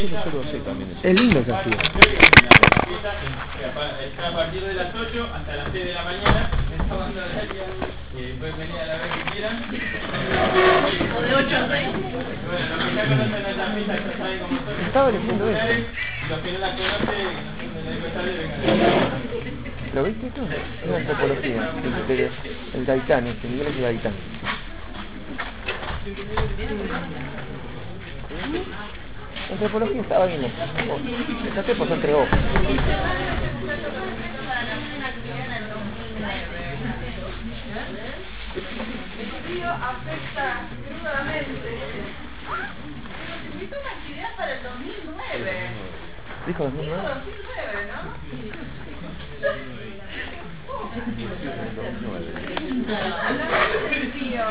Yo lo sé también eso. Es lindo que hacía. Está a partir de las 8 hasta las 6 de la mañana. Esta banda horaria pueden venir a la vez que quieran. O de 8 a 6. Bueno, los que ya conocen nuestras pistas ya saben cómo son. Estaba leyendo eso. Los que no las conocen, no les cuesta de vengan. ¿Lo viste esto? Es una antropología. El Gaitán, este inglés de Gaitán. Antropología estaba viendo. Esta te pasó entre hojas. El frío afecta crudamente. Nos invitó una actividad para el 2009. ¿Dijo 2009? Dijo 2009, ¿no? Hablando del frío.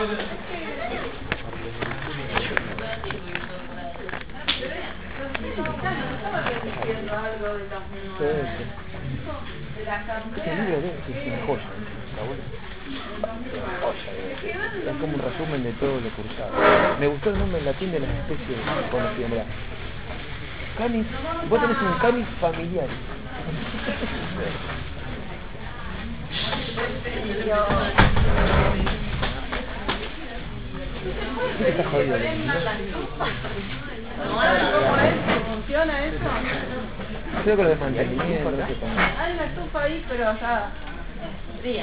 Estaba repitiendo algo del 2009. De la Ese libro es una joya. Está bueno. Es como un resumen de todo lo cursado. Me gustó el nombre en latín de las especies conocidas. Mirá. Canis, vos tenés un canis familiar. ¿Qué te está jodido? ¿Cómo es? ¿Funciona eso? Creo que lo de mantenimiento, no sé cómo. Hay una estufa ahí, pero ya fría.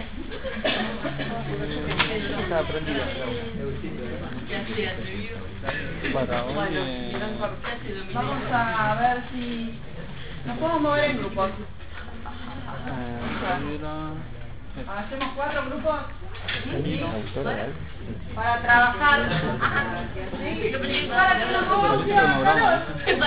Está prendida. Vamos a ver si nos podemos mover en grupos. Hacemos 4 grupos. ¿Sí? Para trabajar. ¿Sí? Para que los dos sean calor.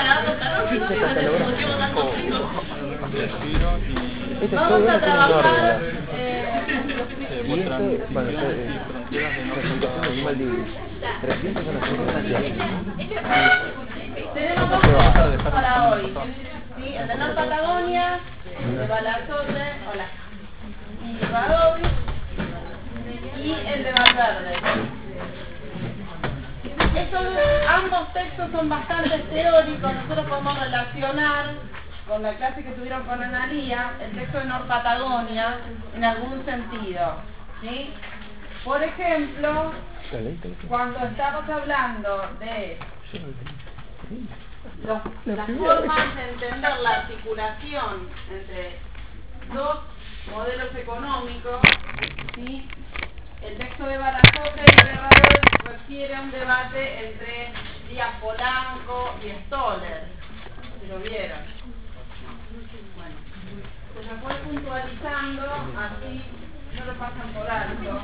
Vamos a trabajar. Y esto, bueno, presentación animal divina. 300 son las presentaciones. Tenemos 2 grupos para hoy. ¿Sí? El de North Patagonia, el de Balazote, hola, y Badovi, y el de Valverde. Ambos textos son bastante teóricos. Nosotros podemos relacionar con la clase que tuvieron con Analía el texto de North Patagonia en algún sentido, ¿sí? Por ejemplo, cuando estamos hablando de las formas de entender la articulación entre dos modelos económicos, ¿sí? El texto de Balazote y de Herrador refiere un debate entre Díaz Polanco y Stoller, si lo vieron. Bueno, se lo fue puntualizando, así no lo pasan por alto.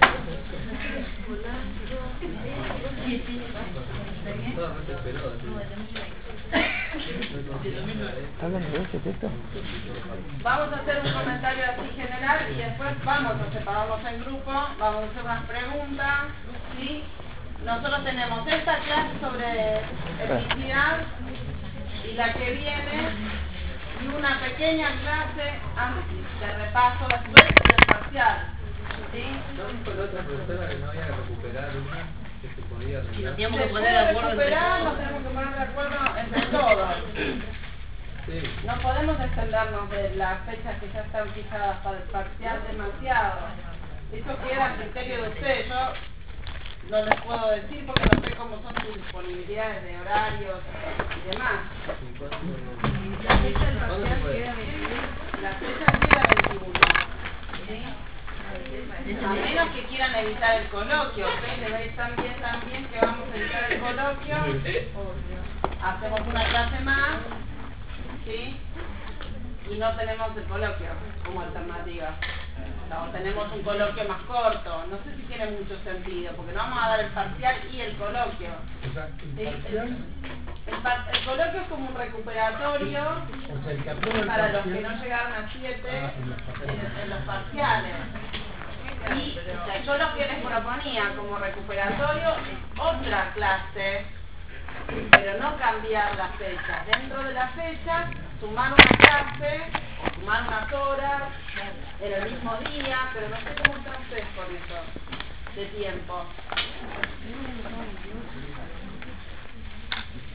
¿Está hablando de ese texto? Vamos a hacer un comentario así general y después vamos a separarnos en grupo, vamos a hacer unas preguntas, ¿sí? Nosotros tenemos esta clase sobre etnicidad y la que viene y una pequeña clase de repaso después del parcial, ¿sí? ¿No la otra profesora que no había que recuperar una que se podía Y nos teníamos que poner de acuerdo entre todos. Nos tenemos que poner de acuerdo entre todos. Sí. No podemos extendernos de las fechas que ya están fijadas para el parcial demasiado. Eso queda a criterio de ustedes. Yo no les puedo decir porque no sé cómo son sus disponibilidades de horarios y demás. La fecha del parcial queda 21. La fecha queda 21. ¿Sí? A menos que quieran evitar el coloquio. ¿Okay? ¿Veis también que vamos a evitar el coloquio? Hacemos una clase más, ¿sí? Y no tenemos el coloquio como alternativa. O tenemos un coloquio más corto. No sé si tiene mucho sentido, porque no vamos a dar el parcial y el coloquio. ¿Sí? El coloquio es como un recuperatorio para los que no llegaron a 7 en los parciales. Y yo lo que les proponía como recuperatorio es otra clase, pero no cambiar las fechas. Dentro de la fecha, sumar una clase o sumar unas horas en el mismo día, pero no sé cómo están ustedes con eso de tiempo.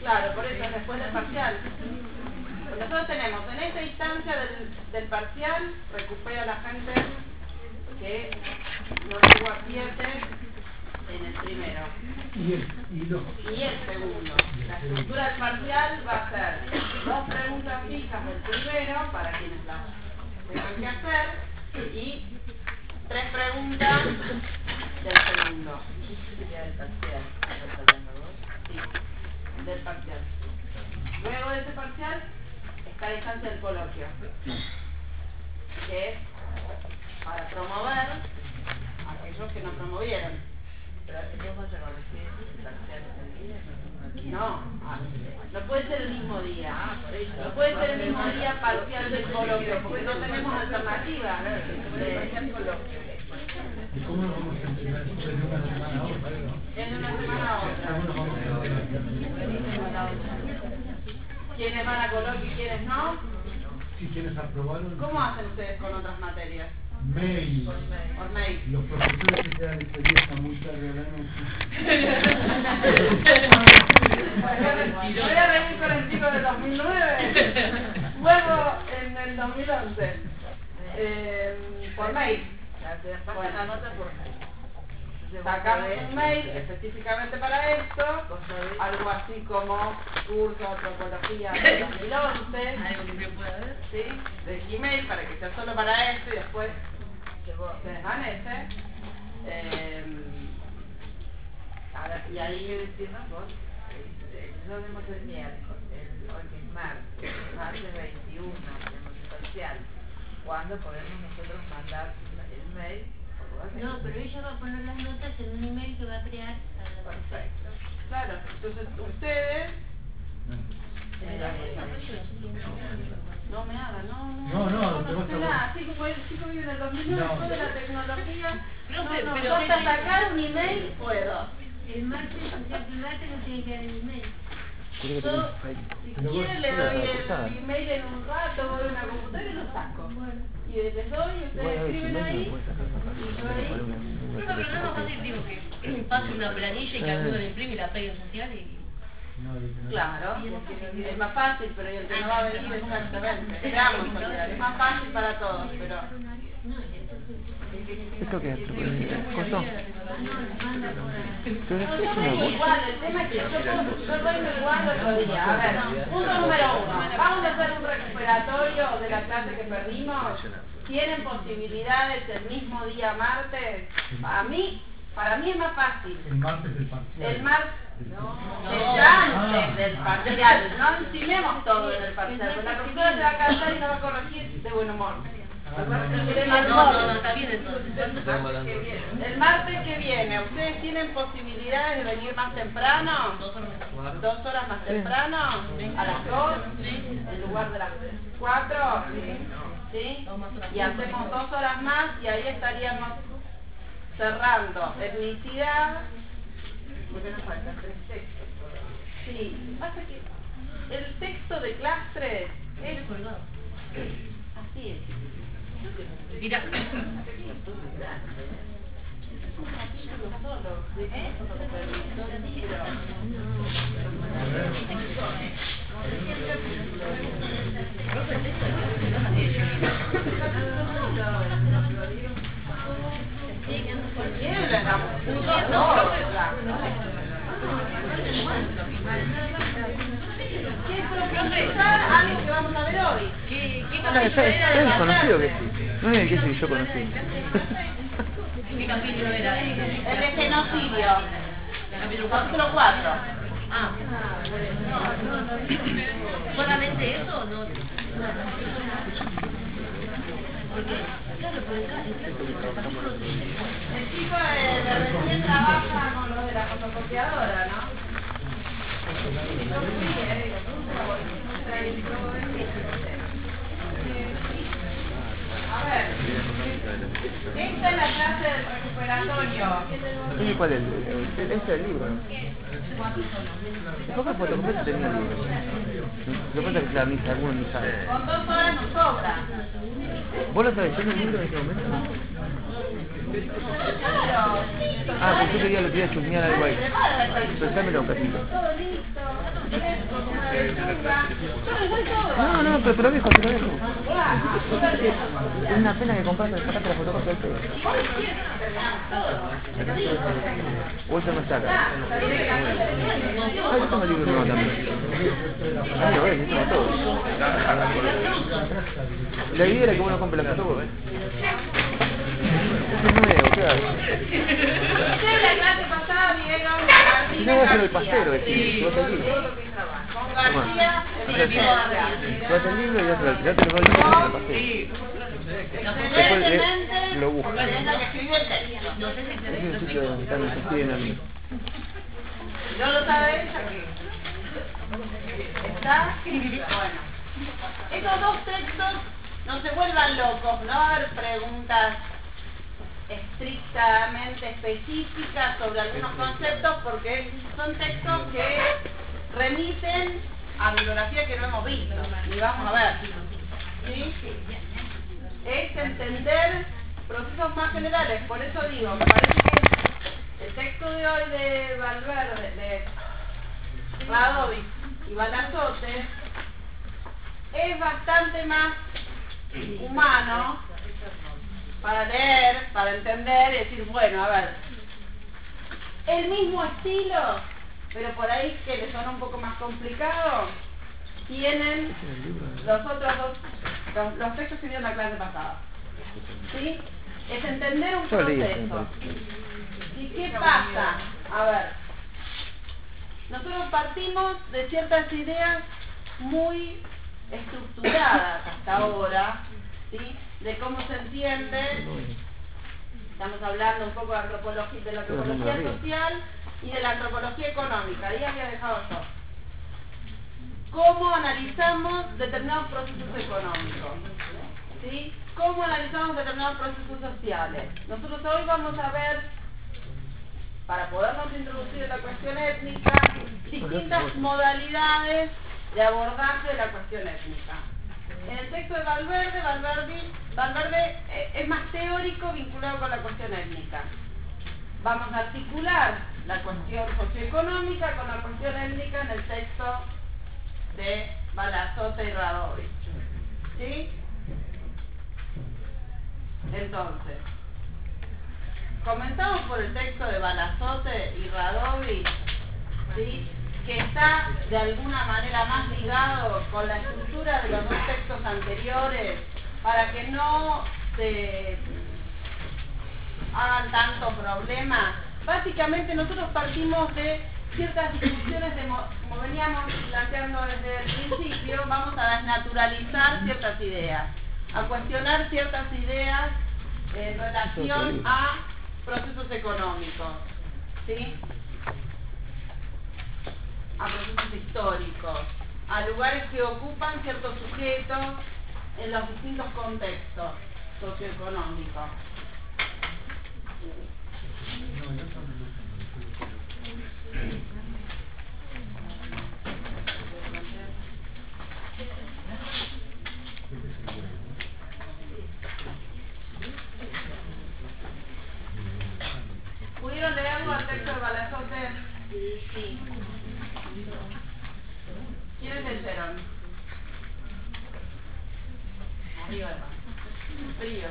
Claro, por eso es después del parcial. Pues nosotros tenemos en esta instancia del parcial, recupera la gente que no tuvo a 7 en el primero. Y el segundo. La estructura del parcial va a ser 2 preguntas fijas del primero, para quienes las tengan que hacer, y 3 preguntas del segundo. Del parcial. Sí, del parcial. Luego de ese parcial está la instancia del coloquio, que es para promover a aquellos que no promovieron. Pero ¿vos vas a corregir el parcial del día? No puede ser el mismo día. No puede ser el mismo día parcial del coloquio, porque no tenemos alternativa del coloquio. ¿Y cómo lo vamos a entregar? ¿Es de una semana a otra? Es de una semana a otra. ¿Cómo lo vamos a entregar? ¿Quiénes van a coloquio y quiénes no? Si quienes aprobaron. ¿Cómo hacen ustedes con otras materias? Mail. Por mail. Los profesores que quedan ese día hasta muy tarde a la noche. Voy a venir con el chico del 2009. Vuelvo en el 2011. Por mail. Bueno, anota por mail. Sacamos un mail específicamente para esto, algo así como curso antropología de 2011, ¿sí? De Gmail, para que sea solo para esto y después se desvanece. Y ahí decimos vos, nosotros vemos el miércoles, hoy que es martes 21, tenemos el parcial. ¿Cuándo podemos nosotros mandar el mail? No, pero ella va a poner las notas en un email que va a crear a la Perfecto. Claro, entonces ustedes... No me hagan, no te vas a ver. así como el chico vive en el 2009, después de la tecnología. Pero yo hasta sacar un email puedo. El martes, o sea, que el martes no tiene que dar el email. Yo, si quiere, le doy el email en un rato, voy a una computadora y lo saco. Y les doy, ustedes escriben ahí, y yo ahí... No, pero no es más fácil, digo, que pase una planilla y que alguno la imprime y la pegue en social y... Claro, es más fácil, pero el que no va a venir exactamente. Seamos solidarios, es más fácil para todos, pero... ¿Esto qué es? ¿Costo? Pero No, esto es yo una doy bolsa. igual, el tema es que yo doy igual otro día. A ver, punto número 1. Vamos a hacer un recuperatorio de la clase que perdimos. ¿Tienen posibilidades el mismo día martes? Para mí es más fácil. El martes del parcial. El martes antes del parcial. No encimemos todo en el parcial, porque la profesora se va a cansar y no va a corregir de buen humor. No, está bien entonces. El martes que viene, ¿ustedes tienen posibilidades de venir más temprano? 2 horas más temprano, a las 2, en lugar de las 4, ¿sí? Y hacemos 2 horas más y ahí estaríamos cerrando etnicidad, porque nos faltan 3 textos. Sí, pasa que el texto de clastres es así es. Mira. Es un capítulo solo, algo que vamos a ver hoy. Es desconocido que sí. No es el que sí, yo conocí. ¿Qué capítulo era? El de genocidio. Capítulo 4. Ah. ¿Solamente eso o no? Porque, claro, por el capítulo 3. El chico de recién trabaja con lo de la fotocopiadora, ¿no? A ver, esta es la clase del recuperatorio. ¿Y cuál es este es el libro? ¿Por qué fotocopiar tenía el libro? Lo que pasa es que claro, algunos ni saben. Con 2 horas nos sobra. ¿Vos lo sabés? ¿Tiene el libro en este momento? Claro. Ah, pues yo quería chusmear algo ahí. Prepara la Pensámelo un ratito. todo listo. No, pero te lo dejo, te lo dejo. Es una pena que compraste, sacaste la fotocopia del pelo. Walter me saca. Ah, yo tengo el libro nuevo también. Ah, no, yo tengo todo. La idea era que uno compre la fotocopia. Eso es nuevo, ¿qué hago? Ustedes la clase pasada vieron Si no voy a hacer el pastero, Sí. vas al libro. con García Sí, el mismo García. Vas al libro y ya te lo doy el libro y el pastero. Sí. excelentemente lo busco. es la que escribió el texto. No sé si Es tenés un sitio donde están los escriben a mí. ¿No lo sabe ella? ¿Está? Bueno. Esos dos textos no se vuelvan locos, no va a haber preguntas estrictamente específicas sobre algunos conceptos porque son textos que remiten a bibliografía que no hemos visto y vamos a ver. ¿Sí? Es entender procesos más generales, por eso digo, me parece que el texto de hoy de Valverde, de Radovich y Balazote es bastante más humano para leer, para entender y decir, bueno, a ver, el mismo estilo, pero por ahí que le suena un poco más complicado, tienen los otros dos, los textos que vieron la clase pasada. ¿Sí? Es entender un proceso. ¿Y qué pasa? A ver, nosotros partimos de ciertas ideas muy estructuradas hasta ahora, ¿sí? De cómo se entiende, estamos hablando un poco de la antropología social y de la antropología económica, ahí había dejado yo. ¿Cómo analizamos determinados procesos económicos? ¿Sí? ¿Cómo analizamos determinados procesos sociales? Nosotros hoy vamos a ver, para podernos introducir en la cuestión étnica, distintas modalidades de abordaje de la cuestión étnica. En el texto de Valverde es más teórico vinculado con la cuestión étnica. Vamos a articular la cuestión socioeconómica con la cuestión étnica en el texto de Balazote y Radovich. ¿Sí? Entonces, comenzamos por el texto de Balazote y Radovich, ¿sí? Que está de alguna manera más ligado con la estructura de los dos textos anteriores para que no se hagan tanto problema. Básicamente nosotros partimos de ciertas discusiones, como veníamos planteando desde el principio, vamos a desnaturalizar ciertas ideas, a cuestionar ciertas ideas en relación a procesos económicos, ¿sí? A procesos históricos, a lugares que ocupan ciertos sujetos en los distintos contextos socioeconómicos. ¿Pudieron leerlo al texto de Balazote? Sí. ¿Quiénes leyeron? Arriba, frío.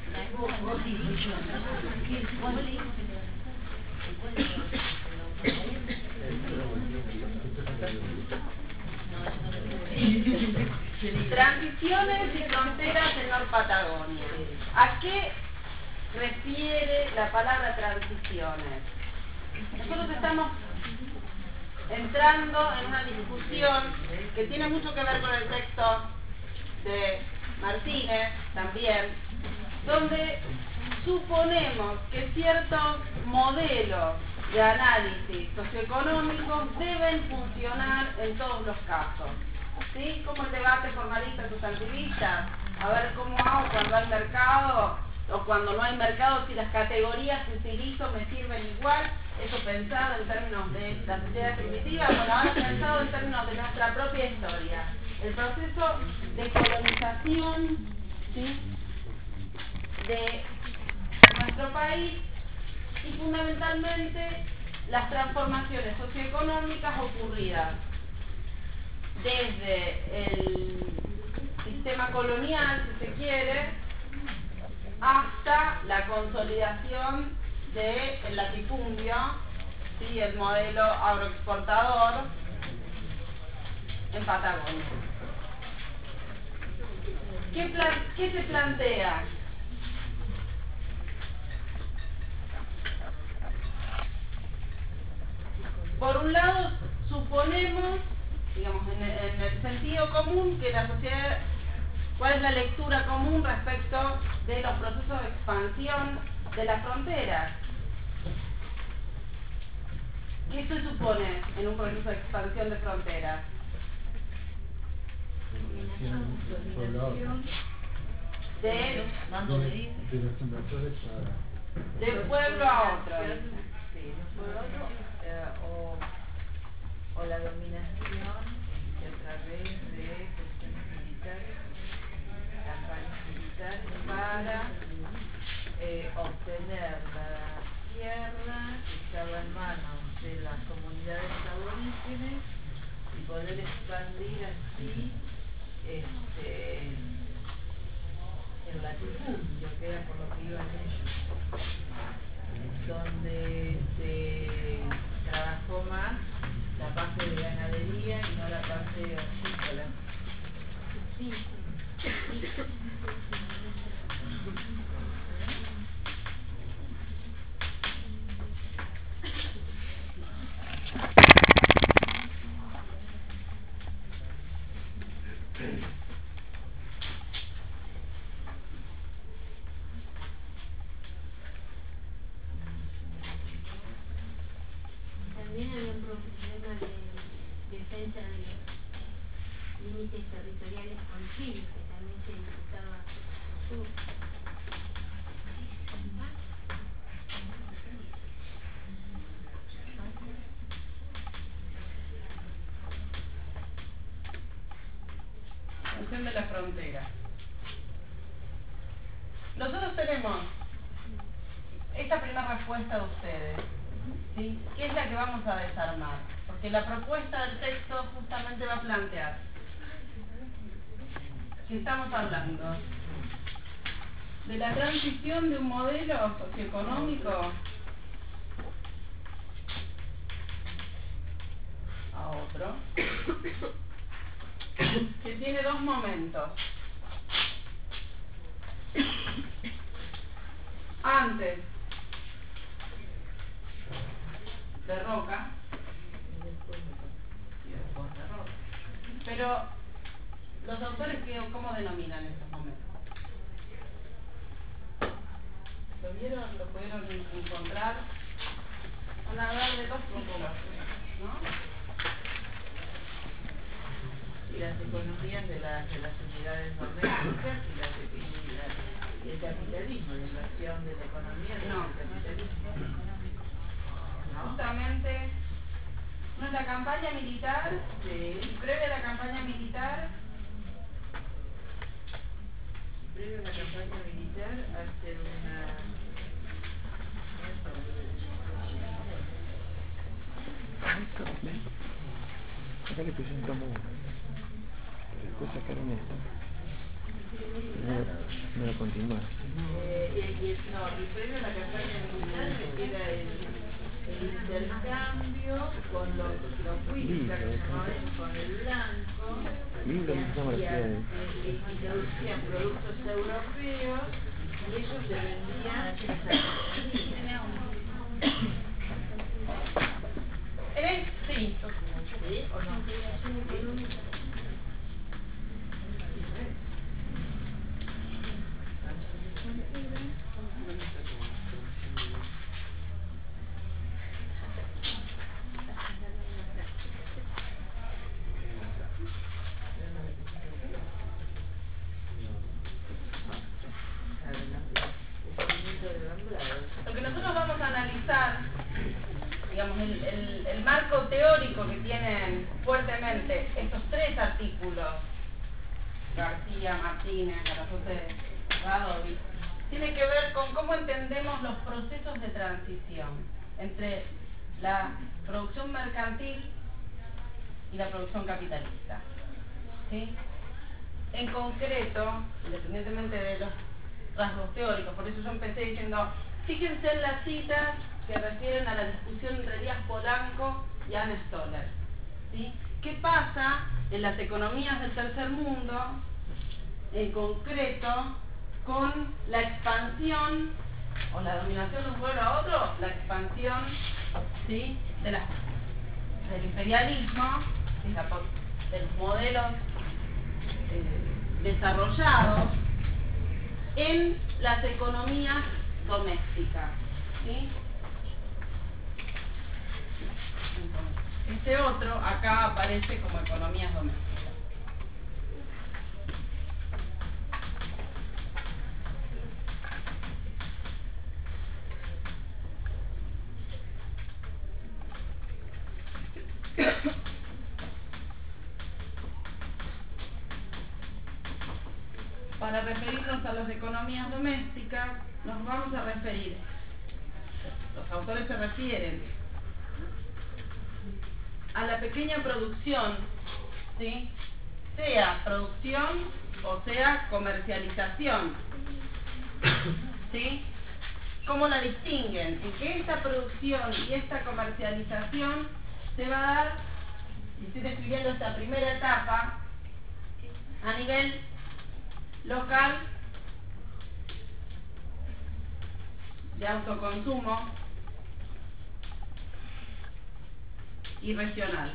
Transiciones y fronteras en Norpatagonia. ¿A qué refiere la palabra transiciones? Nosotros estamos entrando en una discusión que tiene mucho que ver con el texto de Martínez también, donde suponemos que ciertos modelos de análisis socioeconómicos deben funcionar en todos los casos. ¿Sí? Como el debate formalista sustantivista, a ver cómo hago cuando hay mercado o cuando no hay mercado, si las categorías que utilizo me sirven igual. Eso pensado en términos de la sociedad primitiva, bueno, ahora pensado en términos de nuestra propia historia. El proceso de colonización, ¿sí?, de nuestro país y fundamentalmente las transformaciones socioeconómicas ocurridas desde el sistema colonial, si se quiere, hasta la consolidación del latifundio, ¿sí? El modelo agroexportador en Patagonia. ¿Qué se plantea? Por un lado, suponemos, digamos, en el sentido común, que la sociedad, ¿cuál es la lectura común respecto de los procesos de expansión de las fronteras? ¿Qué se supone en un proceso de expansión de fronteras? Mando de de los invasores De pueblo a otro. Sí, no fue otro, o la dominación a través de cuestiones militares, campañas militares para obtener la tierra que estaba en manos de las comunidades aborígenes y poder expandir así el latifundio, que era por lo que iban ellos, donde se trabajó más la parte de ganadería y no la parte hortícola. También había un problema de defensa de los límites territoriales con Chile, que también se disputaba al sur. Expansión de la frontera. Nosotros tenemos esta primera respuesta de ustedes, ¿sí? ¿Qué es la que vamos a desarmar? Porque la propuesta del texto justamente va a plantear que estamos hablando de la transición de un modelo socioeconómico a otro, que tiene dos momentos. Antes de Roca y después de Roca. Pero los autores, ¿cómo denominan estos momentos? ¿Lo vieron? ¿Lo pudieron encontrar? Van a hablar de dos títulos, ¿no? Y las economías de las unidades domésticas y el capitalismo, la inversión de la economía del capitalismo. ¿No? Justamente, ¿no es la campaña militar? Sí. Y previa a la campaña militar, Previo a la campaña militar hace una... Acá le presentamos uno. Después sacaron esto. No lo continuaron. Y previo a la campaña militar era el intercambio con los huichas, que se llamaban con el blanco, y introducían productos europeos y ellos le vendían sí. ¿sí o no? Lo que nosotros vamos a analizar, digamos, el marco teórico que tienen fuertemente estos tres artículos, García, Martínez, Garazote, Radovi, tiene que ver con cómo entendemos los procesos de transición entre la producción mercantil y la producción capitalista. ¿sí? En concreto, independientemente de los rasgos teóricos, por eso yo empecé diciendo, fíjense en las citas que refieren a la discusión entre Díaz Polanco y Anne Stoller, ¿sí? ¿Qué pasa en las economías del tercer mundo, en concreto, con la expansión o la dominación de un pueblo a otro, la expansión, ¿sí?, del imperialismo, ¿sí?, de los modelos desarrollados en las economías domésticas, ¿sí? Este otro acá aparece como economías domésticas. Para referirnos a las economías domésticas, nos vamos a referir, los autores se refieren a la pequeña producción, ¿sí?, sea producción o sea comercialización, ¿sí? ¿Cómo la distinguen? En que esta producción y esta comercialización se va a dar, y estoy describiendo esta primera etapa, a nivel local, de autoconsumo y regional.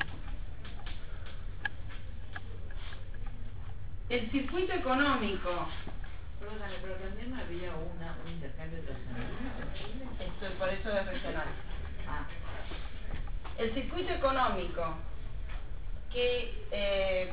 El circuito económico, Perdóname, pero también había un intercambio transnacional. por eso es regional. Ah, El circuito económico que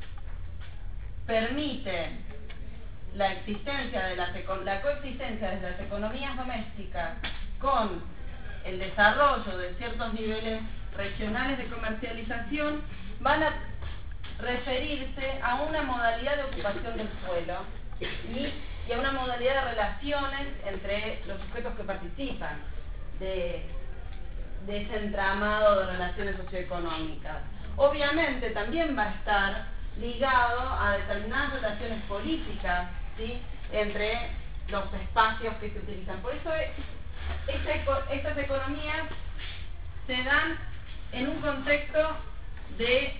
permite la existencia de la coexistencia de las economías domésticas con el desarrollo de ciertos niveles regionales de comercialización van a referirse a una modalidad de ocupación del suelo y a una modalidad de relaciones entre los sujetos que participan de ese entramado de relaciones socioeconómicas. Obviamente también va a estar ligado a determinadas relaciones políticas, ¿sí?, entre los espacios que se utilizan. Por eso estas economías se dan en un contexto de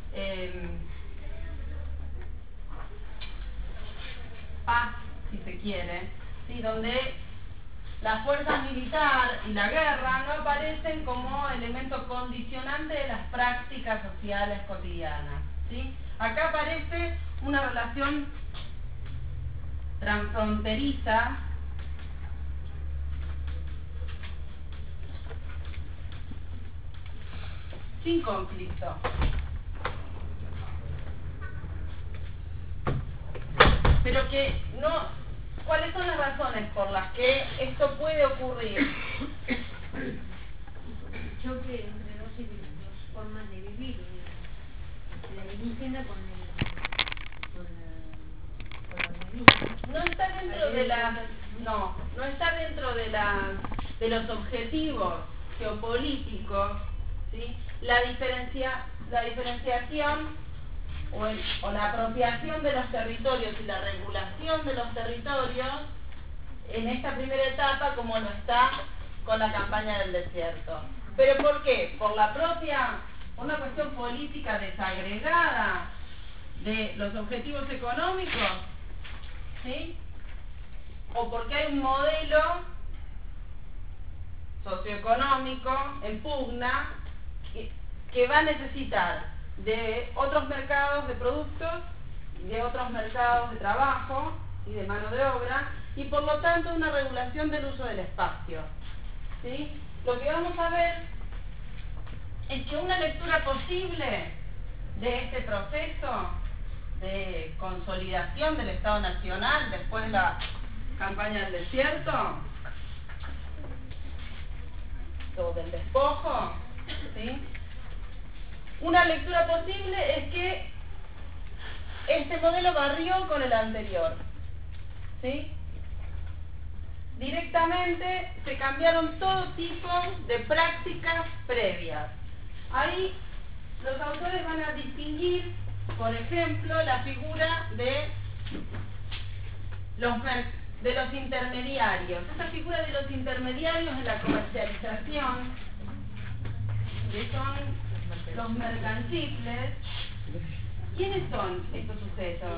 paz, si se quiere, ¿sí?, donde la fuerza militar y la guerra no aparecen como elemento condicionante de las prácticas sociales cotidianas, ¿sí? Acá aparece una relación transfronteriza sin conflicto. Pero que no... ¿Cuáles son las razones por las que esto puede ocurrir? Choque entre dos formas de vivir, la indígena con la indígena. No está dentro de los objetivos geopolíticos, ¿sí?, la diferenciación o la apropiación de los territorios y la regulación de los territorios en esta primera etapa, como lo está con la campaña del desierto. ¿Pero por qué? Por una cuestión política desagregada de los objetivos económicos, ¿sí?, o porque hay un modelo socioeconómico en pugna que va a necesitar de otros mercados de productos, de otros mercados de trabajo y de mano de obra, y por lo tanto una regulación del uso del espacio, ¿sí? Lo que vamos a ver es que una lectura posible de este proceso de consolidación del Estado Nacional después de la campaña del desierto o del despojo, ¿sí? Una lectura posible es que este modelo barrió con el anterior, ¿sí? Directamente se cambiaron todo tipo de prácticas previas. Ahí los autores van a distinguir por ejemplo, la figura de los intermediarios. Esta figura de los intermediarios en la comercialización, que son los mercantifles. ¿Quiénes son estos sujetos?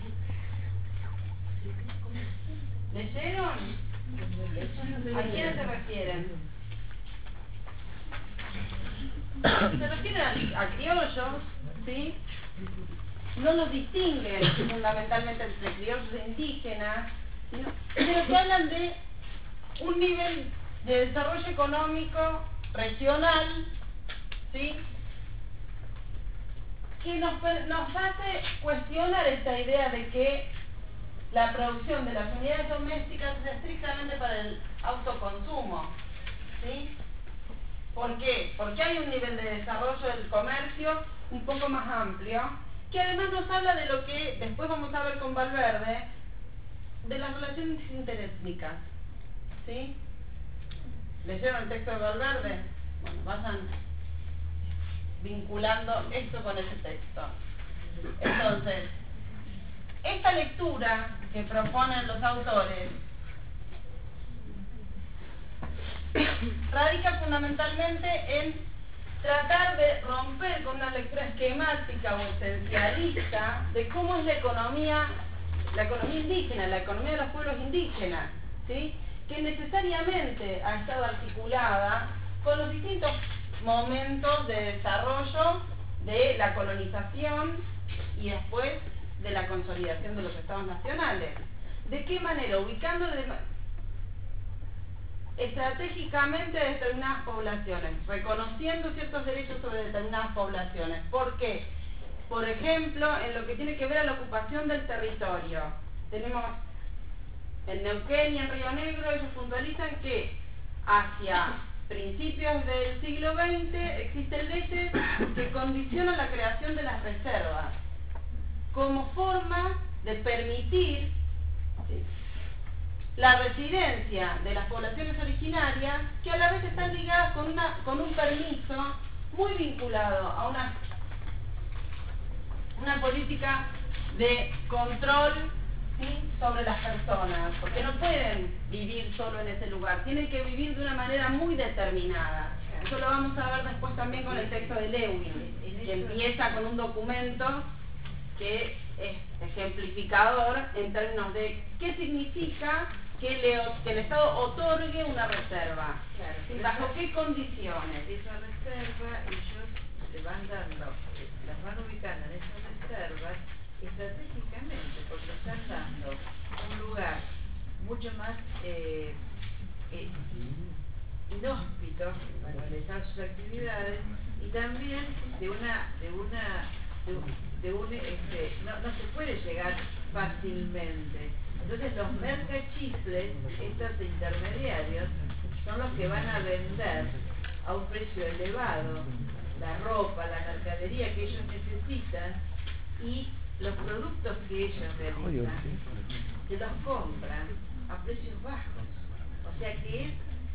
¿Leyeron? ¿A quiénes se refieren? Se refieren a criollos, ¿sí? No los distinguen fundamentalmente entre criollos e indígenas, sino que hablan de un nivel de desarrollo económico regional, ¿sí? Que nos hace cuestionar esta idea de que la producción de las unidades domésticas es estrictamente para el autoconsumo, ¿sí? ¿Por qué? Porque hay un nivel de desarrollo del comercio un poco más amplio, que además nos habla de lo que después vamos a ver con Valverde, de las relaciones interétnicas, ¿sí? ¿Leyeron el texto de Valverde? Bueno, vayan vinculando esto con ese texto. Entonces, esta lectura que proponen los autores radica fundamentalmente en tratar de romper con una lectura esquemática o esencialista de cómo es la economía indígena, la economía de los pueblos indígenas, ¿sí? Que necesariamente ha estado articulada con los distintos momentos de desarrollo de la colonización y después de la consolidación de los estados nacionales. ¿De qué manera? Ubicando estratégicamente determinadas poblaciones, reconociendo ciertos derechos sobre determinadas poblaciones. ¿Por qué? Por ejemplo, en lo que tiene que ver a la ocupación del territorio. Tenemos en Neuquén y en Río Negro, ellos puntualizan que hacia principios del siglo XX existen leyes que condicionan la creación de las reservas como forma de permitir, ¿sí?, la residencia de las poblaciones originarias, que a la vez están ligadas con un permiso muy vinculado a una política de control, ¿sí?, sobre las personas, porque no pueden vivir solo en ese lugar, tienen que vivir de una manera muy determinada. Eso lo vamos a ver después también con el texto de Lewin, que empieza con un documento que es ejemplificador en términos de qué significa que el Estado otorgue una reserva. Claro, ¿Sí? ¿Bajo qué condiciones? Esa reserva ellos le van dando, las van ubicando en esas reservas estratégicamente, porque están dando un lugar mucho más inhóspito para realizar sus actividades, y también no se puede llegar fácilmente. Entonces los mercachifles, estos intermediarios, son los que van a vender a un precio elevado la ropa, la mercadería que ellos necesitan, y los productos que ellos realizan se los compran a precios bajos. O sea que es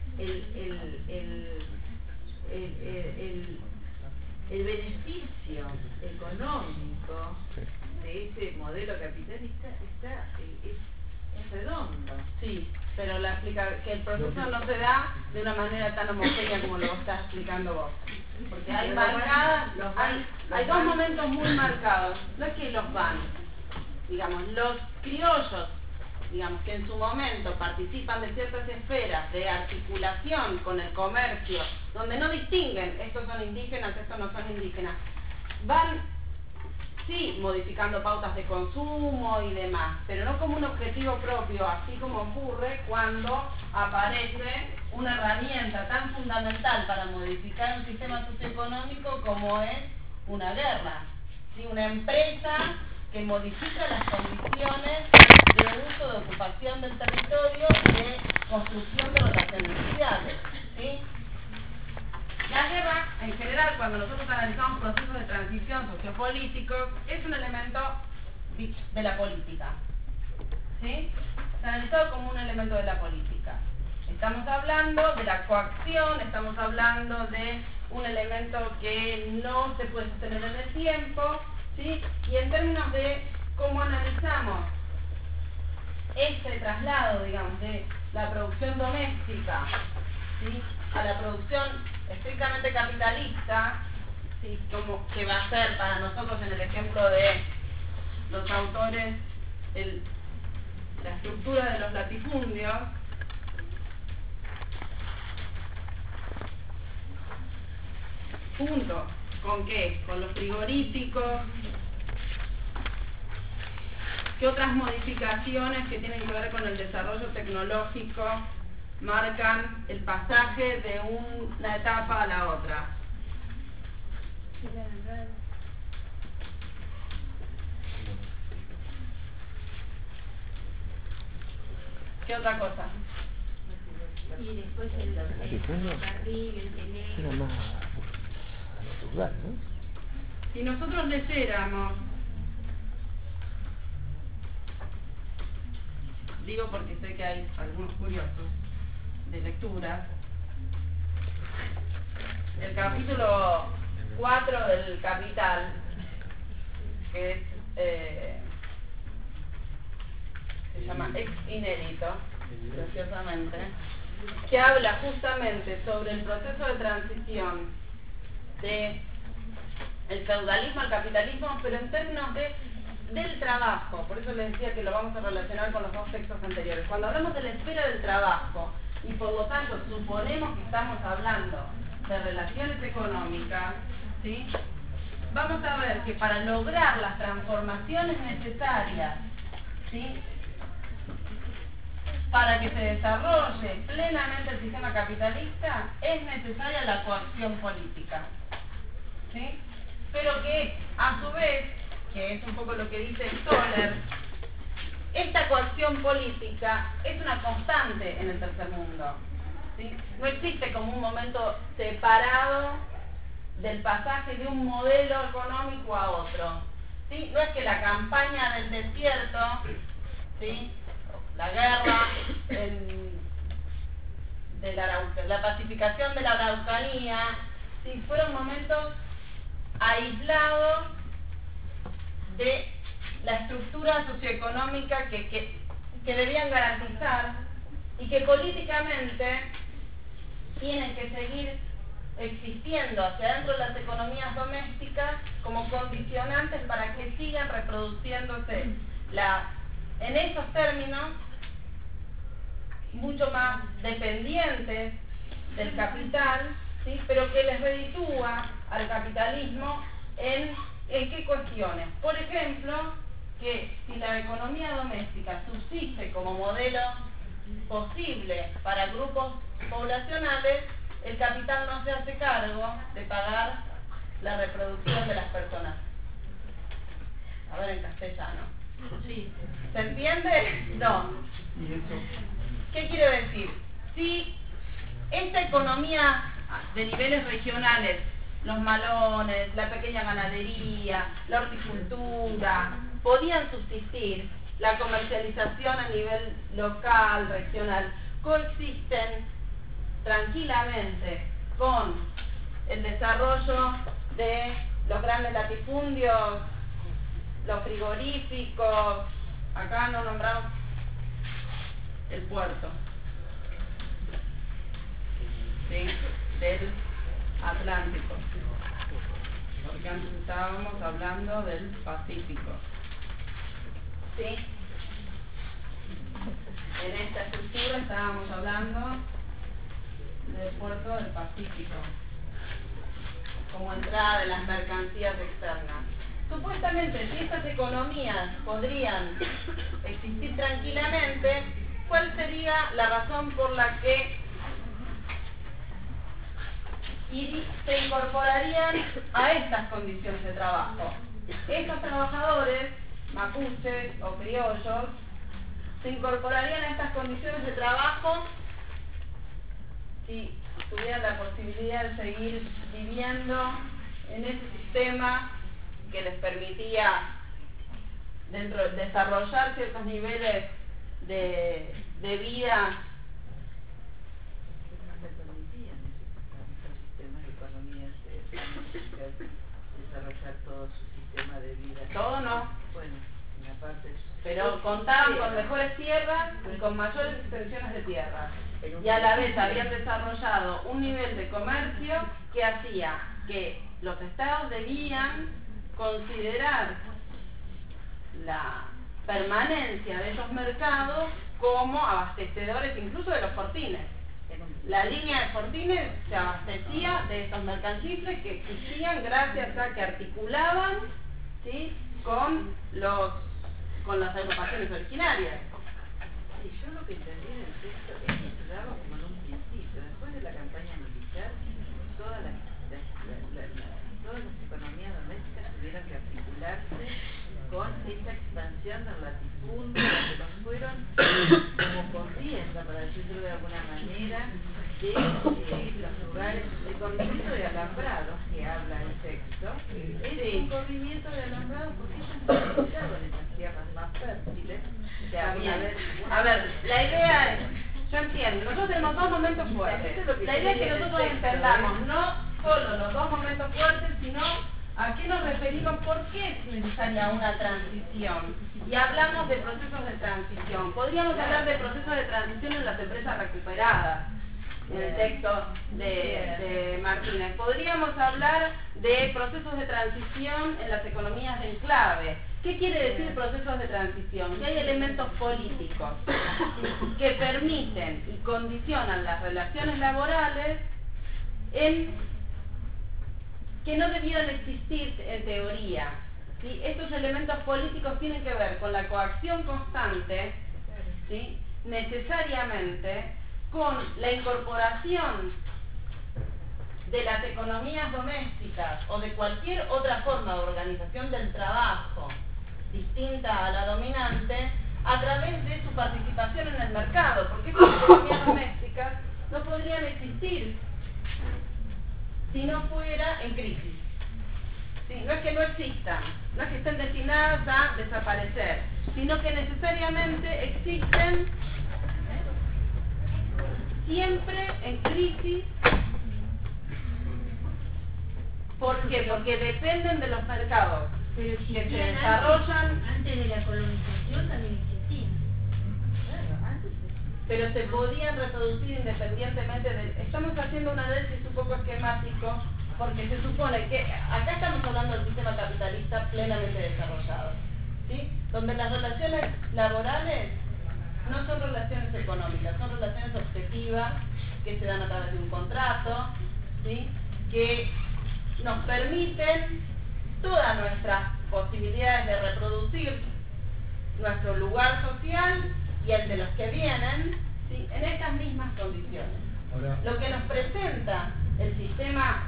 el beneficio económico de ese modelo capitalista es redondo. Sí, pero que el proceso no se da de una manera tan homogénea como lo estás explicando vos. Porque hay hay dos momentos muy marcados. No es que los van, digamos, los criollos, digamos, que en su momento participan de ciertas esferas de articulación con el comercio, donde no distinguen, estos son indígenas, estos no son indígenas, van, sí, modificando pautas de consumo y demás, pero no como un objetivo propio, así como ocurre cuando aparece una herramienta tan fundamental para modificar un sistema socioeconómico como es una guerra, ¿sí? Una empresa que modifica las condiciones de uso, de ocupación del territorio y de construcción de relaciones sociales, ¿sí? La guerra, en general, cuando nosotros analizamos procesos de transición sociopolíticos, es un elemento de la política, ¿sí? Es analizado como un elemento de la política. Estamos hablando de la coacción, estamos hablando de un elemento que no se puede sostener en el tiempo, ¿sí? Y en términos de cómo analizamos este traslado, digamos, de la producción doméstica, ¿sí?, a la producción estrictamente capitalista, ¿sí?, como que va a ser para nosotros en el ejemplo de los autores la estructura de los latifundios, junto con qué, con los frigoríficos, qué otras modificaciones que tienen que ver con el desarrollo tecnológico marcan el pasaje de una etapa a la otra. ¿Qué otra cosa? Y después el ferrocarril, el teléfono. Era más natural, ¿no? Si nosotros leyéramos, digo porque sé que hay algunos curiosos de lectura, el capítulo 4 del Capital, que es se llama Ex Inédito, graciosamente, que habla justamente sobre el proceso de transición de el feudalismo al capitalismo, pero en términos del trabajo. Por eso les decía que lo vamos a relacionar con los dos textos anteriores. Cuando hablamos de la esfera del trabajo, y por lo tanto suponemos que estamos hablando de relaciones económicas, ¿sí?, vamos a ver que para lograr las transformaciones necesarias, ¿sí?, para que se desarrolle plenamente el sistema capitalista, es necesaria la coacción política, ¿sí?, pero que a su vez, que es un poco lo que dice Stoller, esta coacción política es una constante en el tercer mundo, ¿sí? No existe como un momento separado del pasaje de un modelo económico a otro, ¿sí? No es que la campaña del desierto, ¿sí?, la guerra la pacificación de la Araucanía, ¿sí?, fueron momentos aislados de la estructura socioeconómica que debían garantizar y que políticamente tienen que seguir existiendo hacia dentro de las economías domésticas como condicionantes para que sigan reproduciéndose en esos términos mucho más dependientes del capital, ¿sí?, pero que les reditúa al capitalismo en qué cuestiones. Por ejemplo, que si la economía doméstica subsiste como modelo posible para grupos poblacionales, el capital no se hace cargo de pagar la reproducción de las personas. A ver en castellano. Sí. ¿Se entiende? No. ¿Qué quiero decir? Si esta economía de niveles regionales, los malones, la pequeña ganadería, la horticultura, podían subsistir, la comercialización a nivel local, regional, coexisten tranquilamente con el desarrollo de los grandes latifundios, los frigoríficos, acá no nombramos el puerto, ¿sí?, del Atlántico, porque antes estábamos hablando del Pacífico, ¿sí? En esta estructura estábamos hablando del puerto del Pacífico como entrada de las mercancías externas. Supuestamente, si estas economías podrían existir tranquilamente, ¿cuál sería la razón por la que se incorporarían a estas condiciones de trabajo? Estos trabajadores, mapuches o criollos, se incorporarían a estas condiciones de trabajo si tuvieran la posibilidad de seguir viviendo en ese sistema que les permitía desarrollar ciertos niveles de vida. No se permitían esos sistemas de economías desarrollar todo su sistema sistema de vida. Todo no. Bueno, una parte... Pero contaban con mejores tierras y con mayores extensiones de tierra. Y a la vez habían desarrollado un nivel de comercio que hacía que los estados debían considerar la permanencia de esos mercados como abastecedores incluso de los fortines. La línea de fortines se abastecía de estos mercancifles que existían gracias a que articulaban, ¿sí?, con las agrupaciones originarias. Sí, yo lo que entendí en el texto es que se daba como en un principio, después de la campaña militar, todas las economías domésticas tuvieron que articularse con esta expansión del latifundio, que nos fueron como corriendo, para decirlo de alguna manera, de los lugares, el corrimiento de alambrados que habla el texto, es un corrimiento de alambrados porque ellos no necesitaban esas tierras más fértiles que había. A ver, la idea es, yo entiendo, nosotros tenemos dos momentos fuertes. La idea es que nosotros entendamos no solo los dos momentos fuertes, sino a qué nos referimos, por qué es necesaria una transición. Y hablamos de procesos de transición. Podríamos hablar de procesos de transición en las empresas recuperadas, en el texto de Martínez. Podríamos hablar de procesos de transición en las economías de enclave. ¿Qué quiere decir procesos de transición? Que hay elementos políticos que permiten y condicionan las relaciones laborales que no debieran existir en teoría. ¿Sí? Estos elementos políticos tienen que ver con la coacción constante, ¿sí?, necesariamente con la incorporación de las economías domésticas o de cualquier otra forma de organización del trabajo distinta a la dominante a través de su participación en el mercado, porque estas economías domésticas no podrían existir si no fuera en crisis. ¿Sí? No es que no existan, no es que estén destinadas a desaparecer, sino que necesariamente existen siempre en crisis. ¿Por qué? Porque dependen de los mercados Pero que se existían desarrollan, antes de la colonización también existían. pero se podían reproducir independientemente de... Estamos haciendo un análisis un poco esquemático, porque se supone que acá estamos hablando del sistema capitalista plenamente desarrollado, ¿sí?, donde las relaciones laborales no son relaciones económicas, son relaciones objetivas que se dan a través de un contrato, ¿sí?, que nos permiten todas nuestras posibilidades de reproducir nuestro lugar social y el de los que vienen, ¿sí?, en estas mismas condiciones. Ahora, Lo que nos presenta el sistema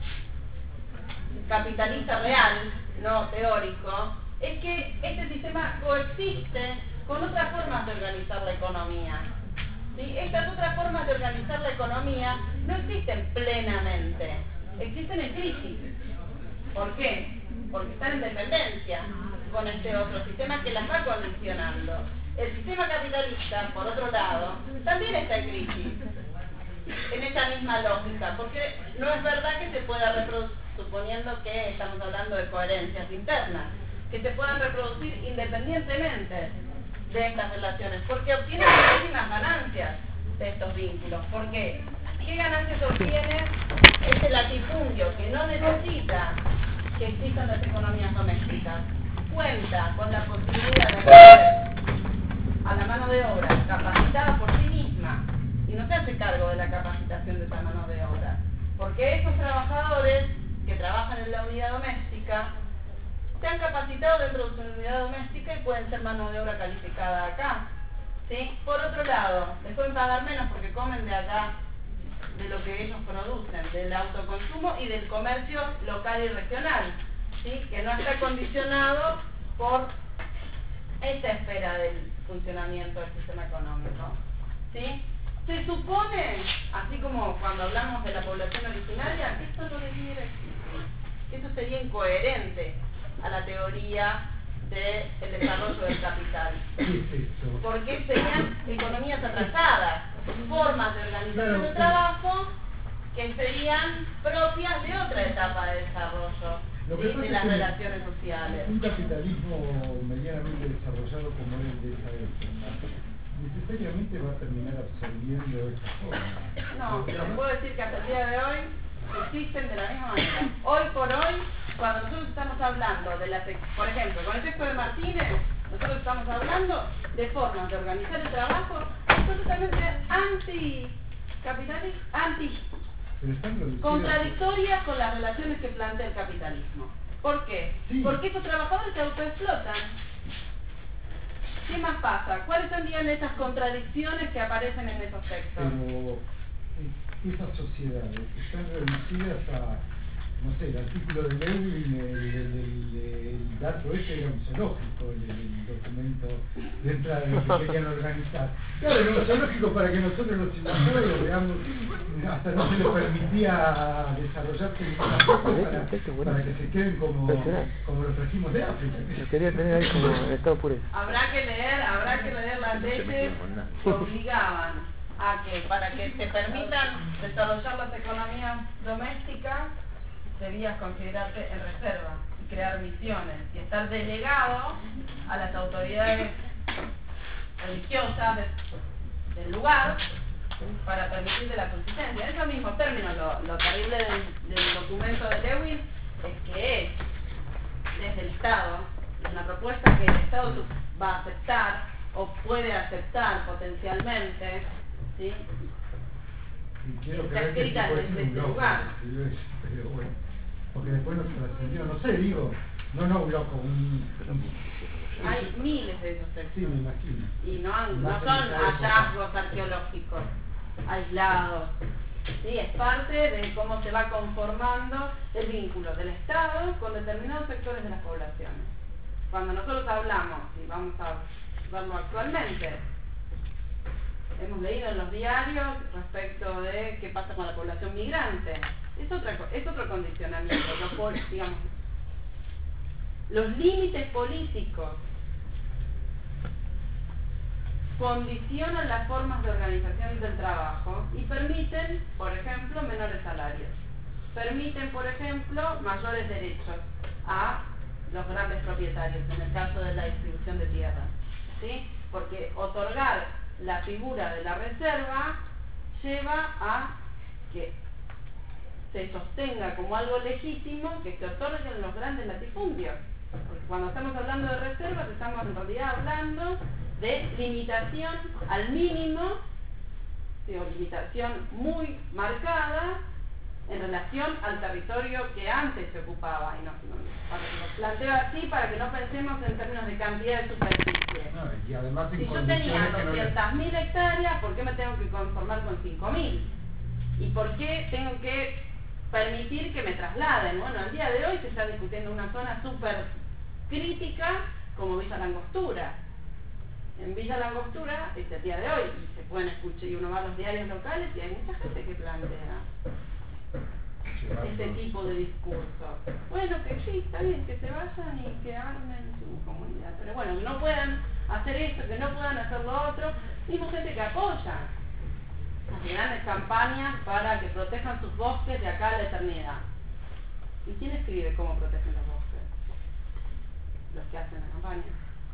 capitalista real, no teórico, es que este sistema coexiste con otras formas de organizar la economía. ¿Sí? Estas otras formas de organizar la economía no existen plenamente, existen en crisis. ¿Por qué? Porque están en dependencia con este otro sistema que las va condicionando. El sistema capitalista, por otro lado, también está en crisis, en esa misma lógica, porque no es verdad que se pueda reproducir, suponiendo que estamos hablando de coherencias internas, que se puedan reproducir independientemente de estas relaciones, porque obtienen muchísimas ganancias de estos vínculos. ¿Por qué? ¿Qué ganancias obtiene este latifundio que no necesita que existan las economías domésticas? Cuenta con la posibilidad de acceder a la mano de obra capacitada por sí misma y no se hace cargo de la capacitación de esa mano de obra, porque esos trabajadores que trabajan en la unidad doméstica se han capacitado dentro de su unidad doméstica y pueden ser mano de obra calificada acá, ¿sí? Por otro lado, les pueden pagar menos porque comen de acá, de lo que ellos producen, del autoconsumo y del comercio local y regional, ¿sí?, que no está condicionado por esta esfera del funcionamiento del sistema económico, ¿sí? Se supone, así como cuando hablamos de la población originaria, que esto no debiera existir, que esto sería incoherente a la teoría del desarrollo del capital, porque serían economías atrasadas, formas de organización del trabajo que serían propias de otra etapa de desarrollo. Lo que de pasa las es que relaciones sociales. un capitalismo medianamente desarrollado como el de esa época necesariamente va a terminar absorbiendo esta forma. No, te puedo decir que hasta el día de hoy existen de la misma manera. Hoy por hoy, cuando nosotros estamos hablando de por ejemplo, con el texto de Martínez, nosotros estamos hablando de formas de organizar el trabajo totalmente Pero están reducidas. contradictorias con las relaciones que plantea el capitalismo. ¿Por qué? Sí. Porque estos trabajadores se autoexplotan. ¿Qué más pasa? ¿Cuáles serían esas contradicciones que aparecen en esos textos? Pero esas sociedades están reducidas a, no sé, el artículo de Lewin, el dato ese era un zoológico, el documento de entrada de lo que querían organizar. Claro, era un zoológico para que nosotros los invasores, digamos, hasta no se les permitía desarrollarse ninguna cosa para que se queden como los trajimos de África. Lo quería tener ahí como en estado puro. Habrá que leer las leyes que obligaban a que para que se permitan desarrollar las economías domésticas debías considerarte en reserva y crear misiones y estar delegado a las autoridades religiosas del lugar para permitirte la subsistencia. En esos mismos términos, lo terrible del documento de Lewin es que es desde el Estado, una propuesta que el Estado va a aceptar o puede aceptar potencialmente, ¿sí? Y quiero Está creer que escrita fue desde un este loco, lugar. pero bueno, porque después nos trascendió, no sé, digo, no un loco, Hay miles de esos textos. sí, me imagino. Y no Más son en esa época. hallazgos arqueológicos aislados. Sí, es parte de cómo se va conformando el vínculo del Estado con determinados sectores de las poblaciones. Cuando nosotros hablamos, y vamos a verlo actualmente, hemos leído en los diarios respecto de qué pasa con la población migrante. Es otro condicionamiento. Digamos, los límites políticos condicionan las formas de organización del trabajo y permiten, por ejemplo, menores salarios. Permiten, por ejemplo, mayores derechos a los grandes propietarios, en el caso de la distribución de tierras, ¿sí? Porque otorgar la figura de la reserva lleva a que se sostenga como algo legítimo que se otorguen los grandes latifundios. Porque cuando estamos hablando de reservas, estamos en realidad hablando de limitación al mínimo, o limitación muy marcada en relación al territorio que antes se ocupaba. Y lo planteo así para que no pensemos en términos de cantidad de superficie. No, y además Si yo tenía 200.000 hectáreas, ¿por qué me tengo que conformar con 5.000? ¿Y por qué tengo que permitir que me trasladen? Bueno, al día de hoy se está discutiendo una zona súper crítica como Villa Langostura. En Villa Langostura, el día de hoy, y se pueden escuchar, y uno va a los diarios locales y hay mucha gente que plantea este tipo de discurso. Bueno, que sí, está bien, que se vayan y que armen su comunidad, pero bueno, que no puedan hacer esto, que no puedan hacer lo otro. Mismo gente que apoya las grandes campañas para que protejan sus bosques de acá a la eternidad. ¿Y quién escribe cómo protegen los bosques? Los que hacen la campaña.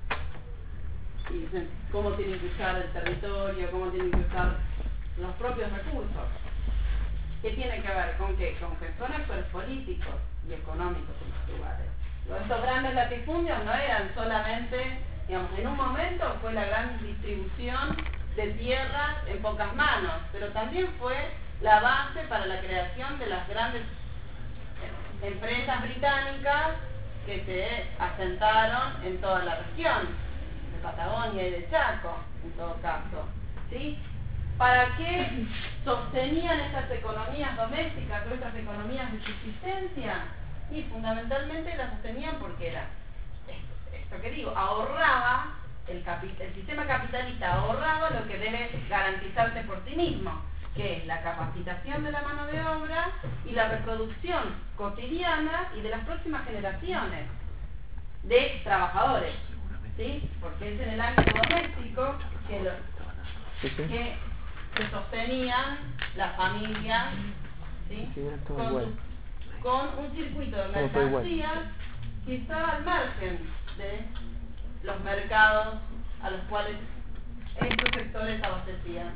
Y dicen cómo tienen que usar el territorio, cómo tienen que usar los propios recursos. ¿Qué tiene que ver con qué? Con que son actores políticos y económicos en los lugares. Estos grandes latifundios no eran solamente, digamos, en un momento fue la gran distribución de tierras en pocas manos, pero también fue la base para la creación de las grandes empresas británicas que se asentaron en toda la región, de Patagonia y de Chaco, en todo caso, ¿sí? ¿Para qué sostenían estas economías domésticas o estas economías de subsistencia? Y fundamentalmente las sostenían porque era, esto que digo, ahorraba, el sistema capitalista ahorraba lo que debe garantizarse por sí mismo, que es la capacitación de la mano de obra y la reproducción cotidiana y de las próximas generaciones de trabajadores, ¿sí? Porque es en el ámbito doméstico que se sostenían las familias, ¿sí? con un circuito de Somos todos iguales. mercancías que estaba al margen de los mercados a los cuales estos sectores abastecían.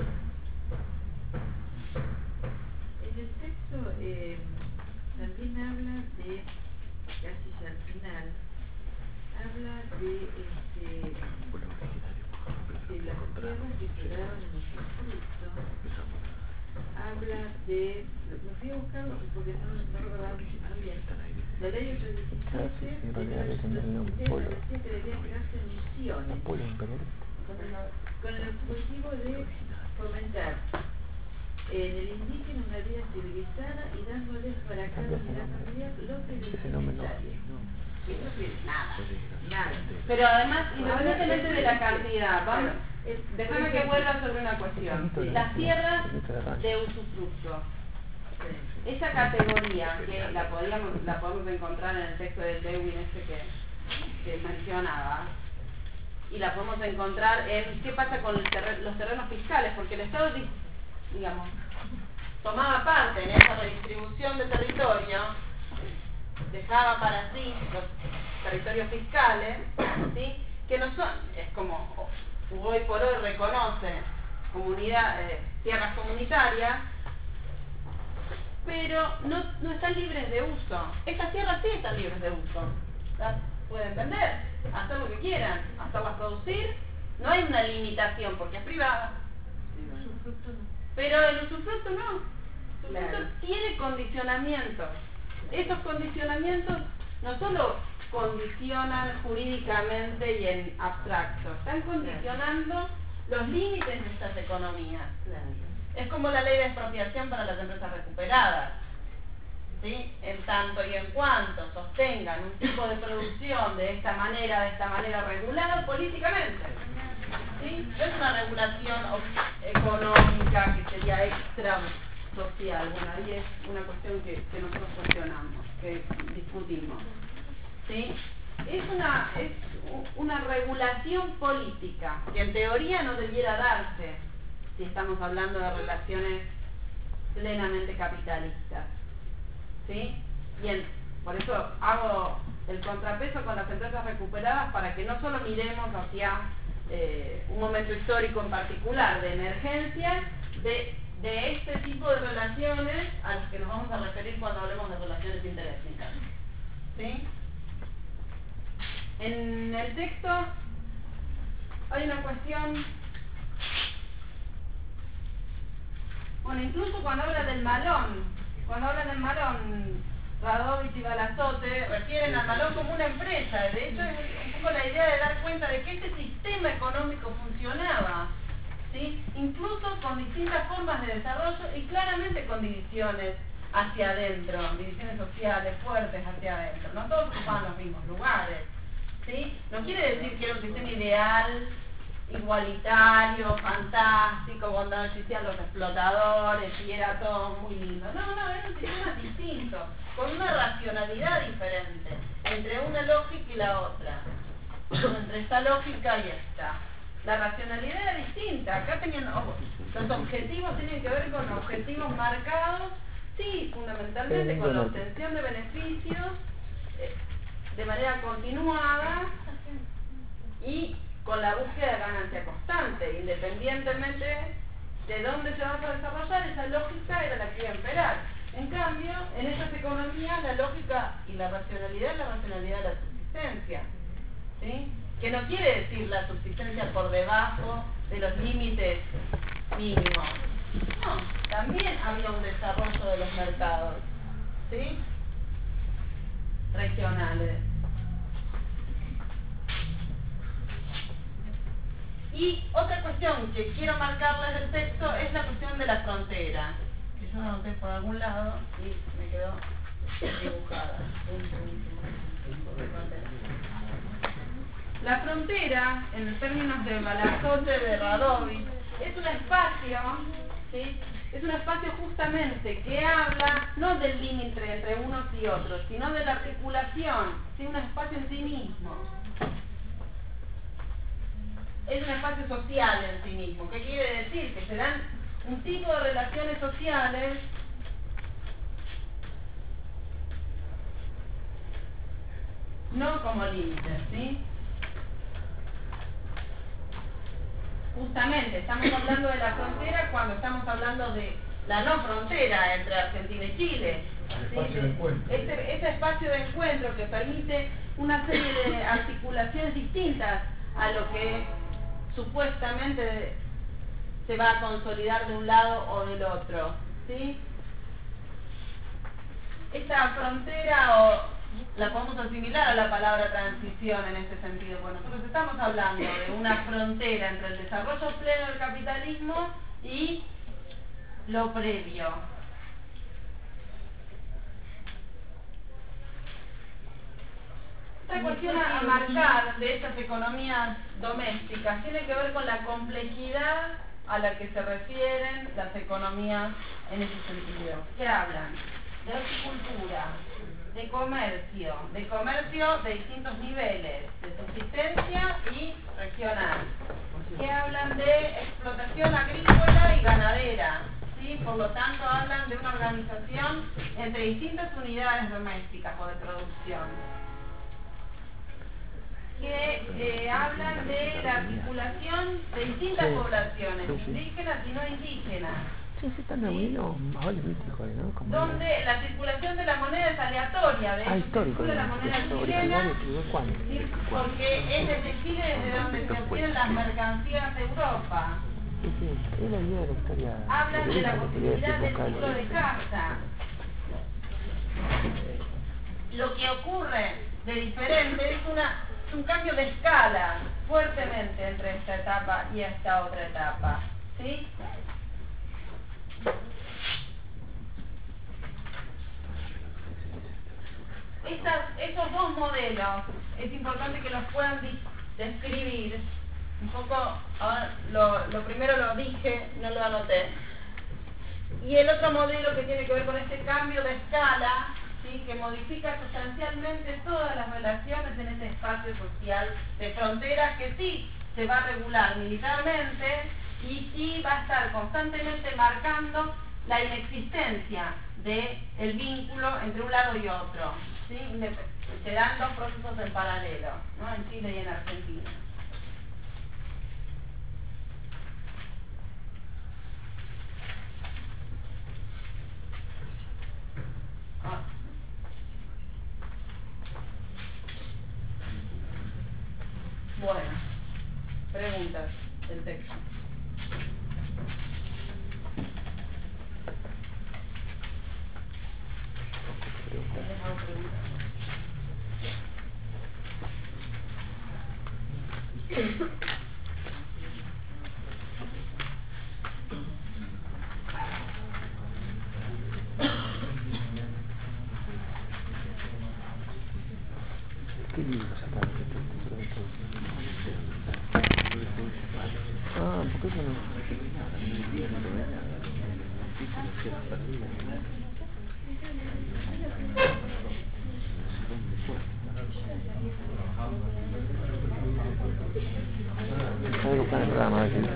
En el texto también habla de, casi ya al final, habla de las tierras que quedaron en usufructo, habla de, lo fui a buscar porque no recordaba muy bien, la ley 817 de 1973 decía que debían crearse misiones con el objetivo de fomentar en el indígena una vida civilizada y dándoles para cada unidad familiar lo que les es necesario. Nada. Pero además, independientemente de la cantidad, déjame que vuelva sobre una cuestión. Las tierras de usufructo. Esa categoría que la podemos encontrar en el texto del Lewin que mencionaba, y la podemos encontrar en qué pasa con los terrenos fiscales, porque el Estado, digamos, tomaba parte en esa redistribución de territorio, dejaba para sí los territorios fiscales, ¿sí? Que no son, es como hoy por hoy reconoce tierras comunitarias, pero no están libres de uso. Estas tierras sí están libres de uso, las pueden vender, hacer lo que quieran, hacerlas producir, no hay una limitación porque es privada. Pero el usufructo no. El usufructo tiene condicionamientos. Esos condicionamientos no solo condicionan jurídicamente y en abstracto, están condicionando los límites de estas economías. Es como la ley de expropiación para las empresas recuperadas, ¿sí? En tanto y en cuanto sostengan un tipo de producción de esta manera regulada políticamente, ¿sí? No es una regulación económica que sería extra social. Bueno, ahí es una cuestión que nosotros cuestionamos, que discutimos, ¿sí? Es una regulación política que en teoría no debiera darse si estamos hablando de relaciones plenamente capitalistas, ¿sí? Bien, por eso hago el contrapeso con las empresas recuperadas para que no solo miremos hacia un momento histórico en particular de emergencia de este tipo de relaciones a las que nos vamos a referir cuando hablemos de relaciones interétnicas, ¿sí? En el texto hay una cuestión, bueno, incluso cuando habla del malón, Radovich y Balazote refieren al malón como una empresa. De hecho, es un poco la idea de dar cuenta de que este sistema económico funcionaba, ¿sí? Incluso con distintas formas de desarrollo y claramente con divisiones hacia adentro, divisiones sociales fuertes hacia adentro. No todos ocupaban los mismos lugares, ¿sí? No quiere decir que era un sistema ideal, igualitario, fantástico, cuando no existían los explotadores y era todo muy lindo. No, era un sistema distinto, con una racionalidad diferente entre una lógica y la otra, entre esta lógica y esta. La racionalidad era distinta. Acá los objetivos tienen que ver con objetivos marcados, sí, fundamentalmente con la obtención de beneficios de manera continuada y con la búsqueda de ganancia constante, independientemente de dónde se va a desarrollar. Esa lógica era la que iba a imperar. En cambio, en estas economías la lógica y la racionalidad es la racionalidad de la subsistencia, ¿sí? Que no quiere decir la subsistencia por debajo de los límites mínimos. No, también había un desarrollo de los mercados, ¿sí? Regionales. Y otra cuestión que quiero marcarles del texto es la cuestión de la frontera, que yo la anoté por algún lado y me quedó dibujada. La frontera, en términos de Balazote, de Radovich, es un espacio, ¿sí? Es un espacio justamente que habla no del límite entre unos y otros, sino de la articulación, ¿sí? Un espacio en sí mismo. Es un espacio social en sí mismo. ¿Qué quiere decir? Que se dan un tipo de relaciones sociales no como límites, ¿sí? Justamente, estamos hablando de la frontera cuando estamos hablando de la no frontera entre Argentina y Chile. ¿Sí? Espacio de encuentro. Ese espacio de encuentro que permite una serie de articulaciones distintas a lo que supuestamente se va a consolidar de un lado o del otro, ¿sí? Esta frontera la podemos asimilar a la palabra transición en este sentido. Bueno, nosotros estamos hablando de una frontera entre el desarrollo pleno del capitalismo y lo previo. Otra cuestión a marcar de estas economías domésticas tiene que ver con la complejidad a la que se refieren las economías en ese sentido. ¿Qué hablan? De horticultura, de comercio de distintos niveles, de subsistencia y regional. Que hablan de explotación agrícola y ganadera, ¿sí? Por lo tanto hablan de una organización entre distintas unidades domésticas o de producción. Que hablan de la articulación de distintas poblaciones, indígenas y no indígenas. Sí, están reunidos, vale, mítico, ¿no? Como donde la circulación de la moneda es aleatoria, de hecho histórico, circula la moneda chilena, ¿cuándo? ¿sí? Porque es desde Chile desde donde se obtienen las mercancías de Europa. Sí, es la idea de la historia. Hablan de la posibilidad del ciclo de casa. Lo que ocurre de diferente es un cambio de escala fuertemente entre esta etapa y esta otra etapa, ¿sí? Esos dos modelos es importante que los puedan describir un poco. Ahora lo primero lo dije, no lo anoté, y el otro modelo que tiene que ver con este cambio de escala, ¿sí? Que modifica sustancialmente todas las relaciones en ese espacio social de fronteras que sí se va a regular militarmente y sí va a estar constantemente marcando la inexistencia del vínculo entre un lado y otro, ¿sí? Se dan dos procesos en paralelo, ¿no? En Chile y en Argentina. Bueno, preguntas del texto. ¿Qué libro sacaron? ¿Por qué eso no? Voy a buscar el programa a ver si...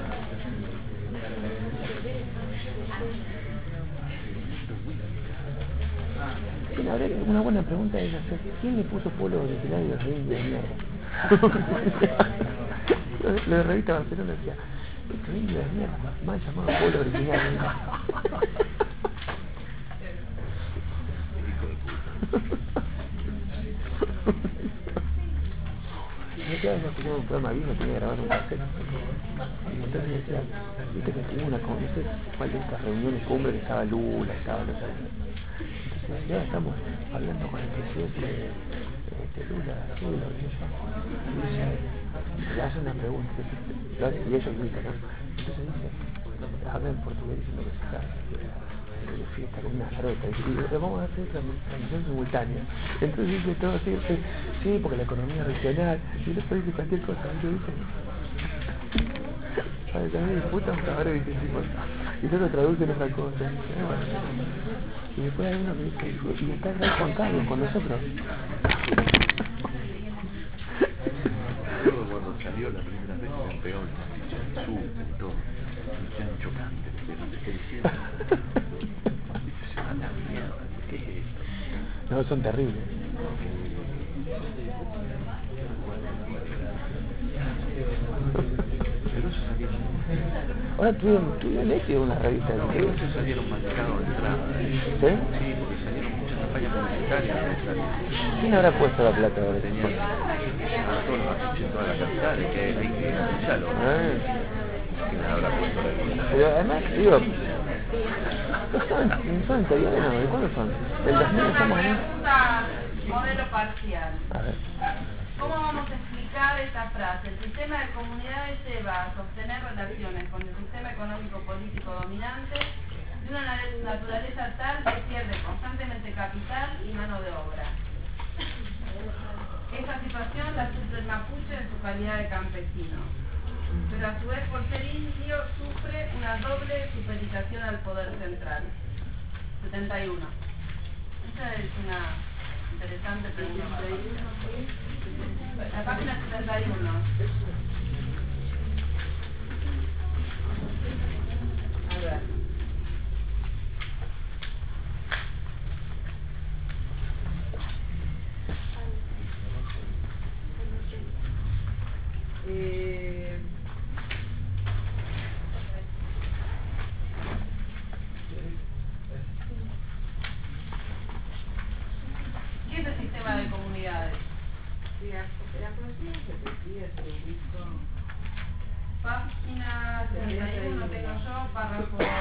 Sí, a ver, una buena pregunta es hacer, ¿quién le puso pueblo originario a los indios de mierda? Lo de Revista Barcelona decía, estos indios de mierda, mal llamado pueblo originario. Me quedaba escuchando un programa viejo, tenía grabado un cassette. Y entonces decía, viste que tenía una, no sé cuál de estas reuniones cumbre que estaba Lula, estaba los... Entonces ya estamos hablando con el presidente Lula, sí, lo que yo. Y dice, le hace una pregunta, y ellos gritan, ¿no? Entonces dice, habla en portugués diciendo que se está de fiesta con una garota, y le vamos a hacer transmisión simultánea. Entonces dice todo así, sí, porque la economía regional, y después dice cualquier cosa, y dice, ay, también puta un cabrón, dice, y eso lo traduce en otra cosa, y después hay uno que dice, y está el rey Juan Carlos con nosotros. Cuando salió la primera vez campeón, su todo, y tan chocante, pero te estoy diciendo, se van a la mierda, ¿qué es esto? No, son terribles. Ahora tuvieron éxito una revista de Porque muchos salieron machacados de entrada. ¿Sí? Sí, porque salieron muchas campañas publicitarias de esa. ¿Quién habrá puesto la plata ahora? Tenían todos los afiches en todas las capitales, que hay que anunciarlo. ¿Quién habrá puesto la cosa? Pero además, digo, son italianos, ¿de cuándo son? ¿Del 2000 estamos ahí? Pregunta modelo parcial. A ver. ¿Cómo vamos a explicar esta frase? El sistema de comunidades lleva a sostener relaciones con el sistema económico-político dominante de una naturaleza tal que pierde constantemente capital y mano de obra. Esta situación la sufre el mapuche en su calidad de campesino, pero a su vez por ser indio sufre una doble supeditación al poder central. 71. Esta es una interesante pregunta. La página 71. A ver. ¿Qué es el sistema de comunidades? La conciencia que sigue se ubicó. Página 71 tengo yo, párrafo 3.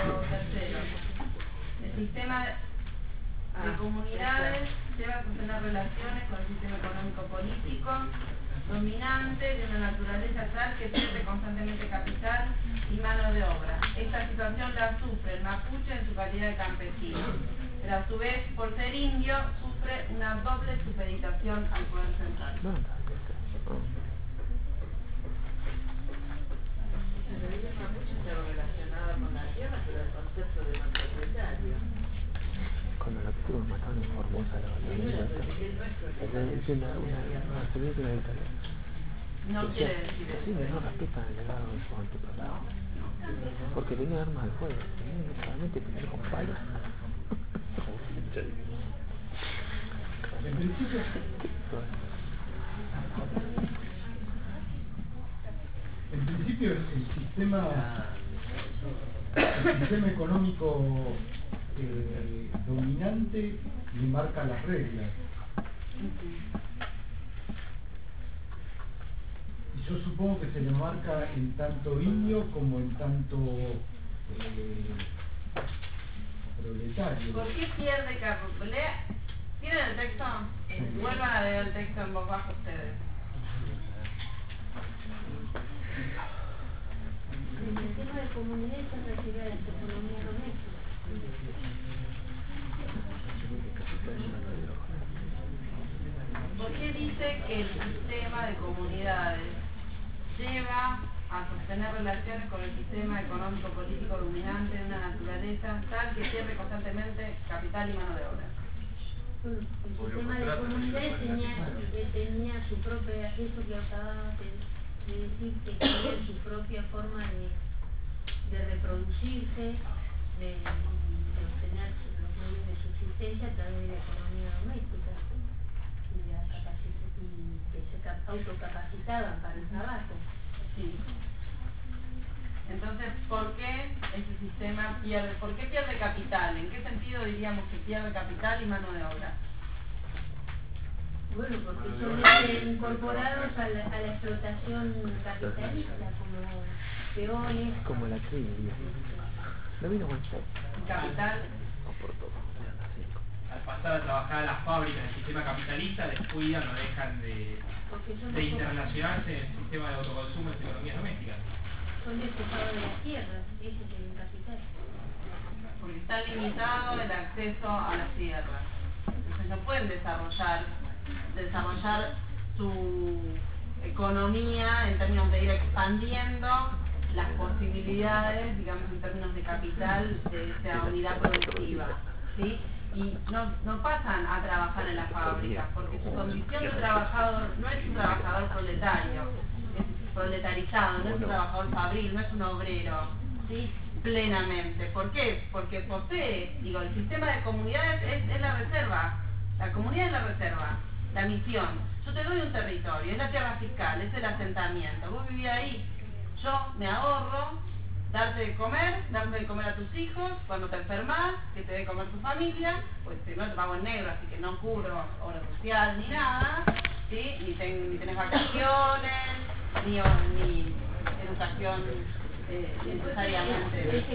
El sistema de comunidades lleva a sostener relaciones con el sistema económico-político dominante de una naturaleza tal que pierde constantemente capital y mano de obra. Esta situación la sufre el mapuche en su calidad de campesino, pero a su vez, por ser indio, sufre una doble supeditación al poder central. La religión mapuche está relacionada con la tierra, pero el concepto de no propietario. Cuando la que mataron en Formosa, la No quiere decir eso. sí, no respetan el legado de sus antepasados. Porque tenían armas de fuego, tenían solamente pelear con palos. En principio, el sistema económico dominante le marca las reglas. Y yo supongo que se le marca en tanto indio como en tanto proletario. ¿Por qué pierde capital? ¿Tienen el texto? Vuelvan a leer el texto en voz baja ustedes. El sistema de comunidades se refiere a las economías domésticas. ¿Por qué dice que el sistema de comunidades lleva a sostener relaciones con el sistema económico-político dominante de una naturaleza tal que pierde constantemente capital y mano de obra? El sistema de comunidades tenía su propia, eso que acabas de decir, que tenía su propia forma de reproducirse, de obtener los medios de subsistencia a través de la economía doméstica y que se autocapacitaban para el trabajo. Sí. Entonces, ¿por qué ese sistema pierde? ¿Por qué pierde capital? ¿En qué sentido diríamos que pierde capital y mano de obra? Bueno, porque son incorporados a la explotación capitalista como peones. Como la tribu. ¿Lo vino con Capital. Al pasar a trabajar a las fábricas del sistema capitalista, descuidan o dejan de internacionalizarse en el sistema de autoconsumo de economías domésticas. Son despojados de la tierra, ese es el capital. Porque está limitado el acceso a las tierras. Entonces no pueden desarrollar su economía en términos de ir expandiendo las posibilidades, digamos, en términos de capital de esa unidad productiva, ¿sí? Y no pasan a trabajar en las fábricas, porque su condición de trabajador no es un trabajador proletario, es proletarizado, no es un trabajador fabril, no es un obrero, ¿sí? Plenamente. ¿Por qué? Porque posee, digo, el sistema de comunidades es la reserva, la comunidad es la reserva, la misión. Yo te doy un territorio, es la tierra fiscal, es el asentamiento, vos vivís ahí, yo me ahorro darte de comer a tus hijos, cuando te enfermas, que te dé de comer tu familia, pues si no te pago en negro, así que no cubro obra social ni nada, ¿sí? Ni tenés vacaciones, ni educación necesariamente.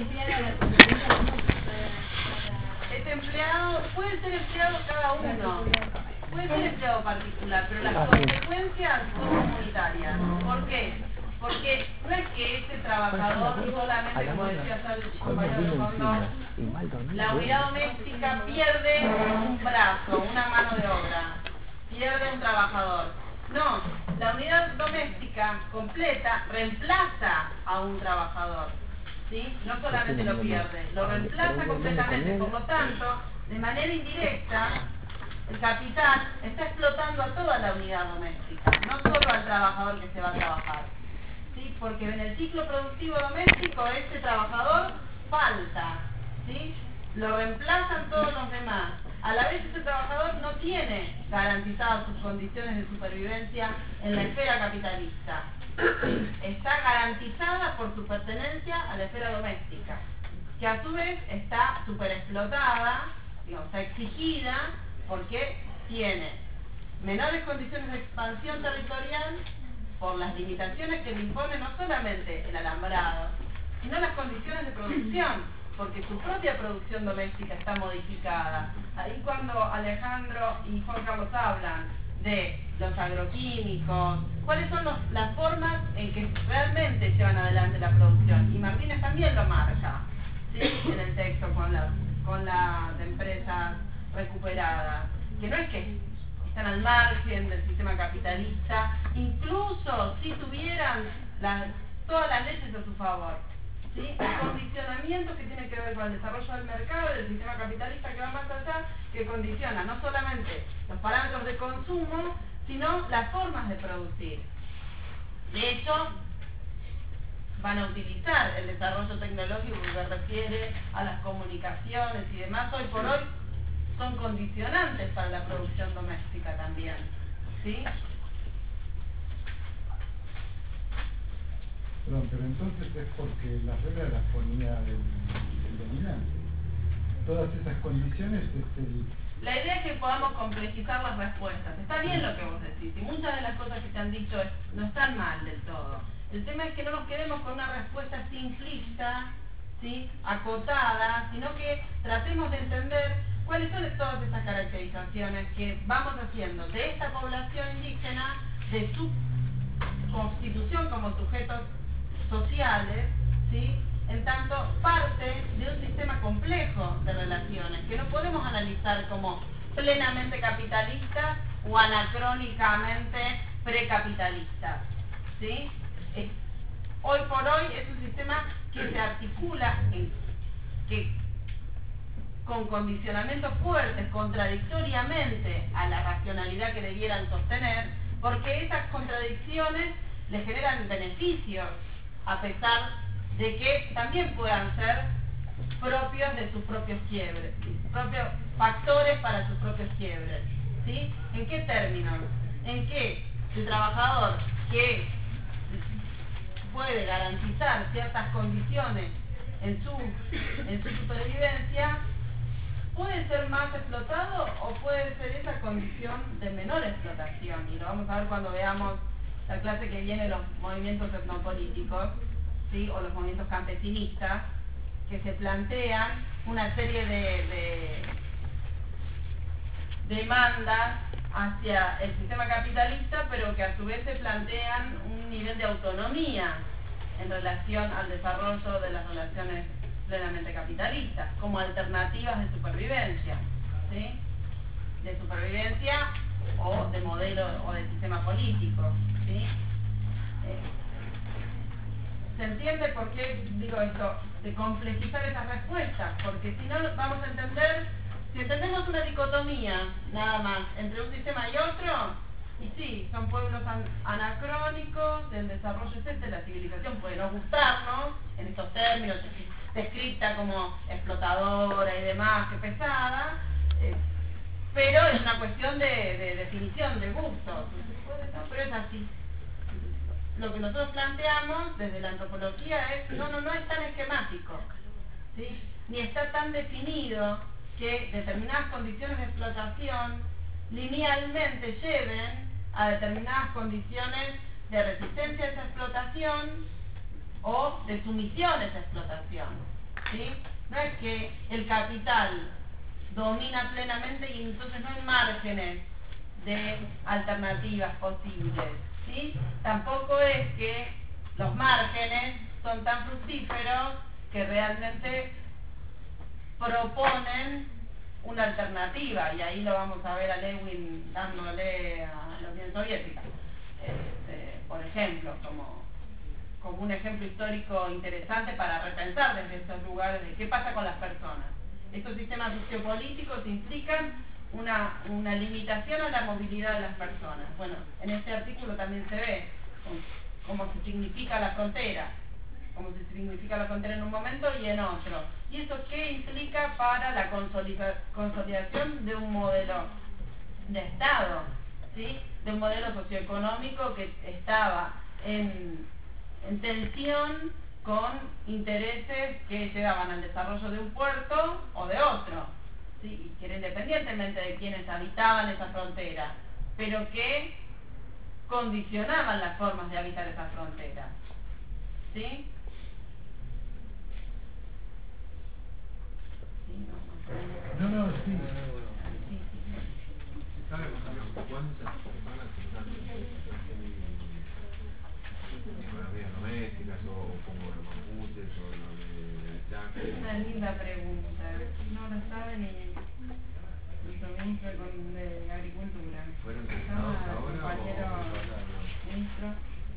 Este empleado puede ser empleado cada uno, puede ser empleado particular, pero las consecuencias son comunitarias. ¿Por qué? Porque no es que este trabajador solamente, como decía el compañero de fondo, la unidad doméstica pierde un brazo, una mano de obra, pierde un trabajador. No, la unidad doméstica completa reemplaza a un trabajador, ¿sí? No solamente lo pierde, lo reemplaza completamente. Por lo tanto, de manera indirecta, el capital está explotando a toda la unidad doméstica, no solo al trabajador que se va a trabajar, ¿sí? Porque en el ciclo productivo doméstico este trabajador falta, ¿sí? Lo reemplazan todos los demás. A la vez ese trabajador no tiene garantizadas sus condiciones de supervivencia en la esfera capitalista. Está garantizada por su pertenencia a la esfera doméstica, que a su vez está superexplotada, digamos, está exigida porque tiene menores condiciones de expansión territorial por las limitaciones que le impone no solamente el alambrado, sino las condiciones de producción, porque su propia producción doméstica está modificada. Ahí cuando Alejandro y Juan Carlos hablan de los agroquímicos, cuáles son las formas en que realmente llevan adelante la producción, y Martínez también lo marca, ¿sí? En el texto con las empresas recuperadas, que no es que están al margen del sistema capitalista, incluso si tuvieran todas las leyes a su favor, ¿sí? El condicionamiento que tiene que ver con el desarrollo del mercado y del sistema capitalista, que va más allá, que condiciona no solamente los parámetros de consumo, sino las formas de producir. De hecho, van a utilizar el desarrollo tecnológico que se refiere a las comunicaciones y demás, hoy por hoy son condicionantes para la producción doméstica también, ¿sí? Perdón, pero entonces es porque las reglas las ponía el dominante. Todas esas condiciones es el... La idea es que podamos complejizar las respuestas. Está bien lo que vos decís, y muchas de las cosas que te han dicho no están mal del todo. El tema es que no nos quedemos con una respuesta simplista, ¿sí? Acotada, sino que tratemos de entender cuáles son todas esas caracterizaciones que vamos haciendo de esta población indígena, de su constitución como sujetos sociales, ¿sí? En tanto parte de un sistema complejo de relaciones que no podemos analizar como plenamente capitalistas o anacrónicamente precapitalistas, ¿sí? Hoy por hoy es un sistema que se articula con condicionamientos fuertes, contradictoriamente a la racionalidad que debieran sostener, porque esas contradicciones le generan beneficios, a pesar de que también puedan ser propios de sus propios quiebres, propios factores para sus propios quiebres, ¿sí? ¿En qué términos? En que el trabajador que puede garantizar ciertas condiciones en su supervivencia puede ser más explotado o puede ser esa condición de menor explotación, y lo vamos a ver cuando veamos la clase que viene, los movimientos etnopolíticos, ¿sí? O los movimientos campesinistas, que se plantean una serie de demandas hacia el sistema capitalista, pero que a su vez se plantean un nivel de autonomía en relación al desarrollo de las relaciones plenamente capitalistas, como alternativas de supervivencia, ¿sí? De supervivencia o de modelo o de sistema político, ¿sí? ¿Se entiende por qué digo esto? De complejizar esas respuestas, porque si no vamos a entender, si entendemos una dicotomía nada más entre un sistema y otro, y sí, son pueblos anacrónicos, el desarrollo es la civilización puede no gustarnos en estos términos, descrita como explotadora y demás, que pesada, pero es una cuestión de definición, de gusto, pero es así. lo que nosotros planteamos desde la antropología es, no es tan esquemático, ¿sí? Ni está tan definido que determinadas condiciones de explotación linealmente lleven a determinadas condiciones de resistencia a esa explotación o de sumisión a esa explotación, ¿sí? No es que el capital domina plenamente y entonces no hay márgenes de alternativas posibles, ¿sí? Tampoco es que los márgenes son tan fructíferos que realmente proponen una alternativa, y ahí lo vamos a ver a Lewin dándole a la Unión Soviética, por ejemplo, como un ejemplo histórico interesante para repensar desde estos lugares de qué pasa con las personas. Estos sistemas sociopolíticos implican una limitación a la movilidad de las personas. Bueno, en este artículo también se ve cómo se significa la frontera, en un momento y en otro. ¿Y eso qué implica para la consolidación de un modelo de Estado, ¿sí? De un modelo socioeconómico que estaba en tensión con intereses que llegaban al desarrollo de un puerto o de otro, ¿sí? Y que era independientemente de quienes habitaban esa frontera, pero que condicionaban las formas de habitar esa frontera, ¿sí? No, sí. ¿Se sabe más o menos cuántas personas están en economías domésticas o como los mapuches o los de Chaco? Es una linda pregunta. No lo sabe ni nuestro ministro de Agricultura. ¿Fueron censados ahora o ministro?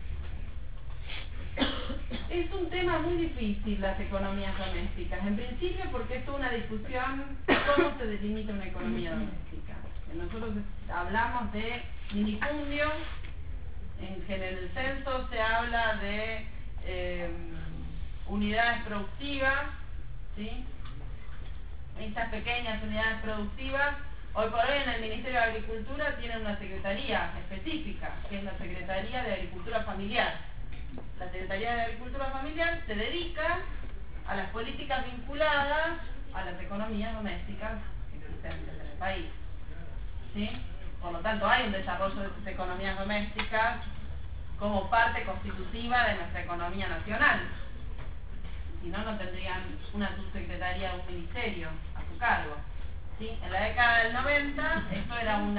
Es un tema muy difícil las economías domésticas, en principio porque es una discusión cómo se delimita una economía doméstica. Nosotros hablamos de minifundio, en el censo se habla de unidades productivas, ¿sí? Estas pequeñas unidades productivas, hoy por hoy en el Ministerio de Agricultura tienen una secretaría específica, que es la Secretaría de Agricultura Familiar. La Secretaría de Agricultura Familiar se dedica a las políticas vinculadas a las economías domésticas existentes en el país, ¿sí? Por lo tanto, hay un desarrollo de esas economías domésticas como parte constitutiva de nuestra economía nacional. Si no, no tendrían una subsecretaría o un ministerio a su cargo, ¿sí? En la década del 90, esto era un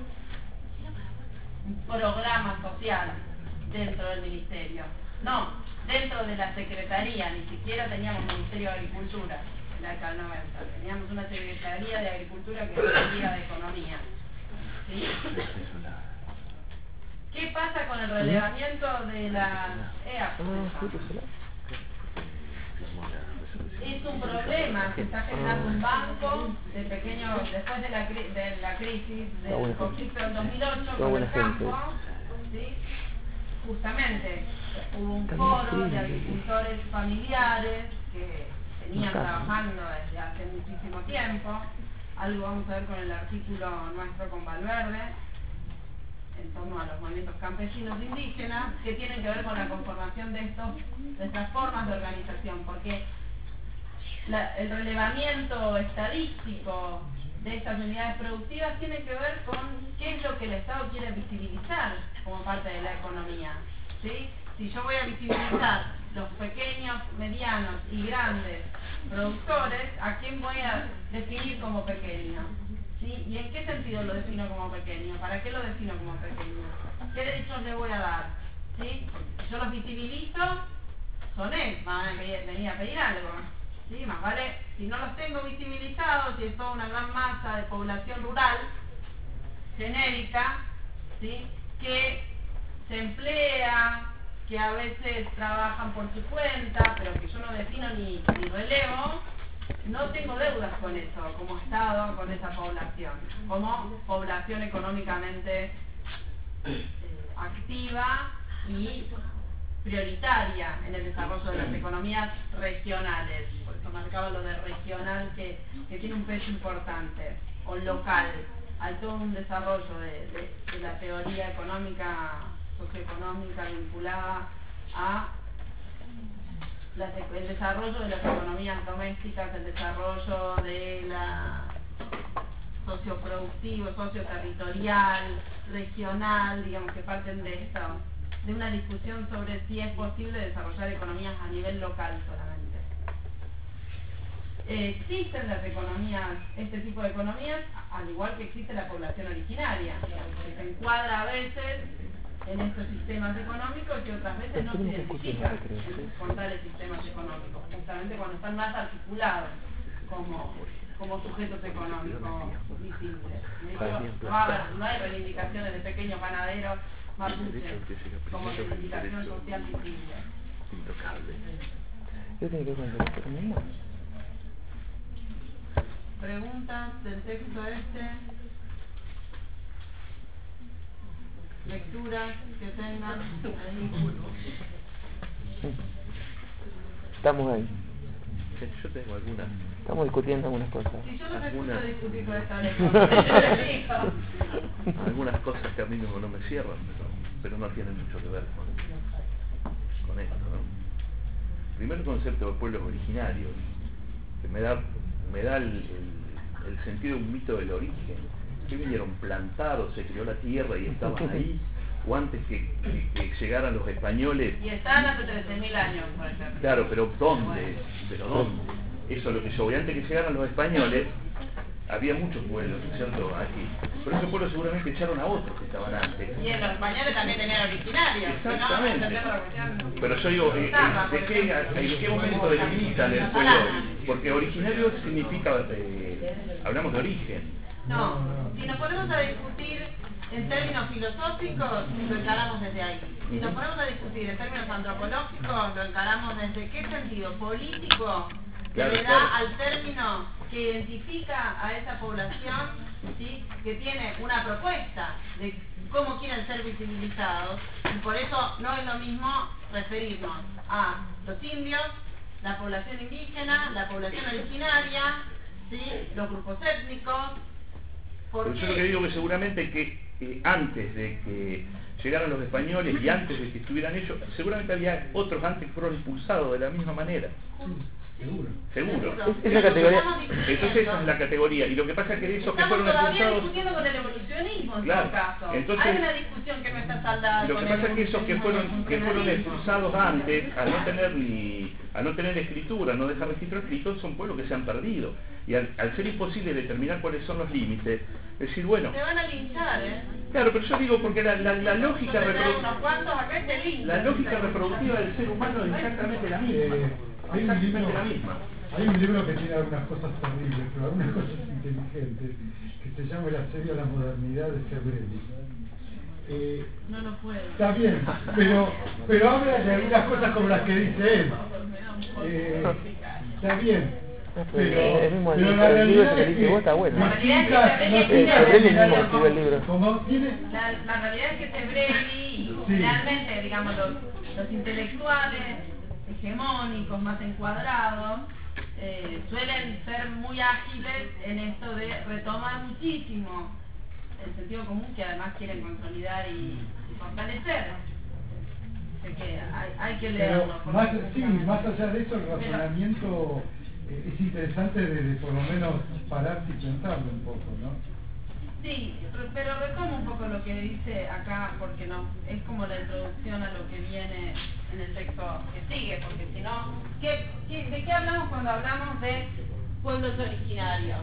programa social dentro del ministerio. No, dentro de la Secretaría, ni siquiera teníamos Ministerio de Agricultura en la década del 90. Teníamos una Secretaría de Agricultura que dependía de Economía, ¿sí? ¿Qué pasa con el relevamiento de la EAP? Es un problema, se está generando un banco de pequeños, después de la crisis del conflicto del 2008 con el campo, ¿sí? Justamente hubo un foro de agricultores familiares que venían trabajando desde hace muchísimo tiempo, algo vamos a ver con el artículo nuestro con Valverde, en torno a los movimientos campesinos indígenas, que tienen que ver con la conformación de estas formas de organización, porque el relevamiento estadístico de estas unidades productivas tiene que ver con qué es lo que el Estado quiere visibilizar como parte de la economía, ¿sí? Si yo voy a visibilizar los pequeños, medianos y grandes productores, ¿a quién voy a definir como pequeño? ¿Sí? ¿Y en qué sentido lo defino como pequeño? ¿Para qué lo defino como pequeño? ¿Qué derechos le voy a dar? ¿Sí? Si yo los visibilizo, son él, van a venir a pedir algo. ¿Sí? Más vale, si no los tengo visibilizados, si es toda una gran masa de población rural, genérica, ¿sí? Que se emplea, que a veces trabajan por su cuenta, pero que yo no defino ni relevo, no tengo deudas con eso, como Estado, con esa población, como población económicamente activa y prioritaria en el desarrollo de las economías regionales. Por eso marcaba lo de regional, que tiene un peso importante, o local. Hay todo un desarrollo de la teoría económica socioeconómica vinculada a el desarrollo de las economías domésticas, el desarrollo de la socioproductivo, socioterritorial, regional, digamos que parten de esto, de una discusión sobre si es posible desarrollar economías a nivel local solamente. Existen las economías, este tipo de economías, al igual que existe la población originaria, que se encuadra a veces en estos sistemas económicos y otras veces no se identifica con tales sistemas económicos, justamente cuando están más articulados como sujetos económicos visibles. De hecho, no hay reivindicaciones de pequeños ganaderos mapuches como reivindicación social visible. ¿Qué tiene que ver con el derecho mismo? Preguntas del texto lecturas que tengan ahí. Estamos ahí. Yo tengo algunas. Estamos discutiendo algunas cosas. Si yo no te escucho discutir con esta lectura, algunas cosas que a mí mismo no me cierran, pero no tienen mucho que ver con esto, ¿no? Primero el concepto de pueblos originarios, que me da el sentido de un mito del origen. Que vinieron plantados, se creó la tierra y estaban ahí, o antes que llegaran los españoles. Y estaban hace 13.000 años, por ejemplo. Claro, pero ¿dónde? Eso es lo que yo voy. Antes que llegaran los españoles, había muchos pueblos, ¿no es cierto? Aquí. Pero esos pueblos seguramente echaron a otros que estaban antes. Y los españoles también tenían originarios. Exactamente. ¿No? Pero yo digo, ¿en qué momento delimitan el pueblo? Porque originario significa, hablamos de origen. No, si nos ponemos a discutir en términos filosóficos, lo encaramos desde ahí. Si nos ponemos a discutir en términos antropológicos, lo encaramos desde qué sentido político le da al término que identifica a esa población, ¿sí?, que tiene una propuesta de cómo quieren ser visibilizados, y por eso no es lo mismo referirnos a los indios, la población indígena, la población originaria, ¿sí?, los grupos étnicos. Pero yo lo que digo que seguramente que antes de que llegaran los españoles y antes de que estuvieran ellos, seguramente había otros antes que fueron expulsados de la misma manera. Seguro. Esa categoría. Entonces esa es la categoría. Y lo que pasa es que esos que fueron todavía expulsados. Discutiendo con el evolucionismo en claro, todo caso. entonces, hay una discusión que no está saldada. Lo que pasa es que esos que fueron expulsados antes, al no tener escritura, no dejar registro escrito, son pueblos que se han perdido. Y al ser imposible determinar cuáles son los límites, es decir, bueno. Te van a linchar, Claro, pero yo digo porque la lógica la lógica reproductiva del ser humano es exactamente la misma. Hay un libro que tiene algunas cosas terribles, pero algunas cosas inteligentes, que se llama El asedio a la modernidad de Sebrelli. No lo puedo. Está bien, pero habla de algunas cosas como las que dice él. Está bien. Pero la realidad es que está bueno. La realidad es que Sebrelli, realmente, digamos, los intelectuales hegemónicos, más encuadrados, suelen ser muy ágiles en esto de retomar muchísimo el sentido común que además quieren consolidar y fortalecer. Así que hay que leerlo. Más allá de eso, el razonamiento es interesante de por lo menos pararse y pensarlo un poco, ¿no? Sí, pero retomo un poco lo que dice acá, porque no es como la introducción a lo que viene en el texto que sigue, porque si no, ¿de qué hablamos cuando hablamos de pueblos originarios?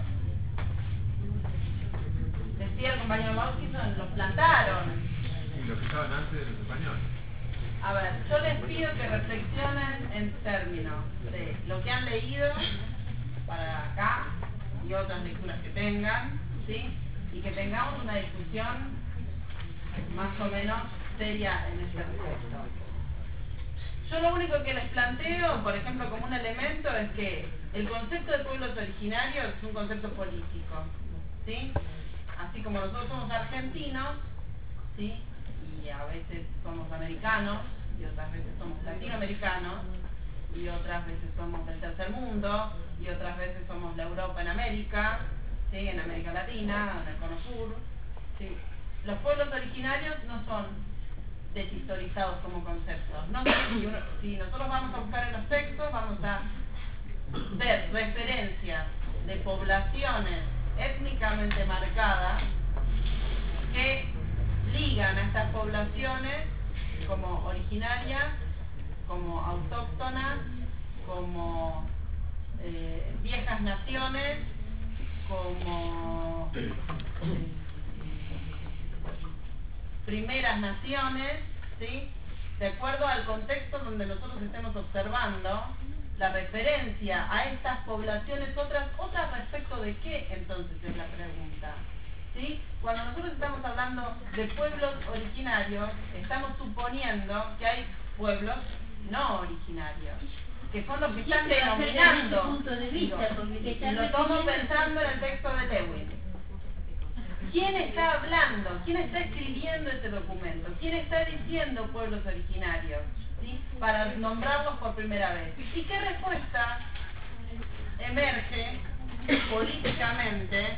Decía el compañero Mauskison, los plantaron. Y los que estaban antes de los españoles. A ver, yo les pido que reflexionen en términos de lo que han leído para acá y otras lecturas que tengan, ¿sí? Y que tengamos una discusión más o menos seria en este respecto. Yo lo único que les planteo, por ejemplo, como un elemento, es que el concepto de pueblos originarios es un concepto político, ¿sí? Así como nosotros somos argentinos, ¿sí?, y a veces somos americanos, y otras veces somos latinoamericanos, y otras veces somos del tercer mundo, y otras veces somos la Europa en América, ¿sí?, en América Latina, en el Cono Sur, ¿sí? Los pueblos originarios no son deshistorizados como conceptos. No, si nosotros vamos a buscar en los textos, vamos a ver referencias de poblaciones étnicamente marcadas que ligan a estas poblaciones como originarias, como autóctonas, como viejas naciones, como primeras naciones, ¿sí? De acuerdo al contexto donde nosotros estemos observando, la referencia a estas poblaciones, otras respecto de qué, entonces, es la pregunta, ¿sí? Cuando nosotros estamos hablando de pueblos originarios, estamos suponiendo que hay pueblos no originarios, que son los que están denominando. Punto de vista, Lo tomo pensando en el texto de Lewin. ¿Quién está hablando? ¿Quién está escribiendo ese documento? ¿Quién está diciendo pueblos originarios? ¿Sí? Para nombrarlos por primera vez. ¿Y qué respuesta emerge políticamente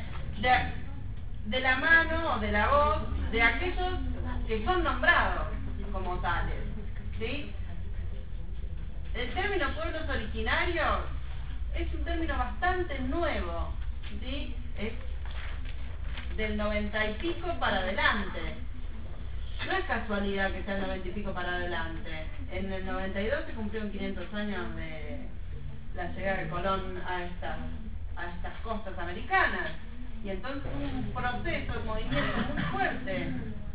de la mano o de la voz de aquellos que son nombrados como tales? ¿Sí? El término pueblos originarios es un término bastante nuevo, ¿sí? Es del 90 y pico para adelante. No es casualidad que sea el 90 y pico para adelante. En el 92 se cumplieron 500 años de la llegada de Colón a estas costas americanas. Y entonces un proceso, un movimiento muy fuerte,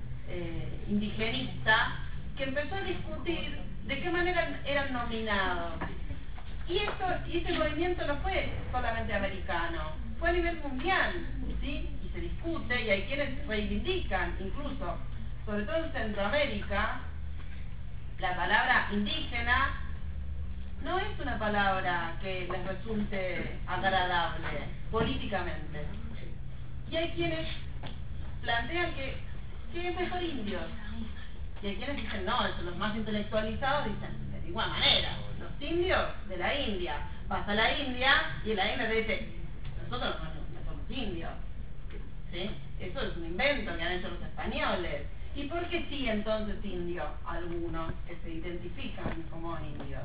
indigenista, que empezó a discutir de qué manera eran nominados. Y ese movimiento no fue solamente americano, fue a nivel mundial, ¿sí? Y se discute, y hay quienes reivindican, incluso, sobre todo en Centroamérica, la palabra indígena no es una palabra que les resulte agradable políticamente. Y hay quienes plantean que es mejor indios. Y hay quienes dicen, no, los más intelectualizados dicen, de igual manera, los indios de la India. Vas a la India y la India te dice, nosotros no somos indios. ¿Sí? Eso es un invento que han hecho los españoles. ¿Y por qué sí entonces indios? Algunos que se identifican como indios.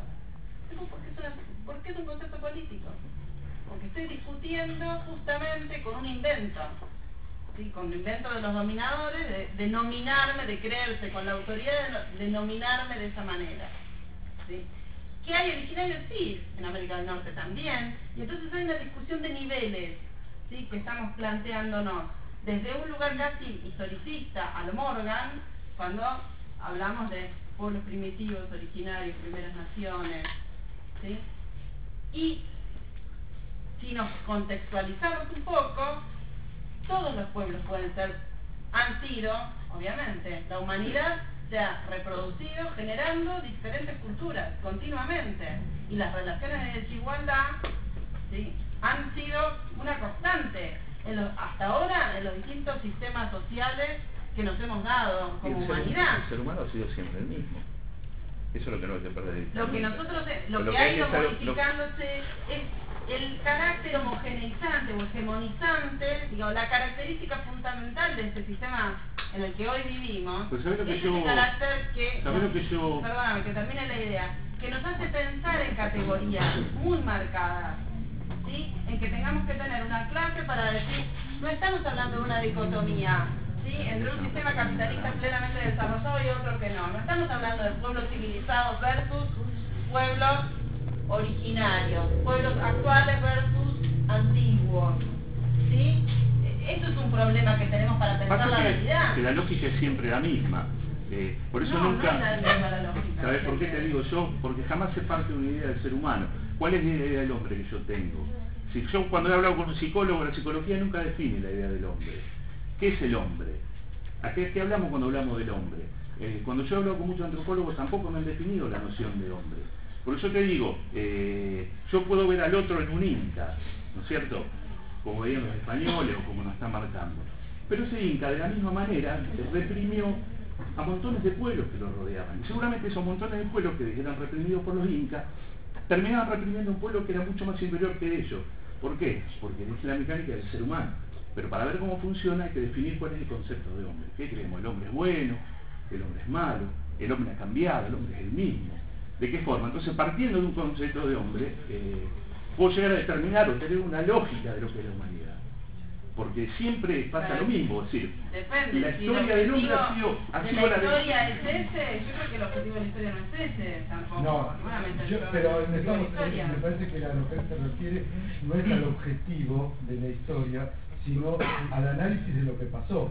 Porque es un concepto político. Porque estoy discutiendo justamente con un invento. ¿Sí? Con el invento de los dominadores, de nominarme, de creerse con la autoridad de nominarme de esa manera. ¿Sí? ¿Qué hay originarios? Sí, en América del Norte también. Y entonces hay una discusión de niveles, ¿sí? Que estamos planteándonos. Desde un lugar casi historicista a lo Morgan, cuando hablamos de pueblos primitivos, originarios, primeras naciones, ¿sí? Y si nos contextualizamos un poco, todos los pueblos han sido, obviamente, la humanidad se ha reproducido generando diferentes culturas continuamente, y las relaciones de desigualdad, ¿sí? Han sido una constante hasta ahora en los distintos sistemas sociales que nos hemos dado como humanidad. El ser humano ha sido siempre el mismo. Eso es lo que no hay que perder de vista. Lo que ha ido modificándose es el carácter homogeneizante o hegemonizante, digamos, la característica fundamental de este sistema en el que hoy vivimos, pues es ese carácter perdóname, que termine la idea, que nos hace pensar en categorías muy marcadas, ¿sí? En que tengamos que tener una clase para decir, no estamos hablando de una dicotomía, ¿sí? Entre un sistema capitalista plenamente desarrollado y otro que no estamos hablando de pueblos civilizados versus pueblos originarios, pueblos actuales versus antiguos, ¿sí? Eso es un problema que tenemos para pensar la realidad. Que la lógica es siempre la misma. Por eso nunca... No es la misma la lógica. ¿Sabes por qué te digo yo? Porque jamás se parte de una idea del ser humano. ¿Cuál es la idea del hombre que yo tengo? Si yo cuando he hablado con un psicólogo, la psicología nunca define la idea del hombre. ¿Qué es el hombre? ¿A qué hablamos cuando hablamos del hombre? Cuando yo he hablado con muchos antropólogos tampoco me han definido la noción de hombre. Por eso te digo, yo puedo ver al otro en un inca, ¿no es cierto? Como veían los españoles o como nos están marcando. Pero ese inca, de la misma manera, reprimió a montones de pueblos que lo rodeaban. Y seguramente esos montones de pueblos que eran reprimidos por los incas, terminaban reprimiendo un pueblo que era mucho más inferior que ellos. ¿Por qué? Porque es la mecánica del ser humano. Pero para ver cómo funciona hay que definir cuál es el concepto de hombre. ¿Qué creemos? ¿El hombre es bueno? el hombre es malo, el hombre ha cambiado, el hombre es el mismo. ¿De qué forma? Entonces, partiendo de un concepto de hombre, puedo llegar a determinar o tener una lógica de lo que es la humanidad. Porque siempre pasa lo mismo, es decir, depende, la historia del hombre ha sido la historia es ese, yo creo que el objetivo de la historia no es ese tampoco. No, pero me parece que a lo que se refiere no es al objetivo de la historia, sino al análisis de lo que pasó.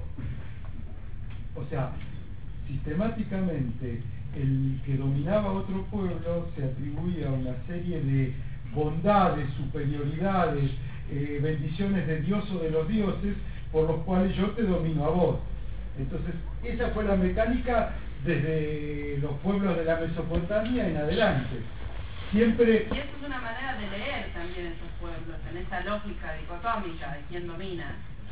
O sea, sistemáticamente el que dominaba otro pueblo se atribuía una serie de bondades, superioridades, bendiciones de Dios o de los dioses, por los cuales yo te domino a vos. Entonces, esa fue la mecánica desde los pueblos de la Mesopotamia en adelante. Siempre... Y eso es una manera de leer también esos pueblos, en esa lógica dicotómica de quién domina.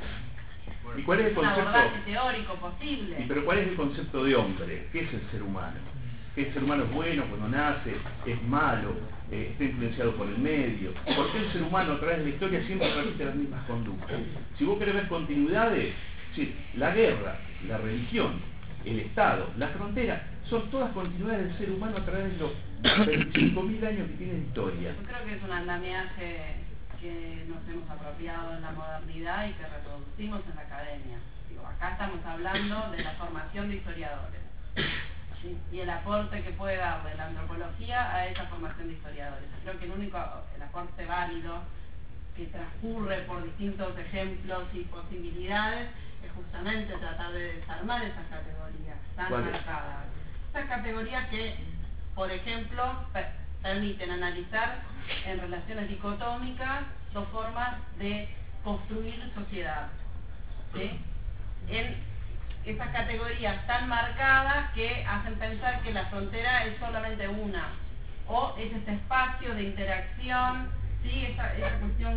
¿Y cuál es el concepto? Un abordaje teórico posible. Pero ¿cuál es el concepto de hombre? ¿Qué es el ser humano? ¿Que el ser humano es bueno cuando nace? ¿Es malo? ¿Está influenciado por el medio? ¿Por qué el ser humano a través de la historia siempre repite las mismas conductas? Si vos querés ver continuidades, sí, la guerra, la religión, el Estado, la frontera, son todas continuidades del ser humano a través de los 25.000 años que tiene de historia. Yo creo que es un andamiaje que nos hemos apropiado en la modernidad y que reproducimos en la academia. Digo, acá estamos hablando de la formación de historiadores, ¿sí? Y el aporte que puede darle la antropología a esa formación de historiadores. Creo que el aporte válido que transcurre por distintos ejemplos y posibilidades es justamente tratar de desarmar esas categorías tan marcadas. Esas categorías que, por ejemplo, permiten analizar en relaciones dicotómicas dos formas de construir sociedad, ¿sí? En esas categorías tan marcadas que hacen pensar que la frontera es solamente una, o es este espacio de interacción, ¿sí? esa cuestión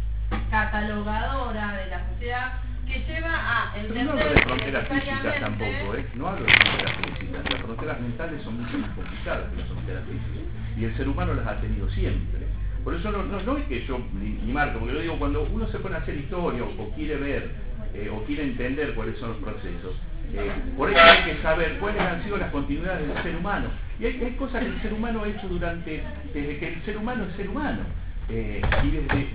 catalogadora de la sociedad que lleva a entender... Pero no hablo de fronteras físicas tampoco, no hablo de fronteras físicas. Las fronteras mentales son mucho más complicadas que las fronteras físicas. Y el ser humano las ha tenido siempre. Por eso no es que yo ni marco, porque lo digo, cuando uno se pone a hacer historia o quiere ver o quiere entender cuáles son los procesos, por eso hay que saber cuáles han sido las continuidades del ser humano. Y hay cosas que el ser humano ha hecho desde que el ser humano es ser humano. Y desde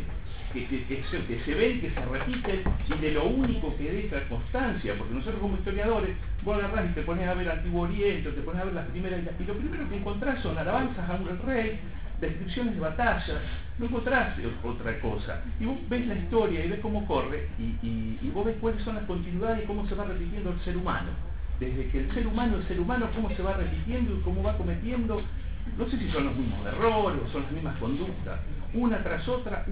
que se ven, que se repiten, y de lo único que deja constancia, porque nosotros como historiadores, vos agarrás y te pones a ver Antiguo Oriente, te pones a ver las primeras, y lo primero que encontrás son alabanzas a un rey, descripciones de batallas, no encontrás otra cosa. Y vos ves la historia y ves cómo corre, y vos ves cuáles son las continuidades y cómo se va repitiendo el ser humano. Desde que el ser humano es ser humano, cómo se va repitiendo y cómo va cometiendo, no sé si son los mismos errores o son las mismas conductas, una tras otra,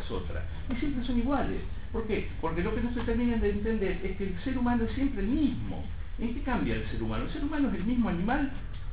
y siempre son iguales. ¿Por qué? Porque lo que no se terminan de entender es que el ser humano es siempre el mismo. ¿En qué cambia el ser humano? El ser humano es el mismo animal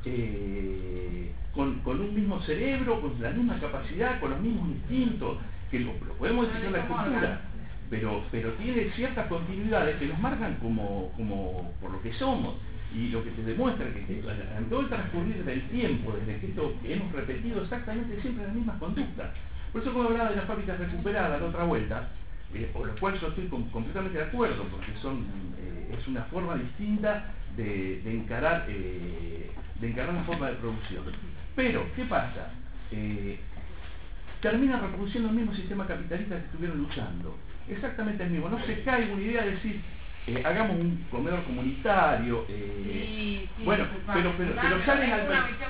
con un mismo cerebro, con la misma capacidad, con los mismos instintos, que lo podemos decir en la cultura, pero tiene ciertas continuidades que nos marcan como por lo que somos. Y lo que te demuestra que en todo el transcurrir del tiempo, desde que esto hemos repetido exactamente siempre las mismas conductas. Por eso cuando hablaba de las fábricas recuperadas la otra vuelta, por lo cual yo estoy completamente de acuerdo, porque es una forma distinta de encarar una forma de producción. Pero, ¿qué pasa? Terminan reproduciendo el mismo sistema capitalista que estuvieron luchando. Exactamente el mismo. No se cae una idea de decir, hagamos un comedor comunitario, bueno, pero salen al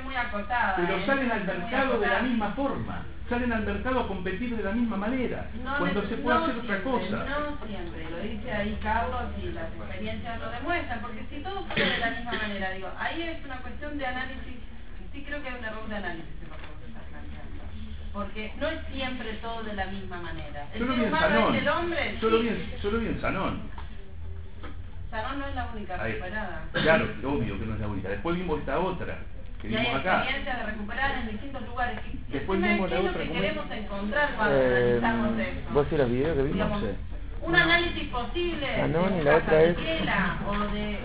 mercado de la misma forma, salen al mercado a competir de la misma manera, cuando se puede hacer otra cosa. No siempre, lo dice ahí Carlos y las experiencias lo demuestran, porque si todo fuera de la misma manera, digo, ahí es una cuestión de análisis, sí creo que hay un error de análisis en lo que vos estás planteando, porque no es siempre todo de la misma manera. El ser humano es el hombre. Solo bien Sanón. Sanón no es la única recuperada. Claro, obvio que no es la única. Después vimos esta otra, que y hay vimos acá. experiencias de recuperar en distintos lugares. Después vimos la ¿Qué es otra, lo que ¿cómo queremos encontrar cuando analizamos esto? ¿Vos y los videos que vimos? Digamos, un análisis posible Sanón, de y la otra es... o de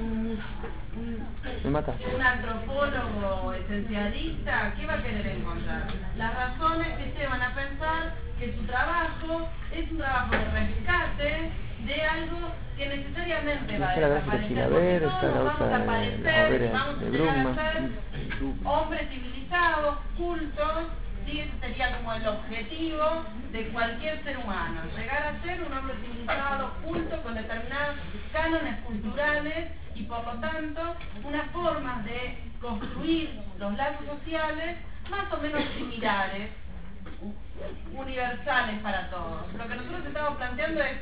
un antropólogo esencialista, ¿qué va a querer encontrar? Las razones que llevan a pensar que su trabajo es un trabajo de rescate de algo que necesariamente va a Está la gráfica desaparecer, Chilaver, porque está todos la vamos otra a de la aparecer y obra vamos de a llegar a Brugman. ser hombres civilizados, cultos, ¿sí? Ese sería como el objetivo de cualquier ser humano, llegar a ser un hombre civilizado, culto, con determinados cánones culturales y por lo tanto unas formas de construir los lazos sociales más o menos similares, universales para todos. Lo que nosotros estamos planteando es,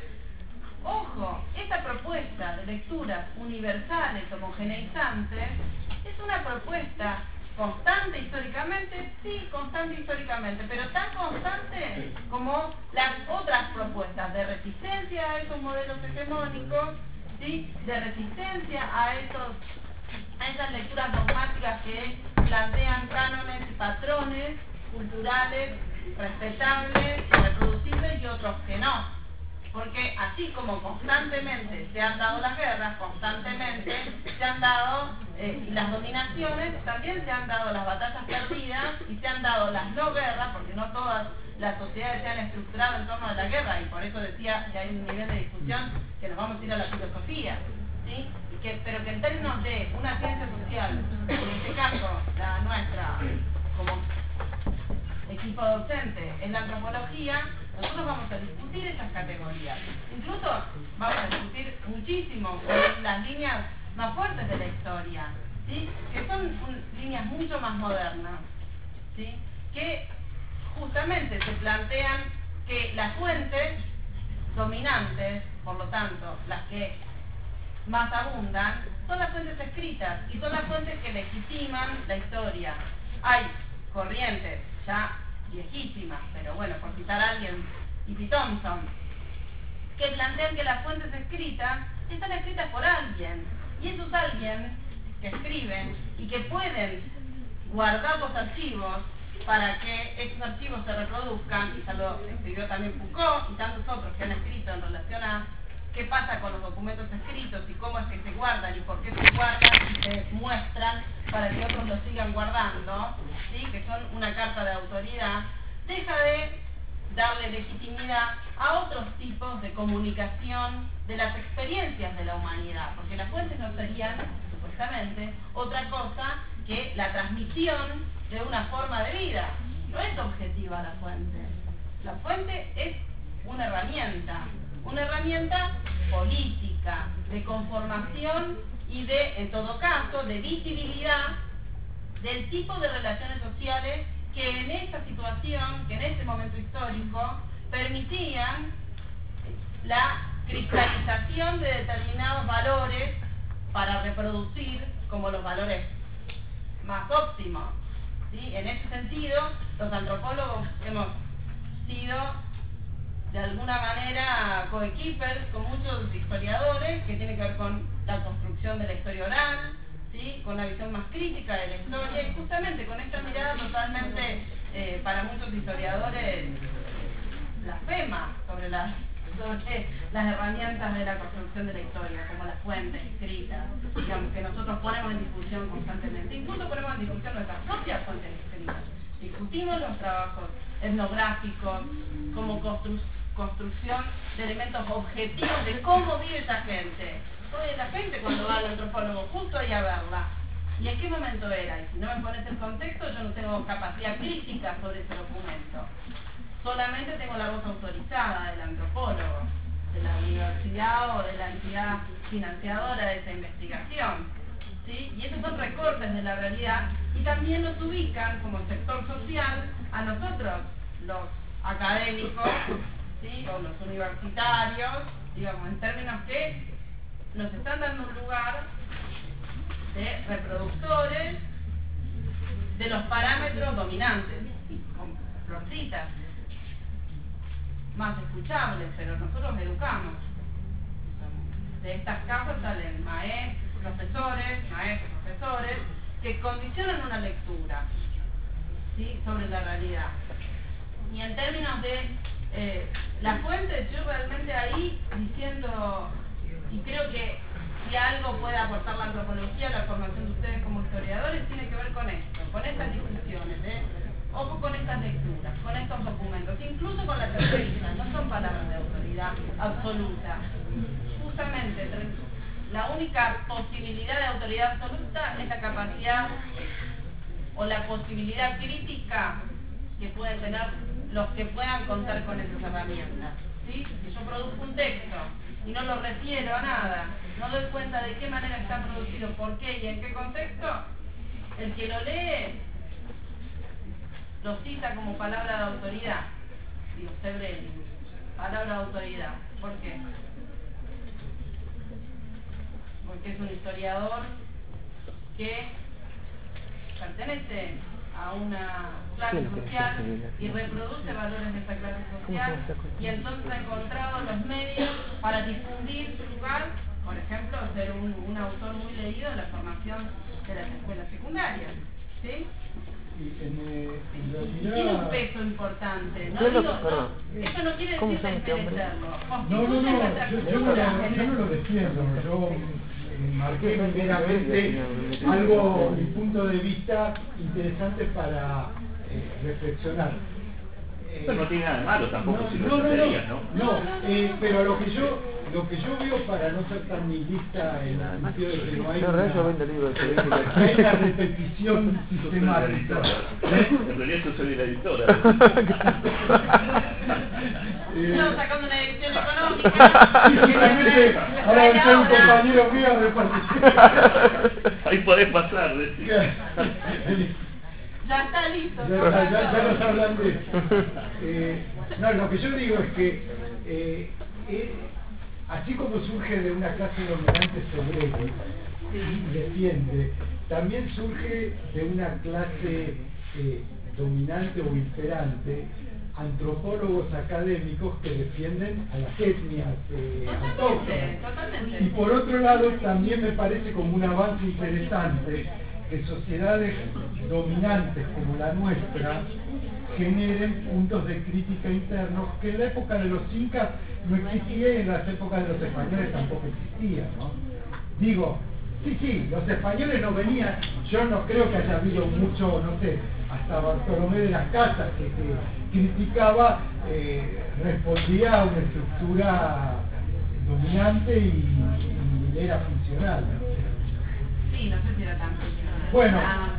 ojo, esta propuesta de lecturas universales, homogeneizantes, es una propuesta constante históricamente, sí, constante históricamente, pero tan constante como las otras propuestas de resistencia a esos modelos hegemónicos, ¿sí? De resistencia a esas lecturas dogmáticas que plantean cánones y patrones culturales respetables y reproducibles y otros que no. Porque así como constantemente se han dado las guerras, constantemente se han dado las dominaciones, también se han dado las batallas perdidas y se han dado las no guerras, porque no todas las sociedades se han estructurado en torno a la guerra, y por eso decía que hay un nivel de discusión que nos vamos a ir a la filosofía, ¿sí? Pero que en términos de una ciencia social, en este caso la nuestra, como equipo docente, en la antropología, nosotros vamos a discutir esas categorías. Incluso vamos a discutir muchísimo las líneas más fuertes de la historia, ¿sí? Que son líneas mucho más modernas, ¿sí? Que justamente se plantean que las fuentes dominantes, por lo tanto, las que más abundan, son las fuentes escritas y son las fuentes que legitiman la historia. Hay corrientes ya viejísimas, pero bueno, por citar a alguien, E.P. Thompson, que plantean que las fuentes escritas están escritas por alguien, y esos alguien que escriben y que pueden guardar los archivos para que esos archivos se reproduzcan, y eso lo escribió también Foucault y tantos otros que han escrito en relación a qué pasa con los documentos escritos y cómo es que se guardan y por qué se guardan y se muestran para que otros los sigan guardando, ¿sí? Que son una carta de autoridad, deja de darle legitimidad a otros tipos de comunicación de las experiencias de la humanidad, porque las fuentes no serían, supuestamente, otra cosa que la transmisión de una forma de vida. No es objetiva la fuente. La fuente es una herramienta política, de conformación y de, en todo caso, de visibilidad del tipo de relaciones sociales que en esta situación, que en este momento histórico, permitían la cristalización de determinados valores para reproducir como los valores más óptimos, ¿sí? En ese sentido, los antropólogos hemos sido de alguna manera coequippers con muchos historiadores, que tiene que ver con la construcción de la historia oral, ¿sí? Con la visión más crítica de la historia, y justamente con esta mirada totalmente, para muchos historiadores, blasfema sobre las herramientas de la construcción de la historia, como las fuentes escritas, digamos, que nosotros ponemos en discusión constantemente. Incluso ponemos en discusión nuestras propias fuentes escritas. Discutimos los trabajos etnográficos como construcción de elementos objetivos de cómo vive esa gente. Oye, la gente cuando va al antropólogo justo ahí a verla, ¿y en qué momento era? Y si no me pones el contexto, yo no tengo capacidad crítica sobre ese documento. Solamente tengo la voz autorizada del antropólogo, de la universidad o de la entidad financiadora de esa investigación, ¿sí? Y esos son recortes de la realidad, y también nos ubican como sector social a nosotros, los académicos, ¿sí? O los universitarios, digamos, en términos que nos están dando un lugar de reproductores de los parámetros dominantes, como florcitas, más escuchables, pero nosotros educamos. De estas casas salen maestros, profesores, que condicionan una lectura, ¿sí? Sobre la realidad. Y en términos de la fuente, yo realmente ahí diciendo, y creo que si algo puede aportar la antropología, la formación de ustedes como historiadores, tiene que ver con esto, con estas discusiones, ojo con estas lecturas, con estos documentos, incluso con la terceriza, no son palabras de autoridad absoluta. justamente la única posibilidad de autoridad absoluta es la capacidad o la posibilidad crítica que pueden tener los que puedan contar con esas herramientas. ¿Sí? Si yo produzco un texto y no lo refiero a nada, no doy cuenta de qué manera está producido, por qué y en qué contexto, el que lo lee lo cita como palabra de autoridad. Digo, Sebreni, palabra de autoridad. ¿Por qué? Porque es un historiador que pertenece a una clase social y reproduce valores de esa clase social, y entonces ha encontrado los medios para difundir su lugar, por ejemplo, ser un autor muy leído en la formación de las escuelas secundarias. ¿Sí? Tiene un peso importante. No digo, eso no quiere decir desmerecerlo. Yo no lo defiendo. Yo marqué primeramente algo, mi punto de vista interesante para reflexionar. Eso no tiene nada de malo tampoco, si lo entenderías, ¿no? Pero lo que yo veo, para no ser tan nihilista en el sentido de que no hay una repetición sistemática. En realidad yo soy la editora. Estamos sacando una edición económica. Ahora soy un compañero mío de participación. Ahí podés pasar. Ya está listo. Ya nos hablan de eso. No, lo que yo digo es que así como surge de una clase dominante Sebreni y defiende, también surge de una clase dominante o imperante, antropólogos académicos que defienden a las etnias autóctonas. Y por otro lado también me parece como un avance interesante que sociedades dominantes como la nuestra generen puntos de crítica internos que en la época de los incas no existía y en las épocas de los españoles tampoco existía, ¿no? Digo, sí, los españoles no venían, yo no creo que haya habido mucho, no sé, hasta Bartolomé de las Casas que criticaba, respondía a una estructura dominante y era funcional, ¿no? Sí, no sé si era tan funcional. Bueno.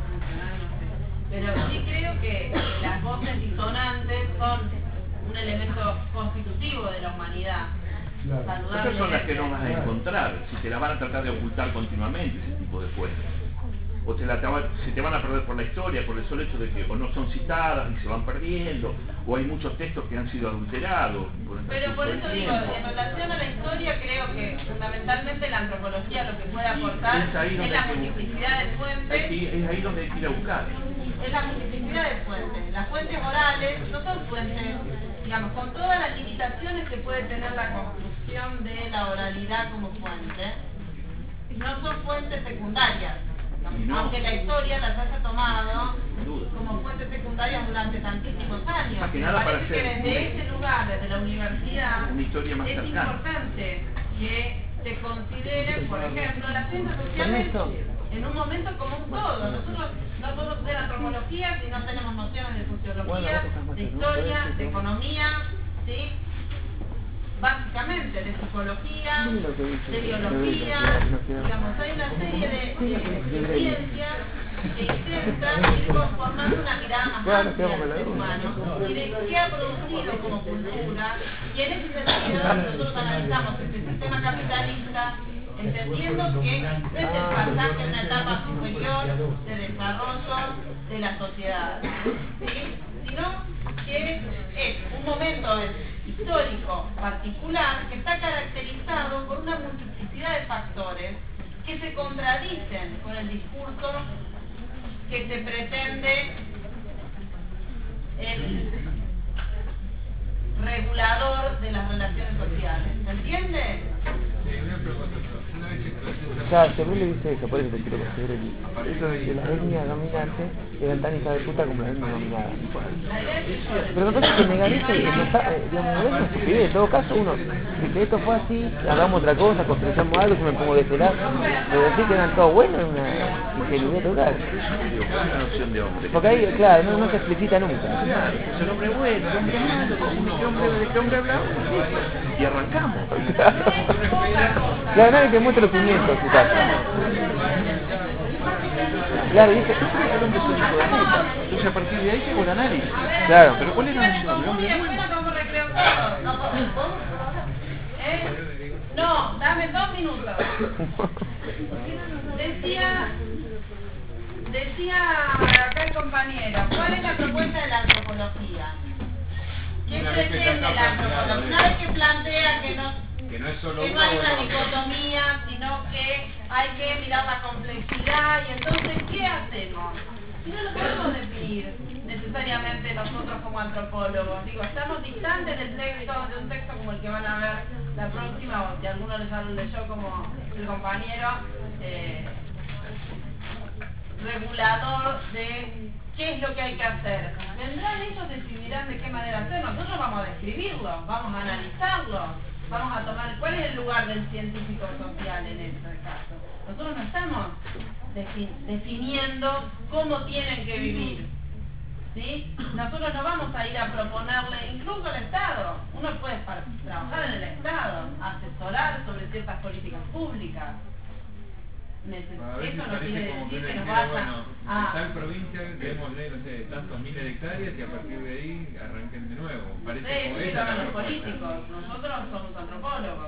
Pero sí creo que las voces disonantes son un elemento constitutivo de la humanidad. Claro. Esas son las que no vas a encontrar, si te las van a tratar de ocultar continuamente, ese tipo de fuentes. O se te van a perder por la historia, por el solo hecho de que o no son citadas y se van perdiendo, o hay muchos textos que han sido adulterados. Pero por eso digo, en relación a la historia, creo que fundamentalmente la antropología lo que puede aportar es la multiplicidad de fuentes. Es ahí donde hay que ir a buscar. Es la multiplicidad de fuentes. Las fuentes orales no son fuentes, digamos, con todas las limitaciones que puede tener la construcción de la oralidad como fuente, no son fuentes secundarias. No. Aunque la historia las haya tomado como fuentes secundarias durante tantísimos años. Me parece que desde ese lugar, desde la universidad, es importante que se consideren, por ejemplo, las ciencias sociales en un momento como un todo. Nosotros no podemos estudiar antropología si no tenemos nociones de sociología, de historia, de economía, ¿sí? Básicamente de psicología, de biología, digamos, hay una serie de ciencias que intentan ir conformando una mirada más amplia del ser humano y de qué ha producido como cultura, y en ese sentido nosotros analizamos este sistema capitalista entendiendo que no es el pasaje a una etapa superior de desarrollo de la sociedad, ¿sí? Sino que es un momento histórico particular que está caracterizado por una multiplicidad de factores que se contradicen con el discurso que se pretende el regulador de las relaciones sociales. ¿Se entiende? Claro, Sebreni le dice eso, por eso te quiero con Sebreni. Eso de que las etnias dominantes eran tan hijas de puta como las etnias dominadas. Pero me parece que negar eso, digamos, es una estupidez. En todo caso, uno dice, esto fue así, hagamos otra cosa, construyamos algo, yo me pongo de ese lado. Pero decir que eran todos buenos es una ingenuidad total. ¿Cuál es la noción de hombre? Porque ahí, claro, no se explicita nunca. Claro, es el hombre bueno, el hombre malo, ¿de qué hombre hablamos? Y arrancamos. Claro, nadie te muestra los cimientos, su casa. Claro, y ese... el hombre es un hijo de puta. Entonces a partir de ahí llegó el análisis. Claro. Pero ¿cuál es la noción de hombre bueno? No, dame 2 minutos. Decía acá el compañero, ¿cuál es la propuesta de la antropología? ¿Qué pretende la antropología? Una vez que plantea que no hay una dicotomía, sino que hay que mirar la complejidad, y entonces, ¿qué hacemos? Si no lo podemos definir necesariamente nosotros como antropólogos, digo, estamos distantes del texto, de un texto como el que van a ver la próxima, o si alguno les leyó como el compañero, regulador de qué es lo que hay que hacer. Vendrán ellos, decidirán de qué manera hacerlo. Nosotros vamos a describirlo, vamos a analizarlo, vamos a tomar cuál es el lugar del científico social en este caso. Nosotros no estamos definiendo cómo tienen que vivir, ¿sí? Nosotros no vamos a ir a proponerle, incluso al Estado, uno puede trabajar en el Estado, asesorar sobre ciertas políticas públicas. Eso no quiere decir que nos vaya a... tal provincia démosle, no sé, tantos miles de hectáreas y a partir de ahí arranquen de nuevo. Parece como sí, esa pero la los propuesta. políticos, nosotros somos antropólogos.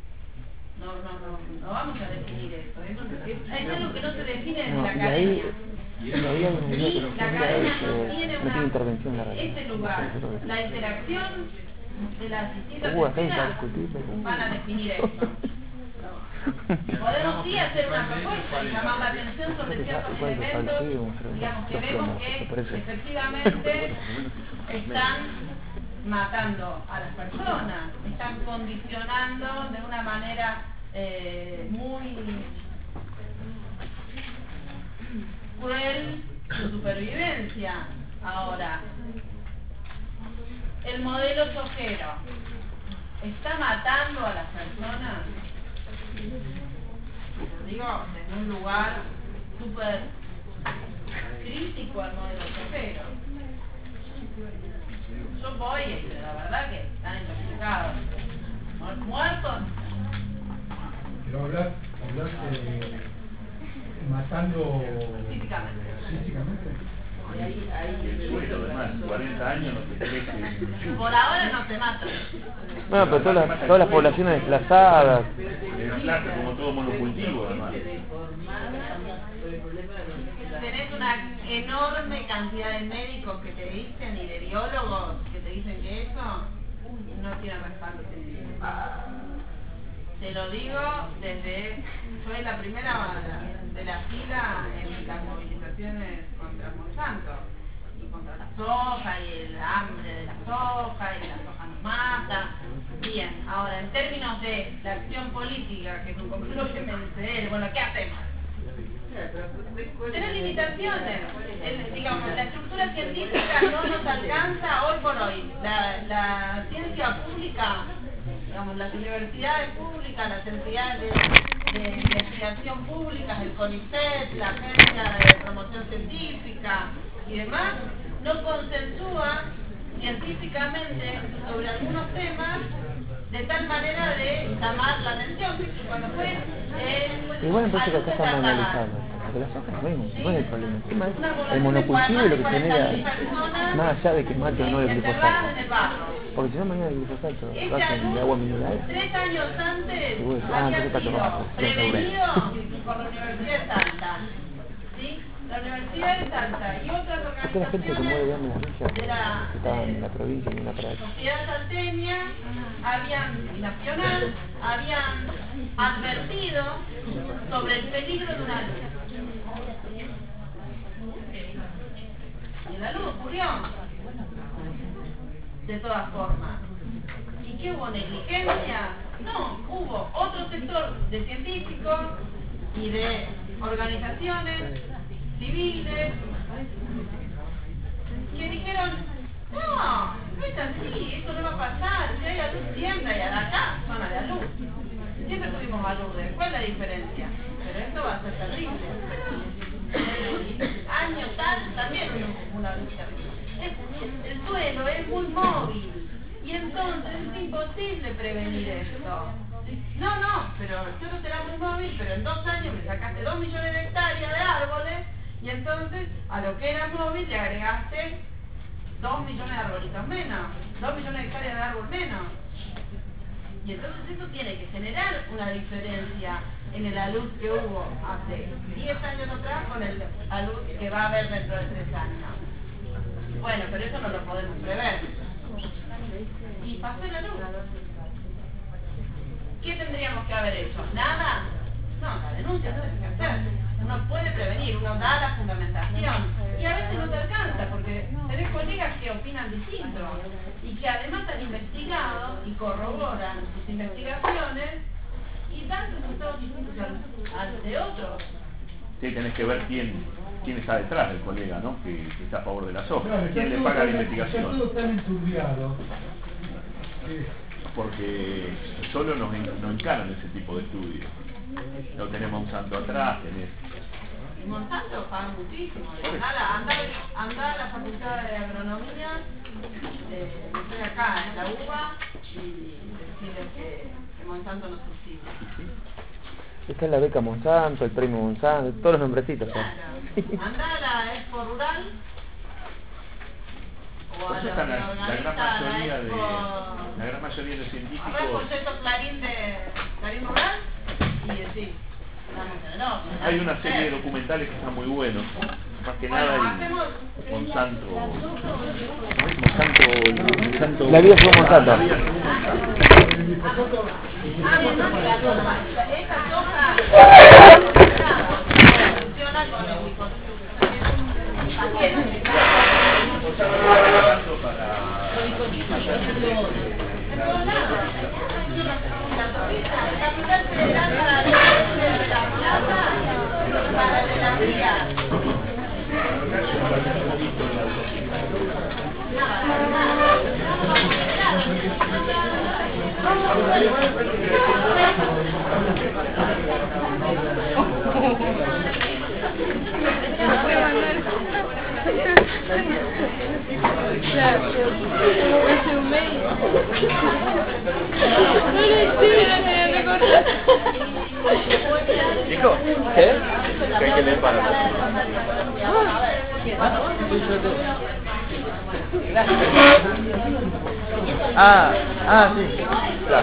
No vamos a definir esto. Es algo que no se define desde la academia. Y ahí hay una idea La academia que tiene no tiene intervención en la realidad. ese lugar, la interacción de las distintas Acá esferas está discutible. van a definir esto. Podemos sí hacer una propuesta y llamar la atención sobre ciertos elementos, digamos, que vemos que efectivamente están matando a las personas, están condicionando de una manera muy cruel su supervivencia. Ahora, el modelo sojero está matando a las personas. Lo digo desde un lugar súper crítico al modelo sojero. Yo voy y la verdad que están intoxicados, muertos. Pero hablar matando físicamente. Bueno, además, 40 años no te crece. Por ahora no te matan. No, pero todas las poblaciones desplazadas. En plata, como todo monocultivo, además. Tenés una enorme cantidad de médicos que te dicen y de biólogos que te dicen que eso no tiene respaldo científico. Te lo digo desde... Soy la primera de la fila en las movilizaciones contra Monsanto y contra la soja y el hambre de la soja y la soja nos mata. Bien, ahora en términos de la acción política, que es un concepto que me dice él, bueno, ¿qué hacemos? Tenés limitaciones. Digamos, la estructura científica no nos alcanza hoy por hoy. La ciencia pública, digamos, las universidades públicas, las entidades de investigación públicas, el CONICET, la Agencia de Promoción Científica y demás, no consensúa científicamente sobre algunos temas de tal manera de llamar la atención. Cuando fue Igual entonces acá estamos analizando, porque la soja no es el problema. El tema es el monocultivo y lo que genera, más allá de que mate o no el glifosato. Porque si no mañana el glifosato lo hacen de agua mineral. 3 años antes Y vos decís, había entonces sido está tomado, prevenido por la Universidad de Salta. ¿Sí? La Universidad de Salta y otras Porque la gente que muere de hambre en las villas, de que estaban en la provincia y en una para sociedad salteña y nacional habían advertido sobre el peligro de una luz. Y la luz ocurrió. De todas formas. ¿Y qué hubo? ¿Negligencia? No, hubo otro sector de científicos y de organizaciones civiles que dijeron, no es así, eso no va a pasar, si hay alud siempre hay acá, zona de alud. Siempre tuvimos aludes, ¿cuál es la diferencia? Pero esto va a ser terrible. año tal, también una lucha. El suelo es muy móvil y entonces es imposible prevenir esto. No, pero el suelo será muy móvil, pero en 2 años me sacaste 2 millones de hectáreas de árboles y entonces a lo que era móvil le agregaste 2 millones de arbolitos menos, 2 millones de hectáreas de árbol menos. Y entonces eso tiene que generar una diferencia en el alud que hubo hace 10 años atrás con el alud que va a haber dentro de 3 años. Bueno, pero eso no lo podemos prever. Y pasó la luz. ¿Qué tendríamos que haber hecho? ¿Nada? No, la denuncia no tiene que hacer. Uno puede prevenir, uno da la fundamentación. Y a veces no te alcanza, porque tenés colegas que opinan distinto y que además han investigado y corroboran sus investigaciones y dan resultados distintos al de otros. Sí, tenés que ver quién está detrás del colega, ¿no? Que está a favor de la soja. Claro, ¿Quién le está paga todo la tan- investigación? Está todo tan enturbiado. Porque solo nos encaran ese tipo de estudios. No tenemos Monsanto atrás, tenés... Monsanto paga muchísimo. Anda a la facultad de agronomía, estoy acá en la UBA y decirles que Monsanto nos subsidia. Esta es la beca Monsanto, el premio Monsanto, todos los nombrecitos. Anda a la Expo Rural o a Por eso la están que la organiza la gran mayoría de científicos... Habrá el folleto Clarín Rural y decir, hay una serie de documentales que están muy buenos, más que nada el Monsanto. La vida fue Monsanto. Esta soja funciona con el Hijo, ¿qué? Que hay que leer para sí. Claro.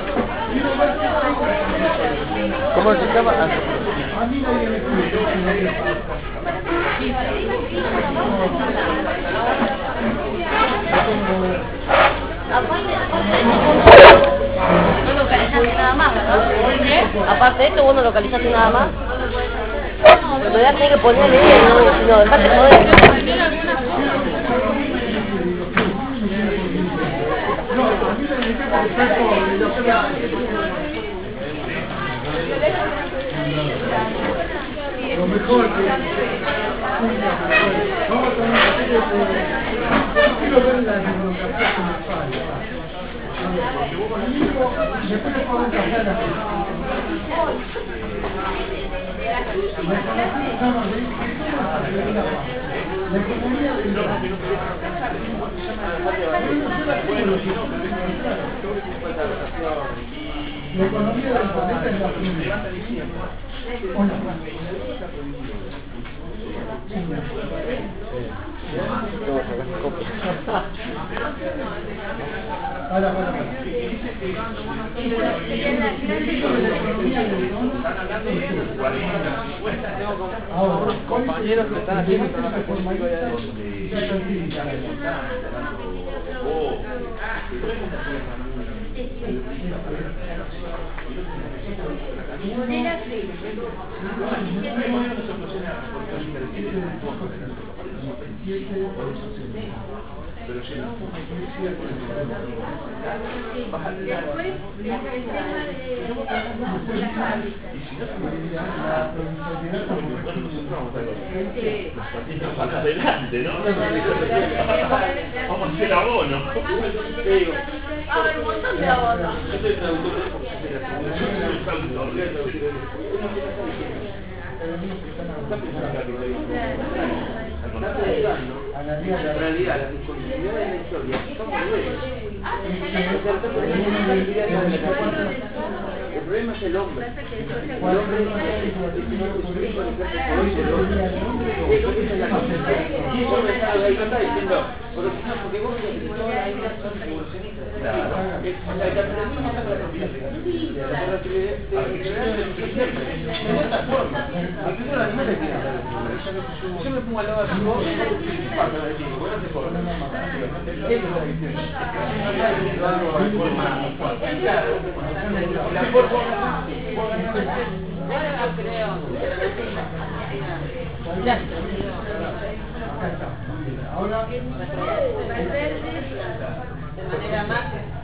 ¿Cómo se llama? A mí nadie me No localizaste nada más, ¿verdad? Aparte de esto, vos no localizaste nada más. En realidad tenés que ponerle bien, no dejate joder. Lo mejor que vamos a una serie de quiero ver la bibliografía que me falta. Después le puedo pasar la economía del la economía del planeta es la primera. ¿O no? Para. Ahora, compañeros que están haciendo trabajo conmigo allá adentro. Pero si no, más adelante, ¿no? Vamos a hacer abono. Va a haber un montón de abonos. En realidad, las discontinuidades de la historia son muy buenas. El problema es el hombre. El hombre y eso me está diciendo, porque vos ves que todas las ideas son evolucionistas. El capitalismo saca la propiedad de esta forma. Incluso los animales tienen la propiedad. Yo me pongo al lado de vos, ¿qué pasa? Bueno, se corre. Esa es la visión. Yo hago de forma claro. La forma Yo creo. Ahora, De manera más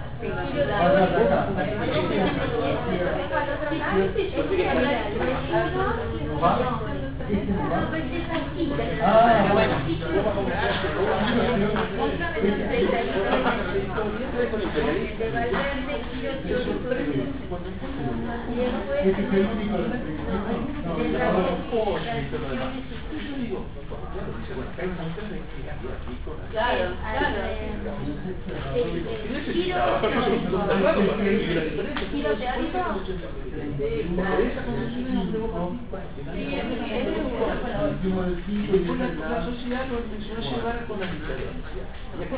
Después la sociedad lo empezó a llevar con las diferencias. Y después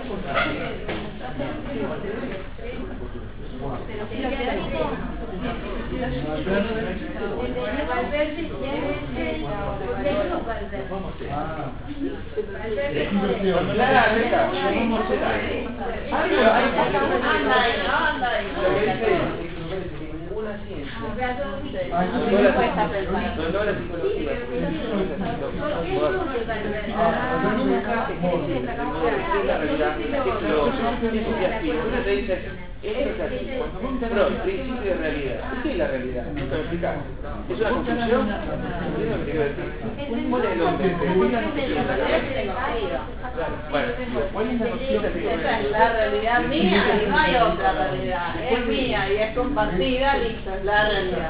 ninguna ciencia, no la psicología, principio de realidad. ¿Qué es la realidad? ¿Qué es una construcción? ¿Cuál es el hombre? Esa es la realidad mía y no hay otra realidad. Es mía y es compartida, listo, es la realidad.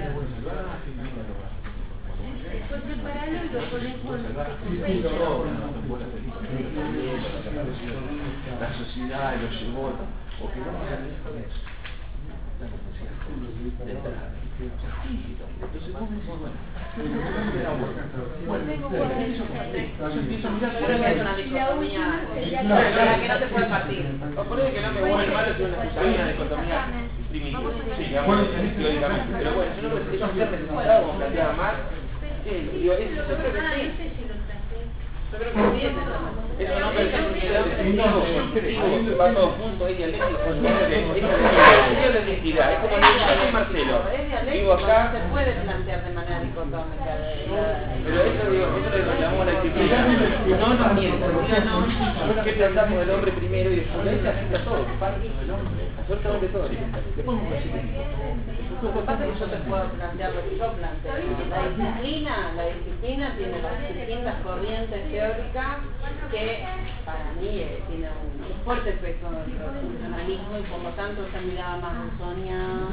La sociedad lo llevó, o que no hagan esto de eso. Entonces vos me decís, es una dicotomía la que no se puede partir. O poner que no me vuelve mal es una dicotomía primitiva. Sí, teóricamente. Pero bueno, yo no necesito ser necesitado, como planteaba Marx. Yo creo que sí. Yo creo que sí. Es un hombre que va todo junto, es dialéctico. Es la identidad, es como el Marcelo. Vivo acá. Se puede plantear de manera dicotómica. Pero eso lo llamamos la disciplina. No nos mientan. ¿Qué tratamos del hombre primero y después de así a todo? Parte del hombre. Absolutamente todo. Después un Lo que pasa es que yo te puedo plantear lo que yo planteo. La disciplina tiene las distintas corrientes teóricas que para mí tiene un fuerte peso dentro del funcionalismo y por lo tanto esa mirada más rusoniana.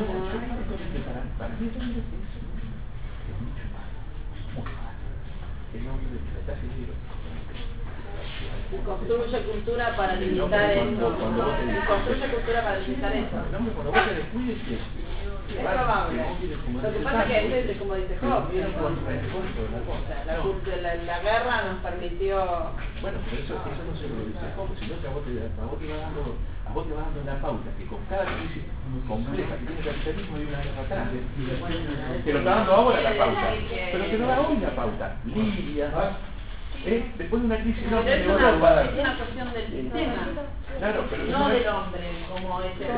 Y construye cultura para limitar eso. Construye cultura para limitar eso. Es probable. Lo que pasa es que, como dice Hobbes, la guerra nos permitió... Bueno, pero eso no se lo dice Hobbes, sino que a vos te va dando la pauta, que con cada crisis compleja que tiene el capitalismo hay una guerra atrás. Te lo está dando ahora la pauta, pero te lo da hoy la pauta. Libia, después de una crisis no es una cuestión del sistema. Claro, pero no del hombre, como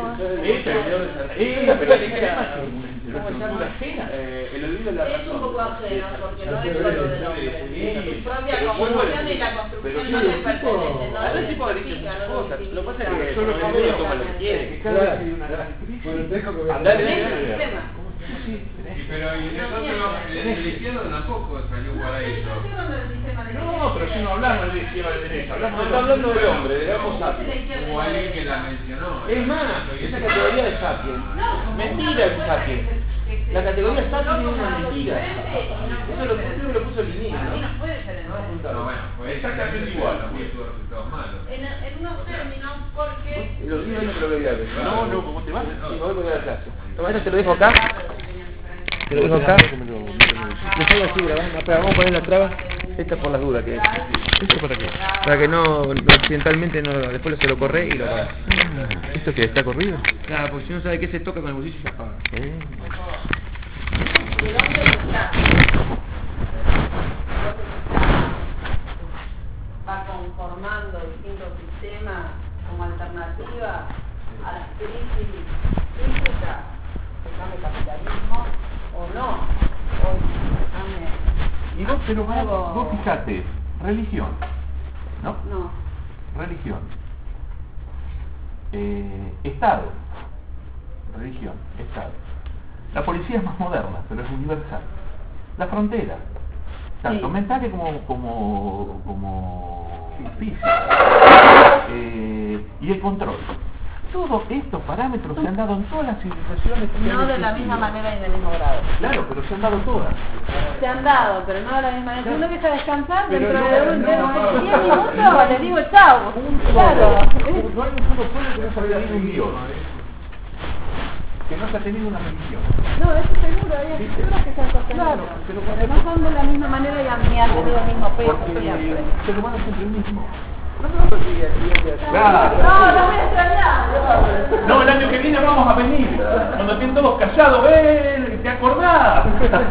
el olvido de la razón. Es un poco ajeno, porque no es solo del hombre. Su propia conmoción y la construcción no le pertenece, no le significa, no lo significa. Lo que pasa es que solo el toma lo que quiere. Cada vez que hay una gran crisis, andale en el sistema. Pero el izquierdo tampoco salió para eso. No, pero si no hablamos de izquierda y de derecha, Estamos hablando del hombre, del homo sapiens. Como alguien que la mencionó. Es más, esa categoría de sapiens. Mentira el sapiens. que La categoría SAT no tiene una como mentira. Eso lo puso el Para mí no puede ser en No, bueno, pues exactamente igual. También tuvo resultados malos. en unos términos, porque Lo digo no creo que voy a ver. No, ¿cómo te vas? Sí, me voy a la clase. Toma, esto te lo dejo acá. Te lo dejo acá. No salga así, grabando. Espera, vamos a poner la traba. Esta por las dudas que. ¿Esto para qué? Para que no accidentalmente no. Después se lo corre y lo apaga. ¿Esto que está corrido? Claro, porque si no sabe qué se toca con el bolsillo se apaga. ¿De dónde está? Va conformando distintos sistemas como alternativa a las crisis físicas que llame capitalismo o no, o llame Y vos, pero vos fijate, religión, ¿no? no. Religión. Estado. Religión, Estado. La policía es más moderna, pero es universal. La frontera, tanto Sí. mental como física. Y el control. Todos estos parámetros se han dado en todas las civilizaciones. No de la misma manera y del mismo grado. Claro, pero se han dado todas. Se han dado, pero no de la misma manera. Si uno deja descansar, Pero dentro no, de 10 no, minutos le digo chao. Claro. No hay un solo pueblo que no se haya tenido un Dios. Que no se ha tenido una religión. No, eso seguro, hay estructuras que se han sostenido. Claro, pero Pero no son de la misma manera y han tenido el mismo peso porque siempre. el ser humano es siempre el mismo. Claro. No, no voy a extrañar. No, el año que viene vamos a venir. Cuando estén todos callados, ¿te acordás?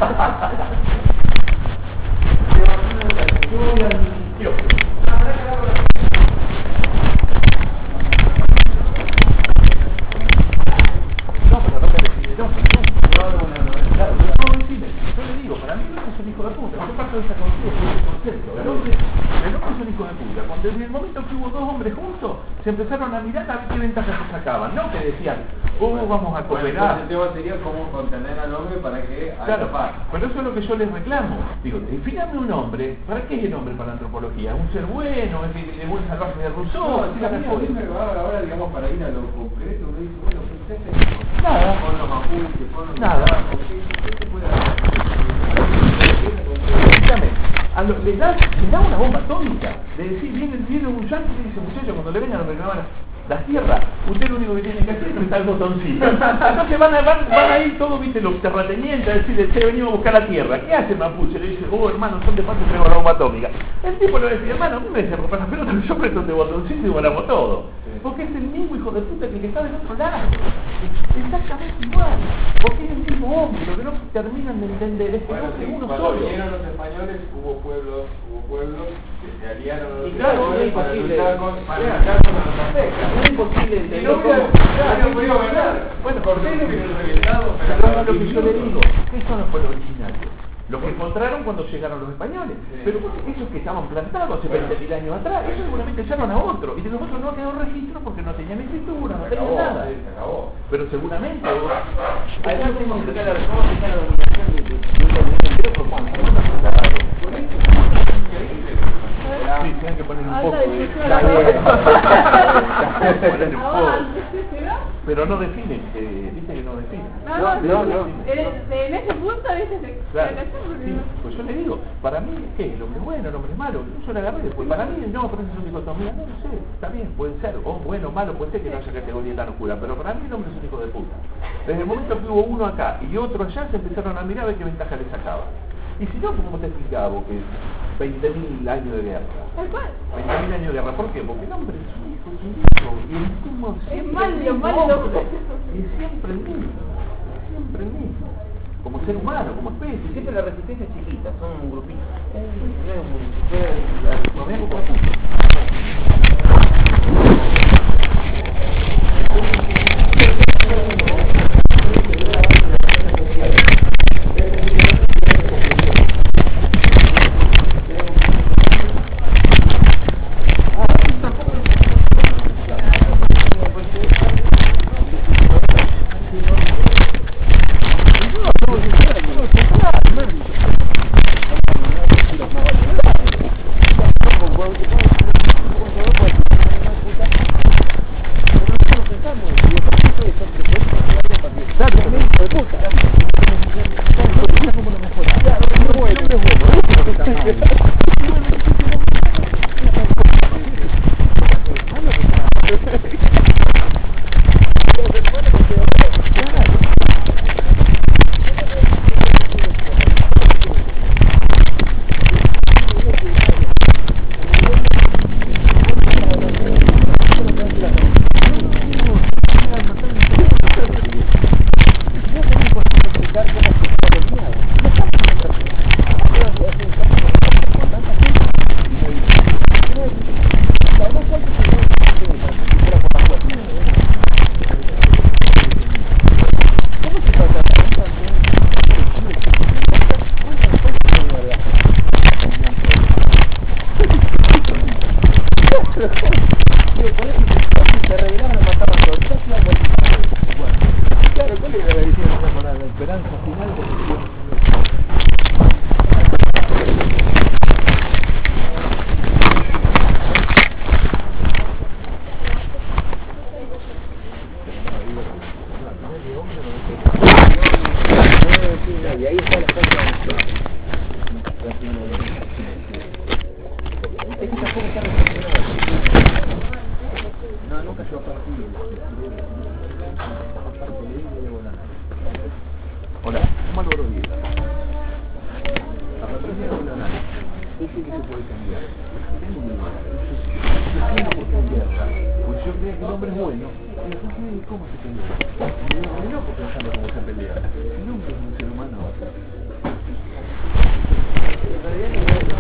No, pero no me decide, no. Claro, no decide. Yo le digo, para mí el hombre es un hijo de puta. Yo parto de ese concepto. El hombre es un hijo de puta. Cuando en el momento que hubo dos hombres juntos, se empezaron a mirar a ver qué ventajas se sacaban. No que decían, ¿cómo vamos a cooperar? El tema sería cómo contener al hombre para que haya Claro, paz. pero eso es lo que yo les reclamo. Digo, defíname un hombre. ¿Para qué es el hombre para la antropología? ¿Un ser bueno? ¿Es el buen salvaje de Rousseau? No, sí, a mí ahora, digamos, para ir a lo concreto, me dice, bueno, ¿qué se Nada. con los mapuches, con los Nada. ¿qué se puede hacer? Escúchame, le da una bomba atómica de decir, viene un yankee y dice, muchachos, cuando le vengan a reclamar las tierras, usted lo único que tiene que hacer es apretar el botoncito. Entonces van a ir todos, viste, los terratenientes a decirle, che, venimos a buscar la tierra. ¿Qué hace el mapuche? Le dice, oh, hermano, son de parte, traigo la bomba atómica. El tipo le va a decir, hermano, a mí me dice romper las pelotas, yo aprieto este botoncito y volamos todo. Porque es el mismo hijo de puta que el que está del otro lado. Exactamente igual. Porque es el mismo hombre. Lo que no terminan de entender es que no es uno Cuando solo. vinieron los españoles, hubo pueblos que se aliaron a los Y claro, españoles es para imposible. luchar con los aztecas. Es imposible Y entender no hubiera podido ganar. Bueno, Cortés lo hubiera reventado, pero es lo que yo le digo. ¿Qué son los pueblos originarios? Los que encontraron cuando llegaron los españoles. Pero esos que estaban plantados hace 20.000 años atrás, ellos seguramente echaron a otro. Y de los otros no quedó registro porque no tenían escritura, no tenían nada. Se acabó. Pero seguramente vos... Además, ¿cómo se da la dominación de un continente entero por cuánto? Sí, tienen que poner un Alta poco de... discusión. Poner un poco. Ahora, Pero no definen, viste que no definen. No. En ese punto dices Claro, sí, pues yo le digo, para mí, ¿qué? ¿El hombre es bueno, el hombre es malo? Yo le agarré después. Para mí, no, pero eso es una dicotomía. No lo sé, está bien, puede ser. O bueno o malo, puede ser que no haya categoría tan oscura. Pero para mí el hombre es un hijo de puta. Desde el momento que hubo uno acá y otro allá, se empezaron a mirar a ver qué ventaja le sacaba. Y si no, ¿cómo te explicaba vos que 20.000 años de guerra? 20.000 años de guerra, ¿por qué? Porque el hombre es un hijo, y el mismo siempre malo, el mismo malo. hombre. Y siempre el mismo, siempre el mismo. Como ser humano, como especie. Siempre la resistencia es chiquita, son un grupito. Lo veo como así. Hola, ¿cómo Álvaro Díaz? A partir de una análisis, ¿qué que se puede cambiar? Tengo un hermano, yo no puedo cambiarla, pues yo creía que el hombre es bueno, y después ¿cómo se cambia? Me loco pensando cómo se pelea. El hombre es un ser humano. En realidad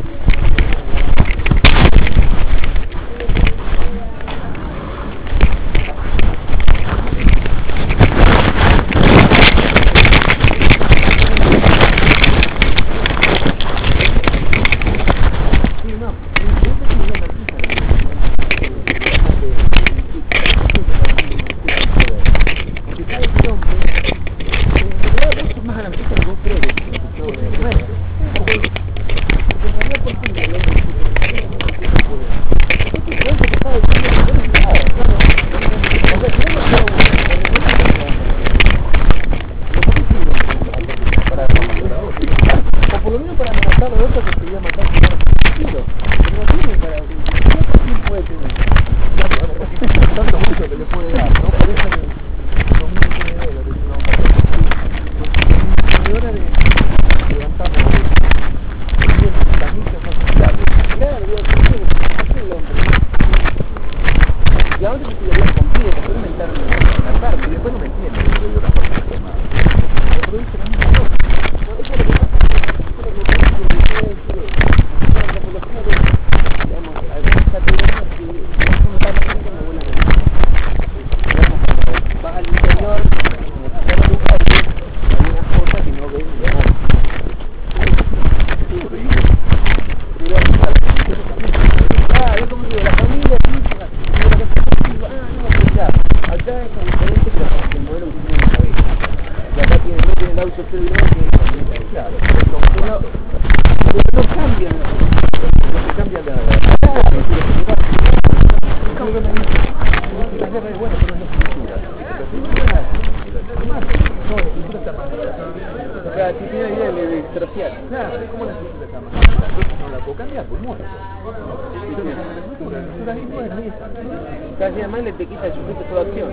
Casi además le te quita el sujeto toda acción.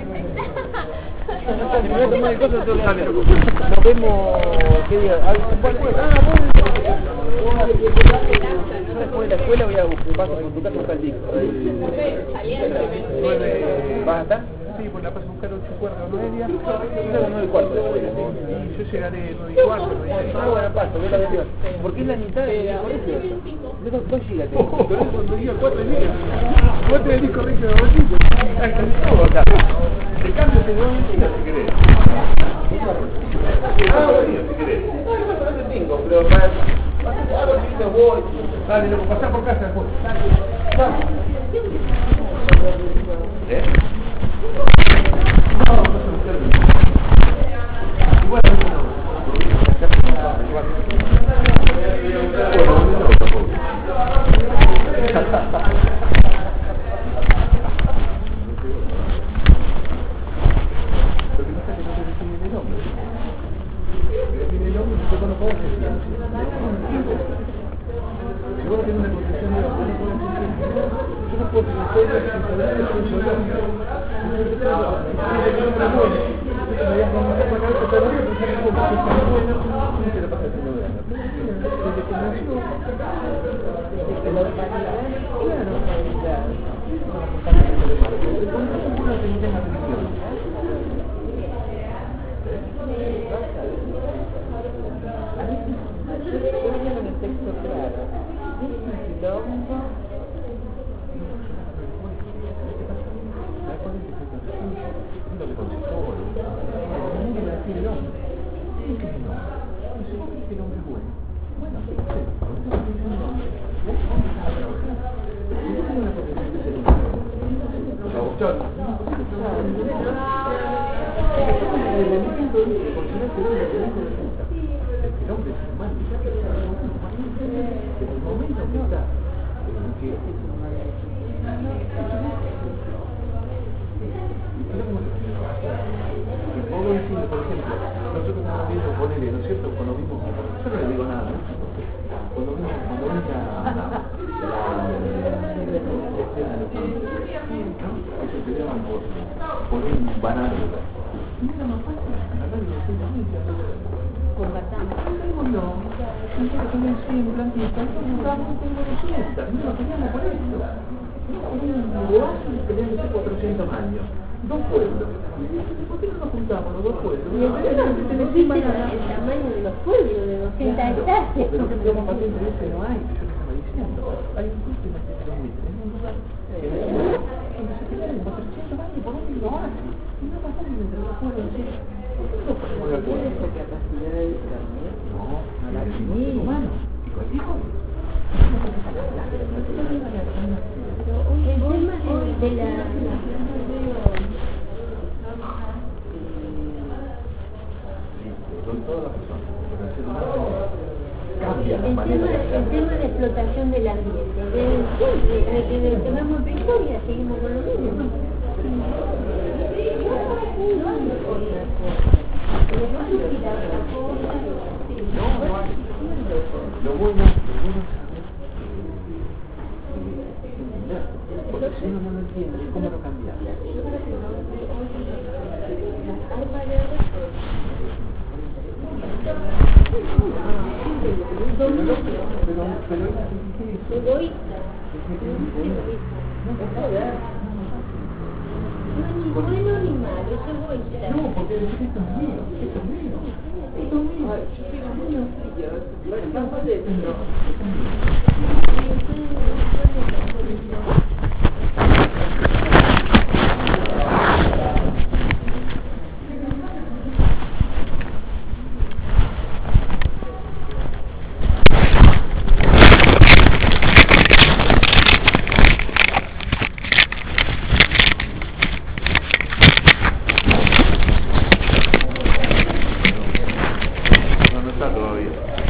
Nos vemos, ¿qué día? Después de la escuela voy a paso por tu casa a buscar el disco. ¿Vas a estar? Sí, pues la paso a buscar 8:15 o 9:10. Yo 9:15 después. Y yo llegaré 9:15. Ah, bueno, paso, ve la cuestión. Porque es la mitad del colegio. ¿Vos llegas? Cuando digo 4:10. Vos tenés el colegio de bolsillo. Casi todo acá. Te cambio de 2 días si querés. Si querés. Pero para... voy. Dale, loco, pasá por casa después. Vamos. No, no se lo igual por un banano. Y era más fácil agarrar y decir la misa. Con bastante. No, nosotros teníamos 100 plantitas, nosotros tengo 200, no lo teníamos por esto. Teníamos oasis peleándose por 300 años. Dos pueblos. ¿Por qué no nos juntamos los dos pueblos? Y el tamaño de los pueblos, de 200 hectáreas. Pero que digamos patente de ese no hay, yo te estaba diciendo. Hay un club de Manchester United, en un lugar que donde se pelearon por 300 años por un mismo oasis. Y no pasó ni entre los pueblos. ¿Por qué no nos ponemos de acuerdo? ¿Tienes la capacidad de discernir? No, no la ser humano. Y cualquier cosa. El tema de la... Con todas las personas, pero el ser humano cambia la manera de hacer. El tema de explotación del ambiente, desde que tenemos Victoria seguimos con lo mismo. Lo bueno es saber porque si uno no lo entiende, ¿cómo lo cambiar? Pero es egoísta. No es ni bueno ni malo, es egoísta. no, porque decir esto es mío, esto es mío, esto es mío. Vamos dentro. No está todavía.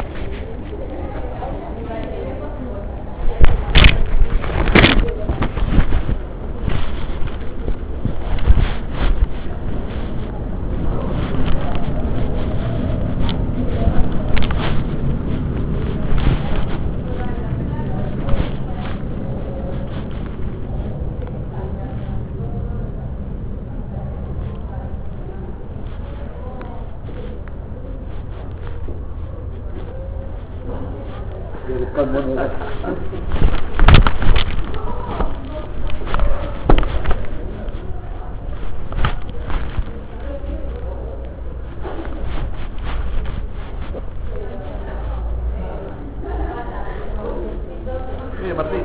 Mire, Martín.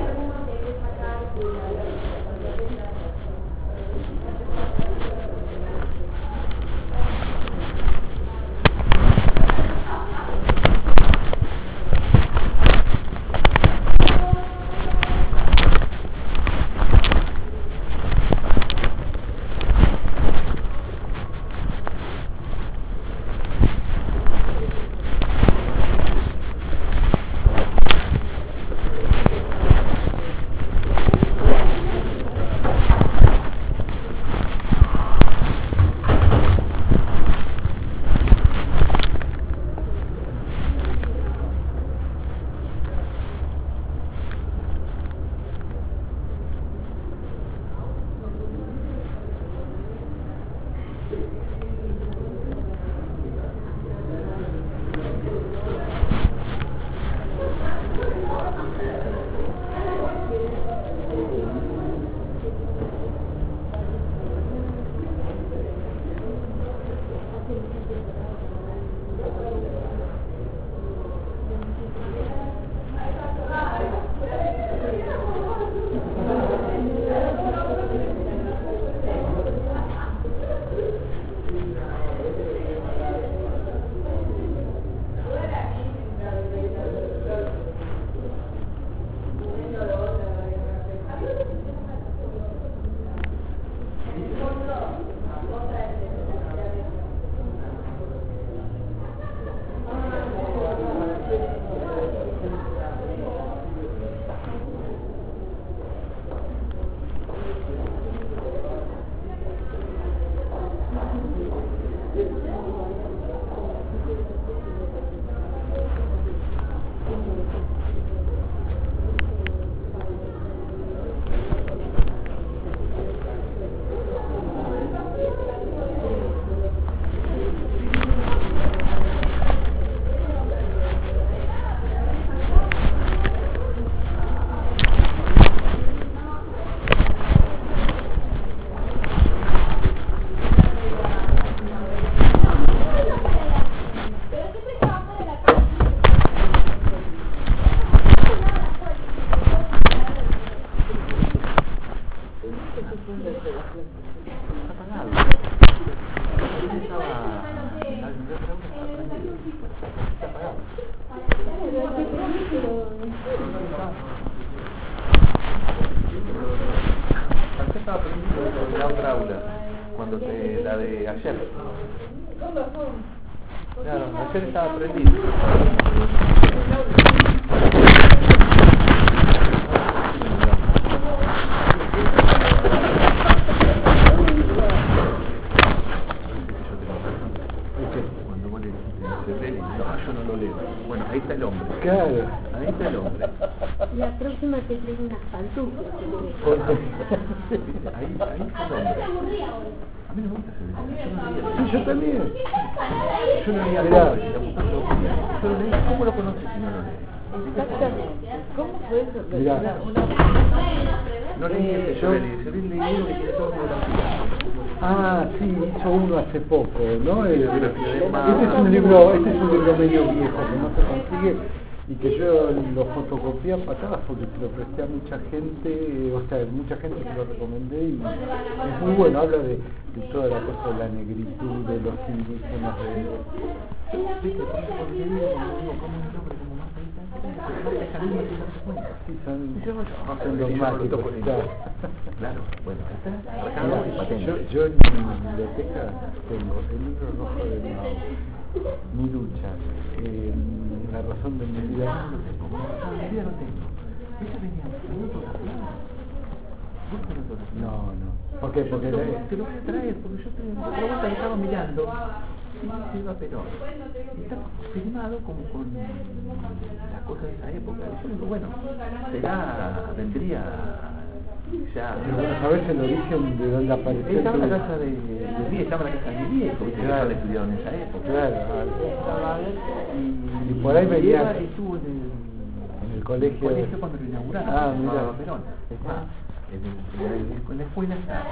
Está apagado. Estaba apagado. ¿Para qué estaba prendido en la otra aula? Cuando la de ayer. Claro, ayer estaba prendido. Cuando vos le dijiste, yo no lo leo. Bueno, ahí está el hombre. Claro. Ahí está el hombre. La próxima te traigo unas pantuflas. Ahí está el hombre. A mí no me gusta ese. Sí, yo también. Yo no leía nada. Yo lo leí. ¿Cómo lo conoces si no lo lees? Exactamente. ¿Cómo fue eso? Mirá. No leí ese, yo leí ese. Leí uno que tiene todo biografía. Ah, sí, hizo uno hace poco, ¿no? Este es Este un libro medio viejo que no se consigue y que yo lo fotocopié a patadas porque se lo presté a mucha gente, o sea, mucha gente se lo recomendé y es muy bueno, habla de toda la cosa de la negritud, de los indígenas, sí, son dogmáticos, claro, bueno, yo en mi biblioteca tengo el libro rojo de Mao, Mi lucha, La razón de mi vida. No lo tengo. Ese venía No. ¿Por qué? Porque te lo voy a traer, porque yo la vuelta que estaba mirando y iba Perón. Y está filmado como con las cosas de esa época. Yo digo, bueno, vendría ya. Pero bueno, sabes el origen de dónde apareció. Estaba en la casa de estaba en la casa de mi viejo, que claro, estudiado en esa época. Claro, y por ahí venía. Estuvo en el colegio cuando lo inauguraron. Ah, mira. Perón. Es más, en la escuela está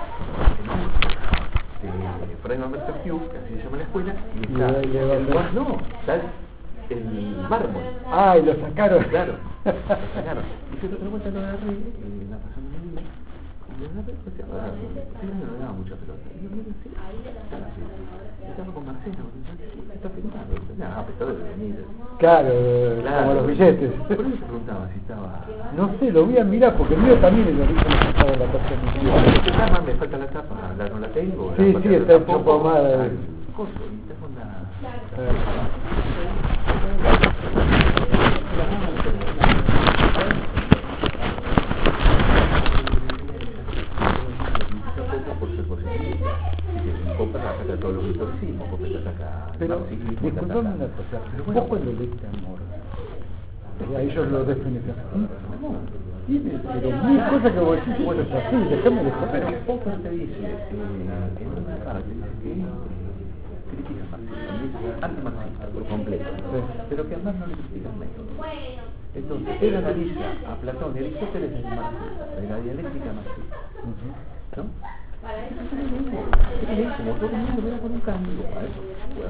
Fray Manuel Sergio, que así se llama la escuela, y está el mármol. Ah, y lo sacaron. Claro, lo sacaron. Y yo otra vuelta lo agarré, la pasó en mi vida, y lo agarré, no le daba mucha pelota. Y yo miro así, estaba con Marcelo, está filmado. No, pero de venir. Claro, como los billetes. Por eso te preguntaba si estaba. No sé, lo voy a mirar porque el mío también el origen estaba en la casa de mi tío. Me falta la tapa, no la tengo. Sí, está hecho pomada. Coso, y está con la. Pero, disculpame una cosa, vos cuando leíste Amor, a ellos lo definen pero mil cosas que vos decís, bueno, es así, déjame de joder. Pero poco te dice, en una parte, que critica marxismo, antimarxista por completo, pero que además no le critica el método. Entonces, él analiza a Platón y Aristóteles en marxismo, en la dialéctica marxista, ¿no? Como todo el mundo me con un cambio, para eso,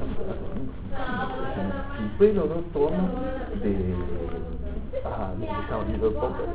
un pelo, dos tomos de Estados Unidos de Poker,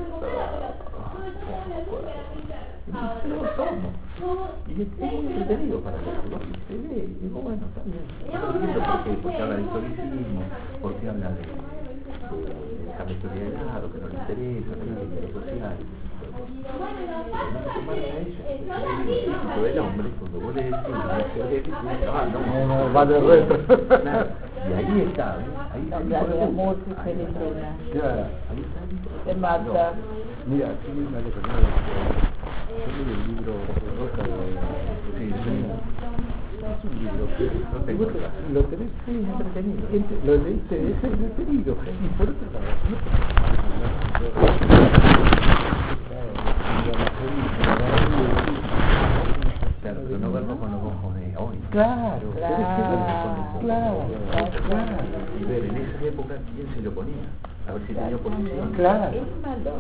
y es muy entretenido para leerlo, y se lee, y digo, bueno, está bien, porque habla de historicismo, porque habla de la historia del lado, que no le interesa, que no le interesa social. No se tomaron a ella, del hombre, cuando vos le decís, no, va de retro. Y ahí está, ahí habla de amor que se le pena. Claro. Ahí está. Te mata. Mira, aquí hay una letra. Yo leí el libro Rosa de... Sí, es un libro que no tengo. ¿Lo tenés? Sí, entretenido. ¿Lo leíste? Es entretenido. Y por otro lado, claro, pero no verlo con los ojos de hoy. Claro, claro. Y ver en esa época quién se lo ponía, a ver si tenía oposición. Claro. Es malo.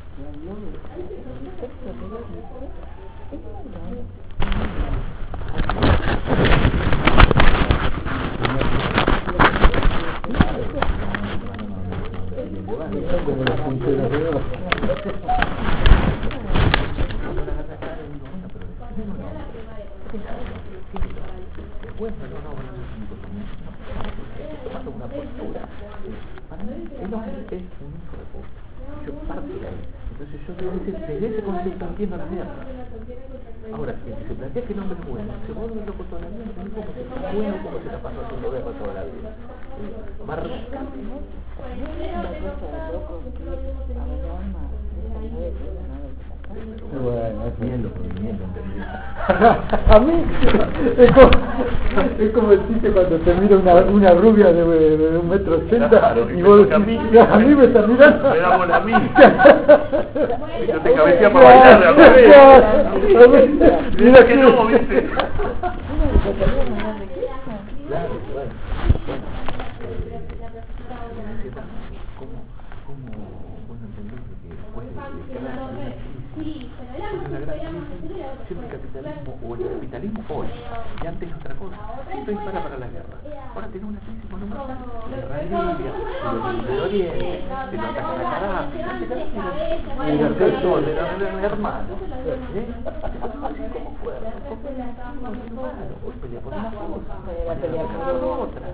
Como los punteros de oro. Bueno, no, tomando una postura. Para mí, el hombre es un hijo de puta. Yo parto de ahí. Entonces yo desde ese concepto entiendo la mierda. Ahora, el que se plantea que el hombre es bueno, se vuelve loco toda la vida, como si fuera bueno, como se la pasó haciendo guerra toda la vida. Bueno, es bien lo entendido. A mí es como el chiste cuando te mira una rubia de 1,80 m Claro, y vos decís, a mí me está mirando. Me da bola a mí. Yo te cabecea para bailar, al revés. Mira que no, ¿viste? Claro, bueno. ¿Cómo entender que después de siempre el capitalismo o el capitalismo hoy y antes otra cosa siempre dispara para la guerra. Ahora tenemos una crisis monumental de Israelia, de Oriente, de los ataques a Gaddafi, de los hermanos. ¿Cómo fue? Hoy pelea por una cosa, pelea por otra.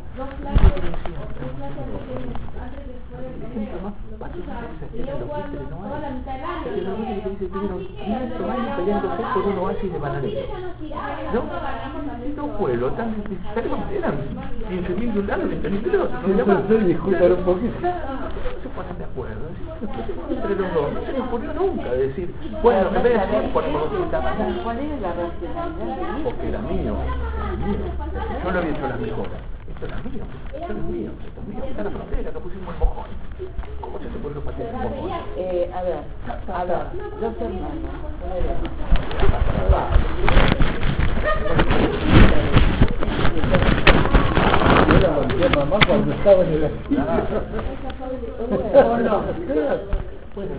El ejemplo más pacífico es que los títeres no hay. Es que los títeres que tuvieron 500 años peleándose por un oasis de bananero. ¿No? Los pueblos eran 15.000 de un lado, 20.000 del otro. se discutan un poquito. Se ponen de acuerdo. Entre los dos no se les ocurrió nunca decir, bueno, en vez de 100 ponemos 200 más. ¿Cuál es la racionalidad? Porque era mío. Yo lo había hecho las mejoras. Esto era mío, esto es mío, esto es mío. Está la frontera, acá pusimos el mojón. ¿Cómo se te ocurrió patear el mojón? A ver, dos hermanos. Yo la volví a mamá cuando estaba en el asilo. No. Bueno,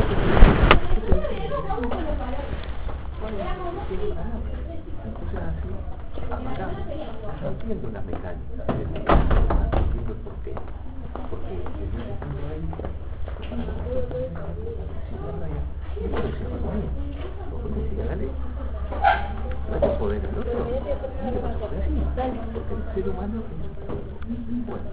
entonces así, no entiendo la mecánica, no entiendo el por qué. Porque yo entiendo ahí, si no decía para mí, lo que decía la ley. No hay que poder al otro, no le pasa por encima, porque el ser humano es bueno.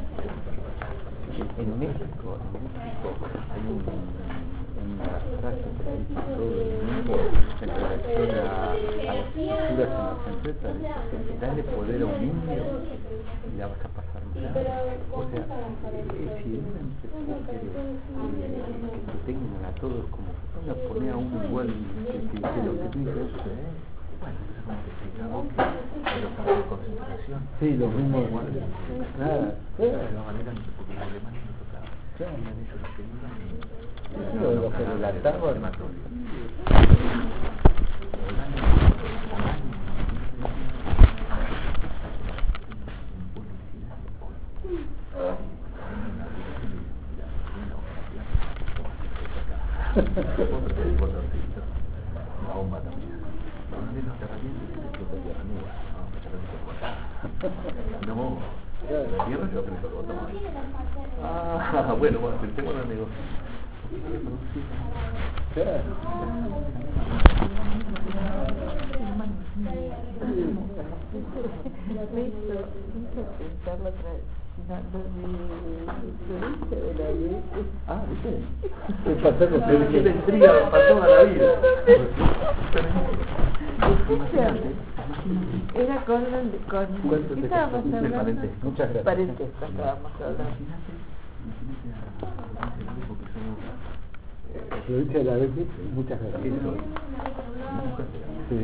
En México hay una frase que dice todo el mundo en relación a las culturas emergentes, dale poder a un niño y la vas a pasar mal. O sea, si en una empresa quiere que tengan a todos como que poner a uno igual que lo que tú dices, bueno, es un investigado que los campos de concentración. Sí, los mismos. Nada. De la manera en que porque los alemanes no tocaban. Eran ellos los que iban Sí, los que relataban. Una bomba también. Los terratenientes se les explota tierra nueva. No, la tierra yo creo que lo botamos. Bueno, pensemos en el negocio. Me hizo pensar la otra vez. La de la ley. ¿Viste? ¿Qué pasó con Que la intriga para toda la vida. Imagínate. Era con ¿Cuánto ¿qué te estábamos costó? hablando? Parentesco. Muchas gracias. Parentesco estábamos hablando. Provincia de la Betis, muchas gracias. Sí.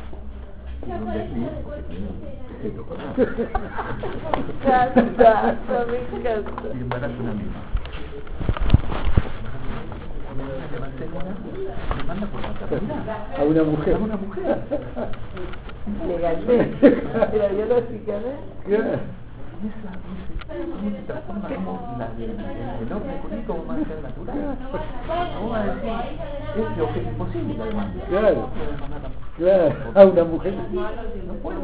Me encanta. Y embarazo una misma. Le manda por maternidad. A una mujer. A una mujer. Legalmente. Era biológicamente. ¿Cómo se transforma como el hombre jurídico como más natural? ¿Cómo va a decir? Es lo que es imposible la demanda. Claro. A una mujer. No puedo.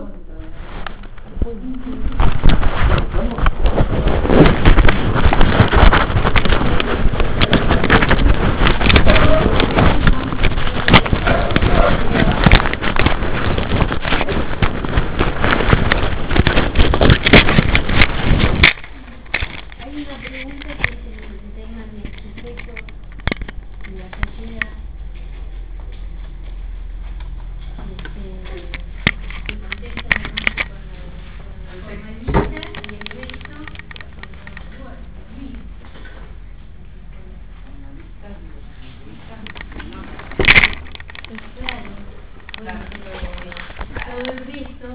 el resto,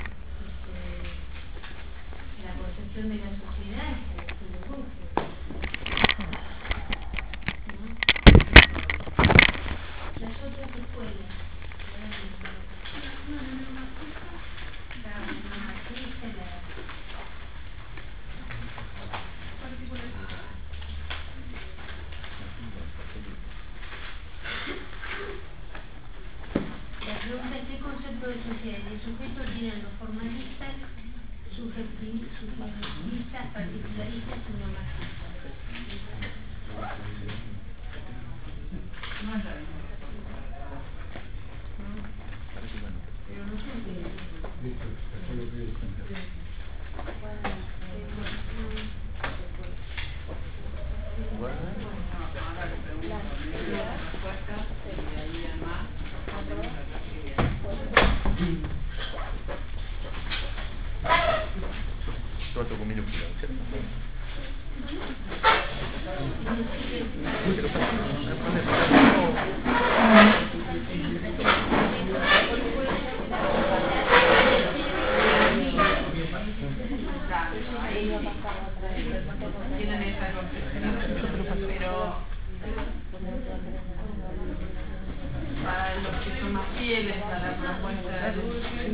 la concepción de la sociedad es la que lo coge. ¿No? Las otras escuelas, la matriz, la pregunta es: ¿qué concepto de sociedad y de sujeto tienen los formalistas, subjetivistas, particularistas y no marxistas? No es la misma. Pero no sé qué. Todo con minutos, ¿cierto? Tienen esa concepción, pero para los que son más fieles a la propuesta de Durkheim,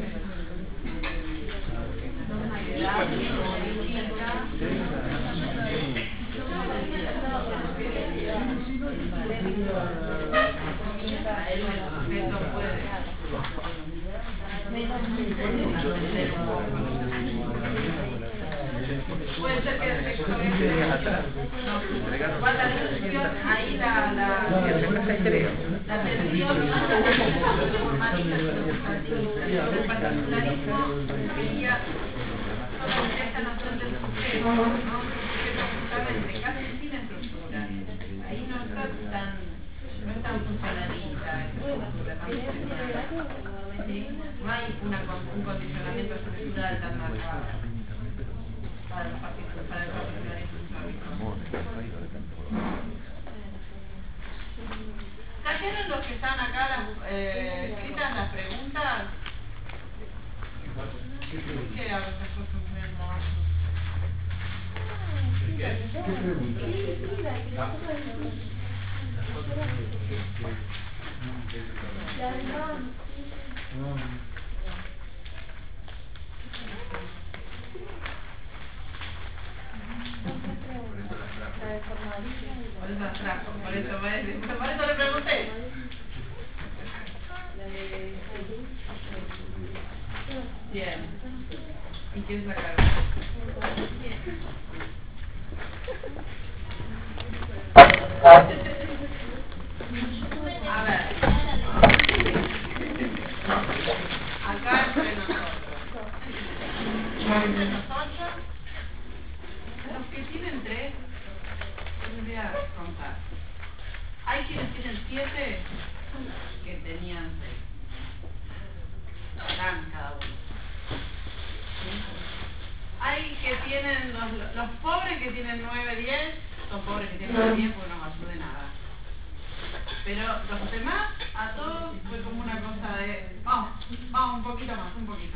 puede ser que igual la discusión ahí la tensión el particularismo sería esta noción del sujeto, ¿no? Justamente, casi sin estructura. Ahí no es tan funcionalista esa estructura, tan funcional. ¿Sí? No hay un condicionamiento estructural tan marcado para el particularismo histórico. ¿Trajeron los que están acá escritas las preguntas? ¿Qué a veces cosas ¿Qué pregunta? Por eso abstrajo, por eso le pregunté. Bien. ¿Y quién sacaron? A ver. Acá entre nosotros. Entre nosotros. Los que tienen 3, les voy a contar. Hay quienes tienen 7 que tenían 6. Dan cada uno. ¿Sí? Hay que tienen, los pobres que tienen 9, 10, son pobres que tienen 9, 10 porque no pasó de nada. Pero los demás, a todos fue como una cosa de, vamos, un poquito más.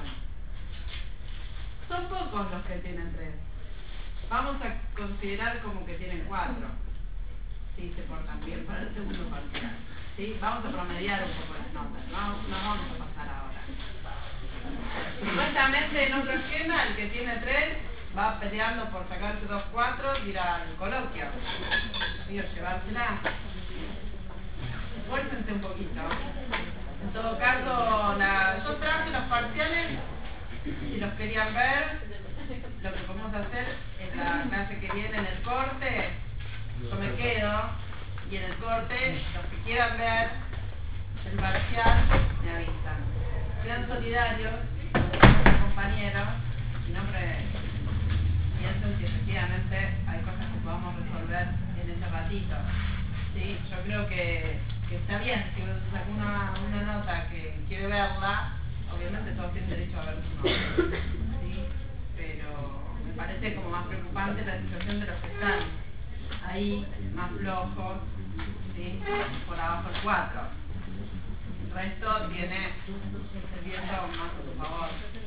Son pocos los que tienen 3. Vamos a considerar como que tienen 4. Sí, se portan bien para el segundo parcial. ¿Sí? Vamos a promediar un poco las notas. No vamos a pasar ahora. Supuestamente en otro esquema, el que tiene 3 va peleando por sacarse 2 4 y ir al coloquio. ¿Sí? O llevársela. Esfuércense un poquito. En todo caso, yo traje los parciales, si los querían ver. Lo que podemos hacer en la clase que viene, en el corte, yo me quedo y en el corte, los que quieran ver el parcial, me avisan. Sean solidarios, compañeros, y no piensen que efectivamente hay cosas que podamos resolver en ese ratito. ¿Sí? Yo creo que está bien, si uno saca una nota que quiere verla, obviamente todos tienen derecho a ver su nota. ¿Sí? Pero me parece como más preocupante la situación de los que están ahí, más flojos, ¿sí? Por abajo el 4. El resto tiene viento más a su favor.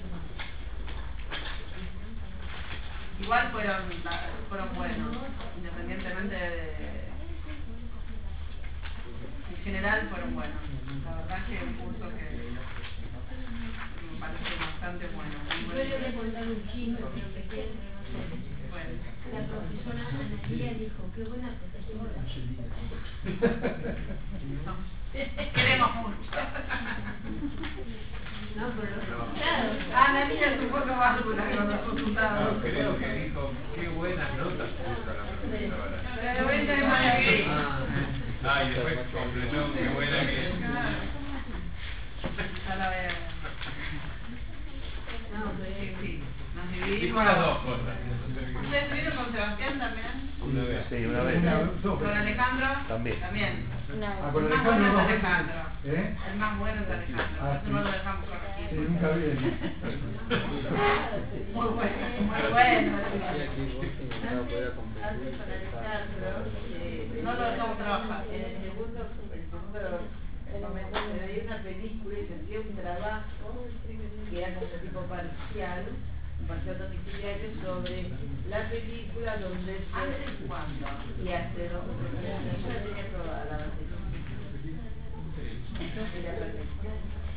Igual fueron buenos, independientemente de... En general fueron buenos. La verdad es que es un curso que me parece bastante bueno. Yo le voy a contar un chisme, pero que quede bueno. La profesora Analía dijo, qué buena profesora. Queremos mucho. No, pero los resultados. Analía es un poco más dura que los resultados. No, creo que dijo, qué buenas notas puso la profesora. Pero ven, tenemos aquí. Y después completó, qué buena que es. Ya la veo. No, pero Sí, nos dividimos. Dijo las dos cosas. ¿Ustedes estuvieron con Sebastián también? Una vez. Sí, una vez. ¿Con Alejandro? También. Con El más bueno es Alejandro Alejandro. ¿Eh? El más bueno es Alejandro. Ah, Eso sí. no lo dejamos corregir. Sí, nunca viene. Muy bueno, muy bueno. Antes para Alejandro, No lo dejamos trabajar. en el segundo momento se veía una película y sentía un trabajo que era como tipo parcial, un parcial domiciliario sobre la película donde ¿Hace cuándo? y hace 2 o 3 años ya tenía toda la base. Era perfecto.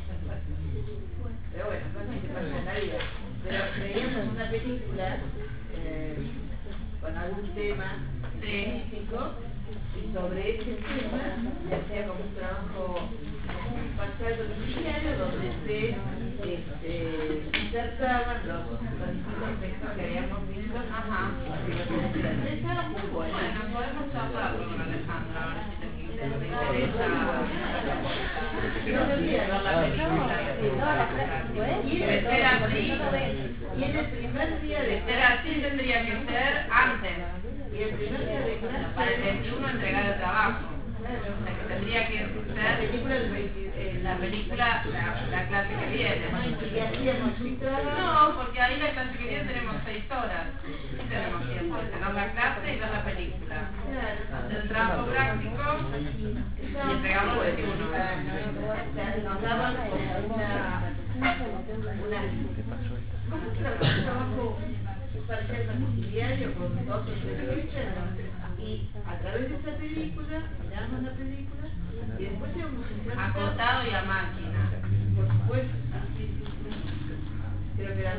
Pero bueno, cosas que pasan en la vida. Pero veíamos una película con algún tema específico y sobre ese tema se hacía como un trabajo parcial domiciliario donde se insertaban los distintos textos que habíamos visto. Ajá. Estaba muy bueno. Bueno, podemos charlarlo con Alejandro, a ver si te interesa. No me olvidé ver la película. Y de ser así, y en el primer día de Ser así tendría que ser antes. y el primer día de clase Para el 21 entregar el trabajo. O sea que tendría que la ser película la película, la clase que viene. y hacíamos un trabajo. No, porque ahí la clase que viene tenemos 6 horas. Sí tenemos tiempo de tener la clase y ver la película. Hacer el trabajo práctico y entregarlo el 21. Nos daban como un trabajo parcial domiciliario con 2 o 3 fechas y a través de esa película miramos la película y después íbamos a insertar Acotado y a máquina. por supuesto creo que era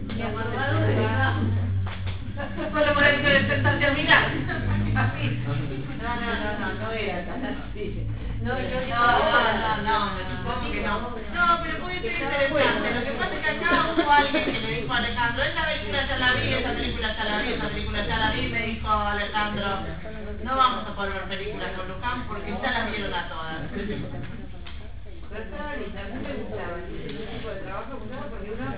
Solo por el hecho de sentarse a mirar. Así. no era tan así No, me supongo que no. No, pero puede ser interesante. Lo que pasa es que acá hubo alguien que le dijo a Alejandro, esa película ya la vi, esa película ya la vi, esa película ya la vi, me dijo Alejandro, no vamos a poder ver películas con Luján porque ya las vieron a todas. pero estaba linda, a mí me gustaba ese tipo de trabajo, me gustaba porque uno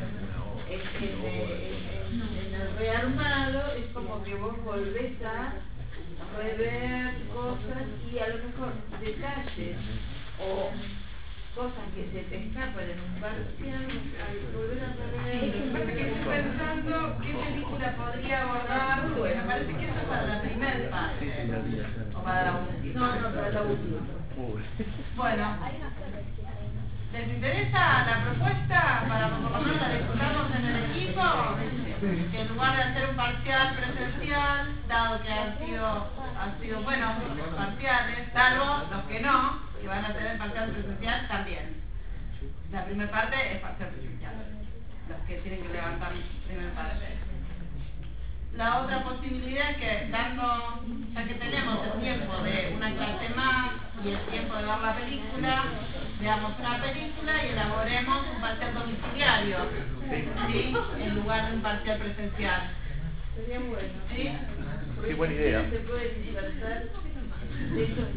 en el rearmado es como que vos volvés a rever cosas y a lo mejor detalles o cosas que se te escapan en un parcial al volver a rever. Lo que pasa es que estoy pensando qué película podría abordar, me parece que eso es para la primera parte, o para la última. No, para la última. Bueno, ¿les interesa la propuesta para por lo menos la discutamos en el equipo? Que en lugar de hacer un parcial presencial, dado que han sido buenos los parciales, salvo los que no, que van a tener parcial presencial también. La primera parte es parcial presencial, los que tienen que levantar la primera parte. La otra posibilidad es que ya que tenemos el tiempo de una clase más y el tiempo de ver la película, veamos una película y elaboremos un parcial domiciliario, ¿sí? En lugar de un parcial presencial. Sería bueno. ¿Sí? Sí, buena idea. Se pueden insertar textos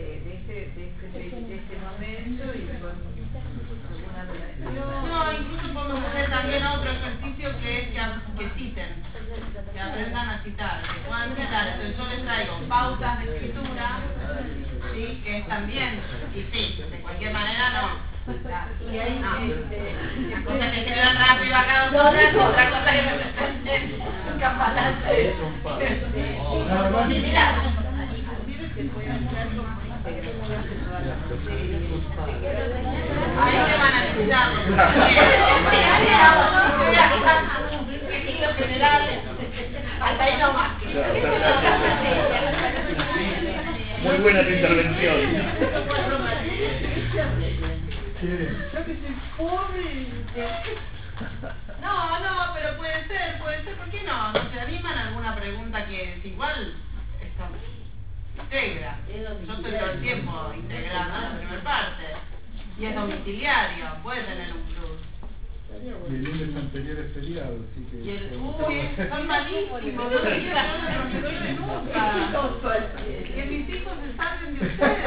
de este momento y con alguna relación. No, incluso podemos hacer también otro ejercicio que es que citen, que aprendan a citar, que puedan citar. Entonces yo les traigo pautas de escritura, ¿sí? Que es también, y sí, de cualquier manera no. Y ahí Una cosa que escriban rápido acá 2 horas, otra cosa que me presenten un campanache. Nada más. inclusive se puede hacer como Ahí te van a necesitar. General, hasta ahí nomás. Muy buena tu intervención. No, pero puede ser, ¿por qué no? ¿No se animan a alguna pregunta que es igual? Esto integra. Yo estoy todo el tiempo integrando la primera parte. Y es domiciliario, puede tener un plus. Y el lunes anterior es feriado, así que... Y el son malísimos, no quiero profesores nunca. Que mis hijos se salven de ustedes.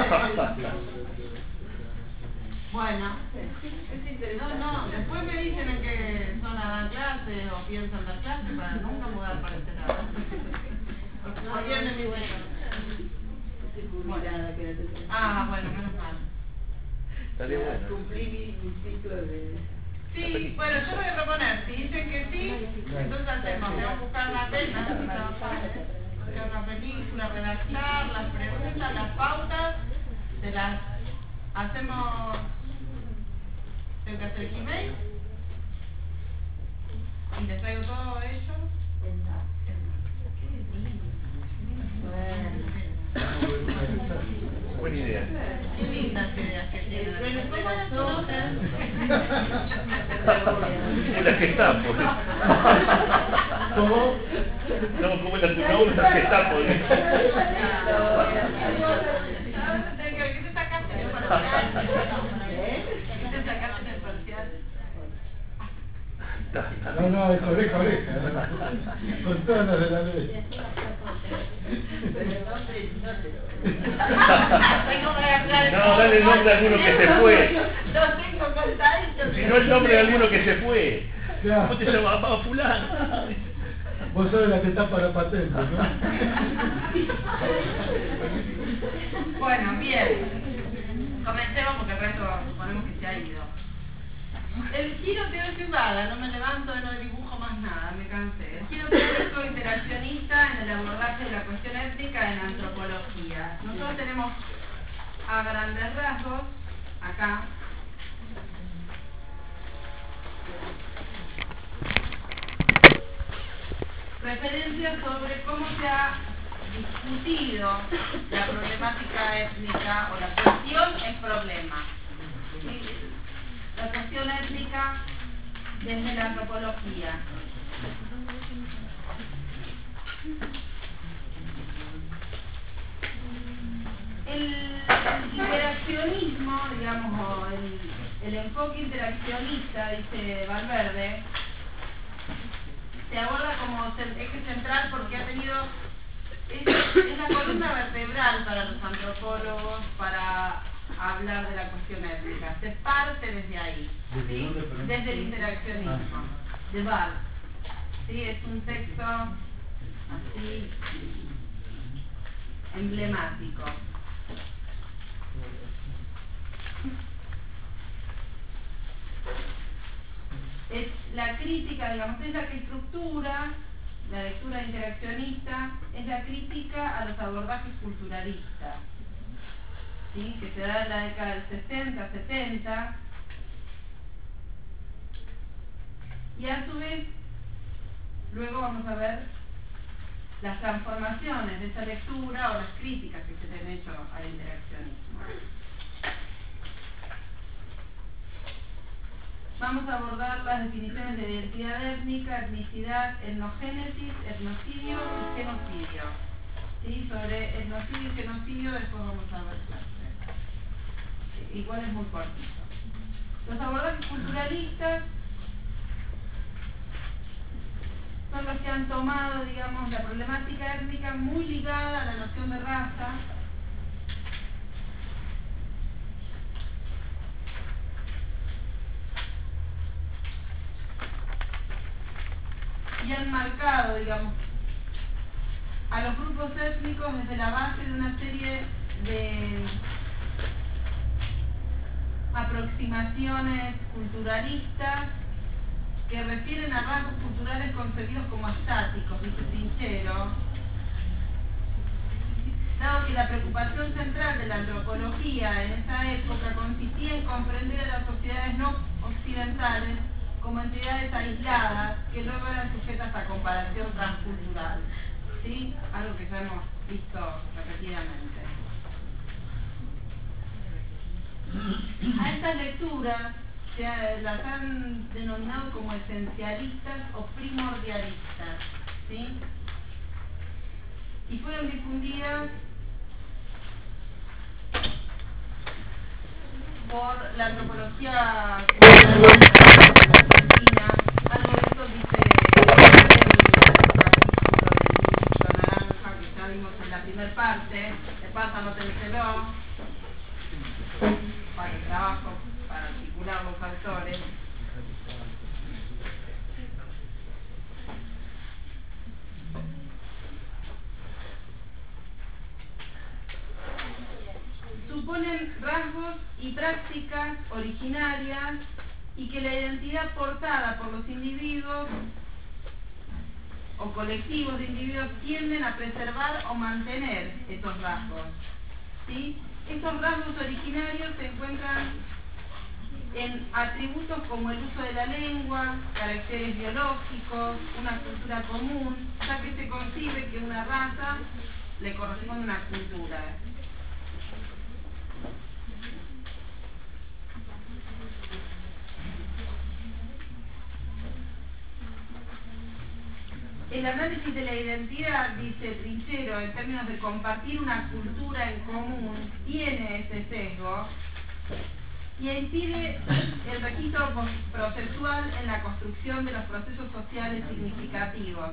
Bueno, es interesante. No, después me dicen en qué zona dan clases o piensan dar clases para nunca mudar para este lado. Porque viene mi bueno. Bueno, menos mal. Estaría bueno. Cumplí mi ciclo de... Sí, bueno, yo voy a proponer, si dicen que sí, entonces hacemos, tenemos que buscar una película, buscar una película, redactar las preguntas, las pautas, se las hacemos, tengo que hacer el Gmail y les traigo todo hecho. Buena idea. Qué lindas ideas que tienen. ¿Cómo las notas? La Gestapo. ¿Cómo? No, como la Gestapo. ¿Qué te sacaste en el parcial? ¿Qué te sacaste en el parcial? No, es oreja. Con todas las de la ley. No, dale el nombre a alguno que se fue. Lo tengo contadito. Si no el nombre de alguno que se fue. Ya. ¿Cómo te llamabas, fulano? Vos sabés la que está para patente, ¿no? Bueno, bien. Comencemos porque el resto suponemos que se ha ido. El giro teórico, no me levanto y no dibujo más nada, me cansé. El giro teórico interaccionista en el abordaje de la cuestión étnica en antropología. Nosotros tenemos a grandes rasgos, acá, referencias sobre cómo se ha discutido la problemática étnica o la cuestión es problema. ¿Sí? La cuestión étnica desde la antropología. El interaccionismo, digamos, o el enfoque interaccionista, dice Valverde, se aborda como eje central porque ha tenido, es la columna vertebral para los antropólogos para hablar de la cuestión étnica. Se parte desde ahí, ¿sí? Desde el interaccionismo, de Val. ¿Sí? Es un texto así emblemático. Es la crítica, digamos, es la que estructura la lectura interaccionista, es la crítica a los abordajes culturalistas, ¿sí? Que se da en la década del 60, 70, y a su vez luego vamos a ver las transformaciones de esa lectura o las críticas que se le han hecho al interaccionismo. Vamos a abordar las definiciones de identidad étnica, etnicidad, etnogénesis, etnocidio y genocidio. ¿Sí? Sobre etnocidio y genocidio después vamos a ver clases. Igual es muy cortito. Los abordajes culturalistas son los que han tomado, digamos, la problemática étnica muy ligada a la noción de raza, y han marcado, digamos, a los grupos étnicos desde la base de una serie de aproximaciones culturalistas que refieren a rasgos culturales concebidos como estáticos, dice Pinchero, dado que la preocupación central de la antropología en esa época consistía en comprender a las sociedades no occidentales como entidades aisladas que luego eran sujetas a comparación transcultural. ¿Sí? Algo que ya hemos visto repetidamente. A estas lecturas las han denominado como esencialistas o primordialistas, ¿sí? Y fueron difundidas por la antropología argentina. Algo de esto dice el capítulo del naranja que ya vimos en la primera parte. De paso, anótenselo para el trabajo, para articular los autores. Suponen rasgos y prácticas originarias y que la identidad portada por los individuos o colectivos de individuos tienden a preservar o mantener esos rasgos, ¿sí? Estos rasgos originarios se encuentran en atributos como el uso de la lengua, caracteres biológicos, una cultura común, ya que se concibe que una raza le corresponde una cultura. El análisis de la identidad, dice Trinchero, en términos de compartir una cultura en común, tiene ese sesgo y impide el registro procesual en la construcción de los procesos sociales significativos.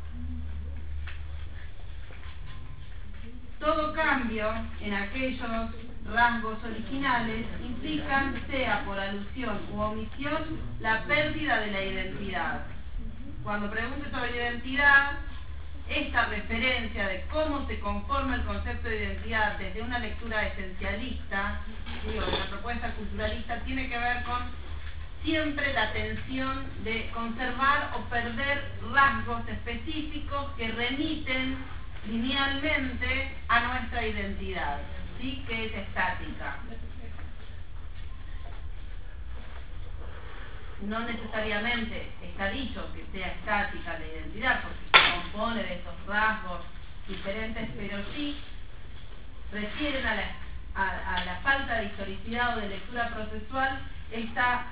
Todo cambio en aquellos rasgos originales implican, sea por alusión u omisión, la pérdida de la identidad. Cuando pregunte sobre identidad, esta referencia de cómo se conforma el concepto de identidad desde una lectura esencialista, digo, de una propuesta culturalista, tiene que ver con siempre la tensión de conservar o perder rasgos específicos que remiten linealmente a nuestra identidad, ¿sí? Que es estática. No necesariamente está dicho que sea estática la identidad, porque se compone de estos rasgos diferentes, pero sí refieren a la falta de historicidad o de lectura procesual esta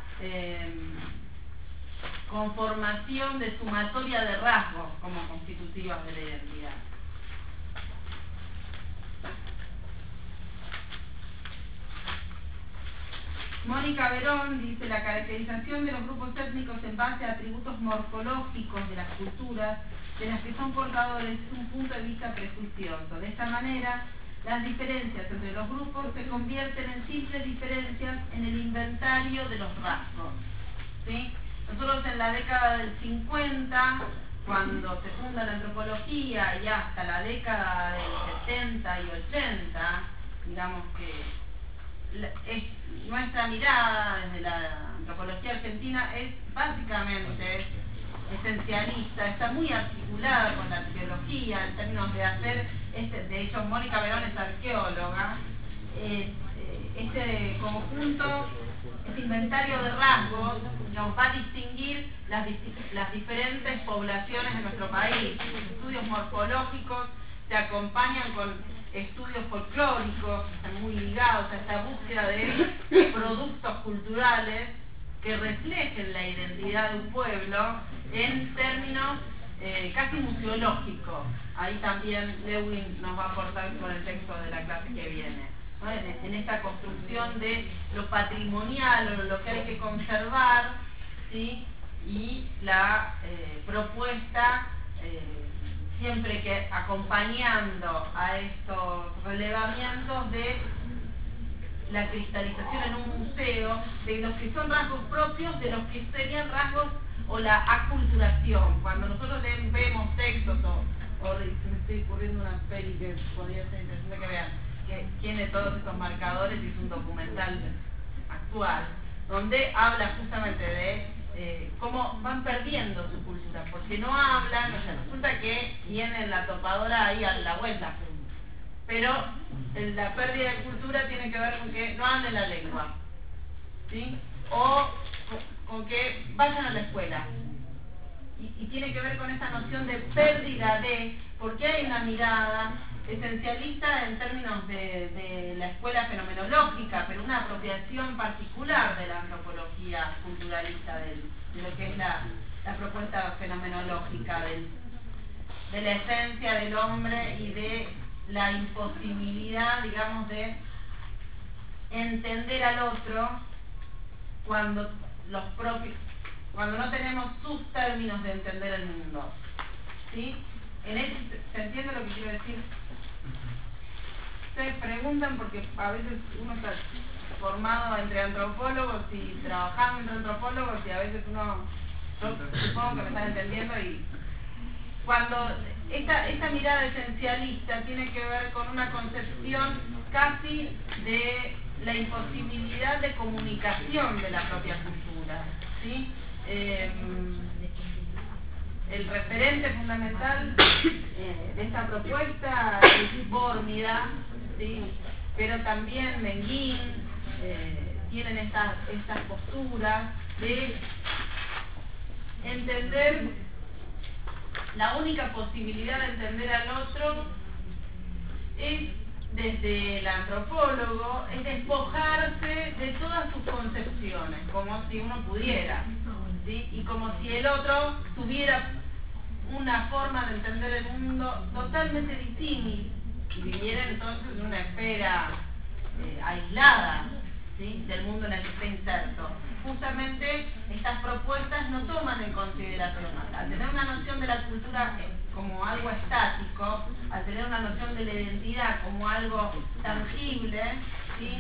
conformación de sumatoria de rasgos como constitutivas de la identidad. Mónica Verón dice: la caracterización de los grupos étnicos en base a atributos morfológicos de las culturas de las que son portadores es un punto de vista prejuicioso. De esta manera, las diferencias entre los grupos se convierten en simples diferencias en el inventario de los rasgos, ¿sí? Nosotros en la década del 50, cuando se funda la antropología, y hasta la década del 70 y 80, digamos que nuestra mirada desde la antropología argentina es básicamente esencialista, está muy articulada con la arqueología en términos de hacer, de hecho Mónica Verón es arqueóloga, este conjunto, este inventario de rasgos, digamos, va a distinguir las diferentes poblaciones de nuestro país. Los estudios morfológicos se acompañan con estudios folclóricos, que están muy ligados a esta búsqueda de productos culturales que reflejen la identidad de un pueblo en términos casi museológicos. Ahí también Lewin nos va a aportar con el texto de la clase que viene, ¿no? En esta construcción de lo patrimonial o lo que hay que conservar, ¿sí? Y la propuesta siempre que acompañando a estos relevamientos de la cristalización en un museo de los que son rasgos propios, de los que serían rasgos o la aculturación. Cuando nosotros vemos textos o se me estoy ocurriendo una peli que podría ser interesante que vean, que tiene todos estos marcadores y es un documental actual, donde habla justamente de cómo van perdiendo su cultura, porque no hablan, o sea, resulta que viene la topadora ahí a la vuelta, pero la pérdida de cultura tiene que ver con que no hablen la lengua, ¿sí? O con que vayan a la escuela. Y tiene que ver con esta noción de pérdida de, porque hay una mirada esencialista en términos de la escuela fenomenológica, pero una apropiación particular de la antropología culturalista, de lo que es la propuesta fenomenológica de la esencia del hombre y de la imposibilidad, digamos, de entender al otro cuando no tenemos sus términos de entender el mundo, ¿sí? ¿Se entiende lo que quiero decir? Ustedes preguntan porque a veces uno está formado entre antropólogos y trabajando entre antropólogos y a veces yo supongo que me están entendiendo, y cuando esta mirada esencialista tiene que ver con una concepción casi de la imposibilidad de comunicación de la propia cultura, ¿sí? El referente fundamental de esta propuesta es Bórmida, ¿sí? Pero también Menguín tienen estas posturas de entender, la única posibilidad de entender al otro es, desde el antropólogo, es despojarse de todas sus concepciones, como si uno pudiera, ¿sí? Y como si el otro tuviera una forma de entender el mundo totalmente disímil y viviera entonces en una esfera aislada, ¿sí? Del mundo en el que está inserto. Justamente estas propuestas no toman en consideración, al tener una noción de la cultura como algo estático, al tener una noción de la identidad como algo tangible, ¿sí?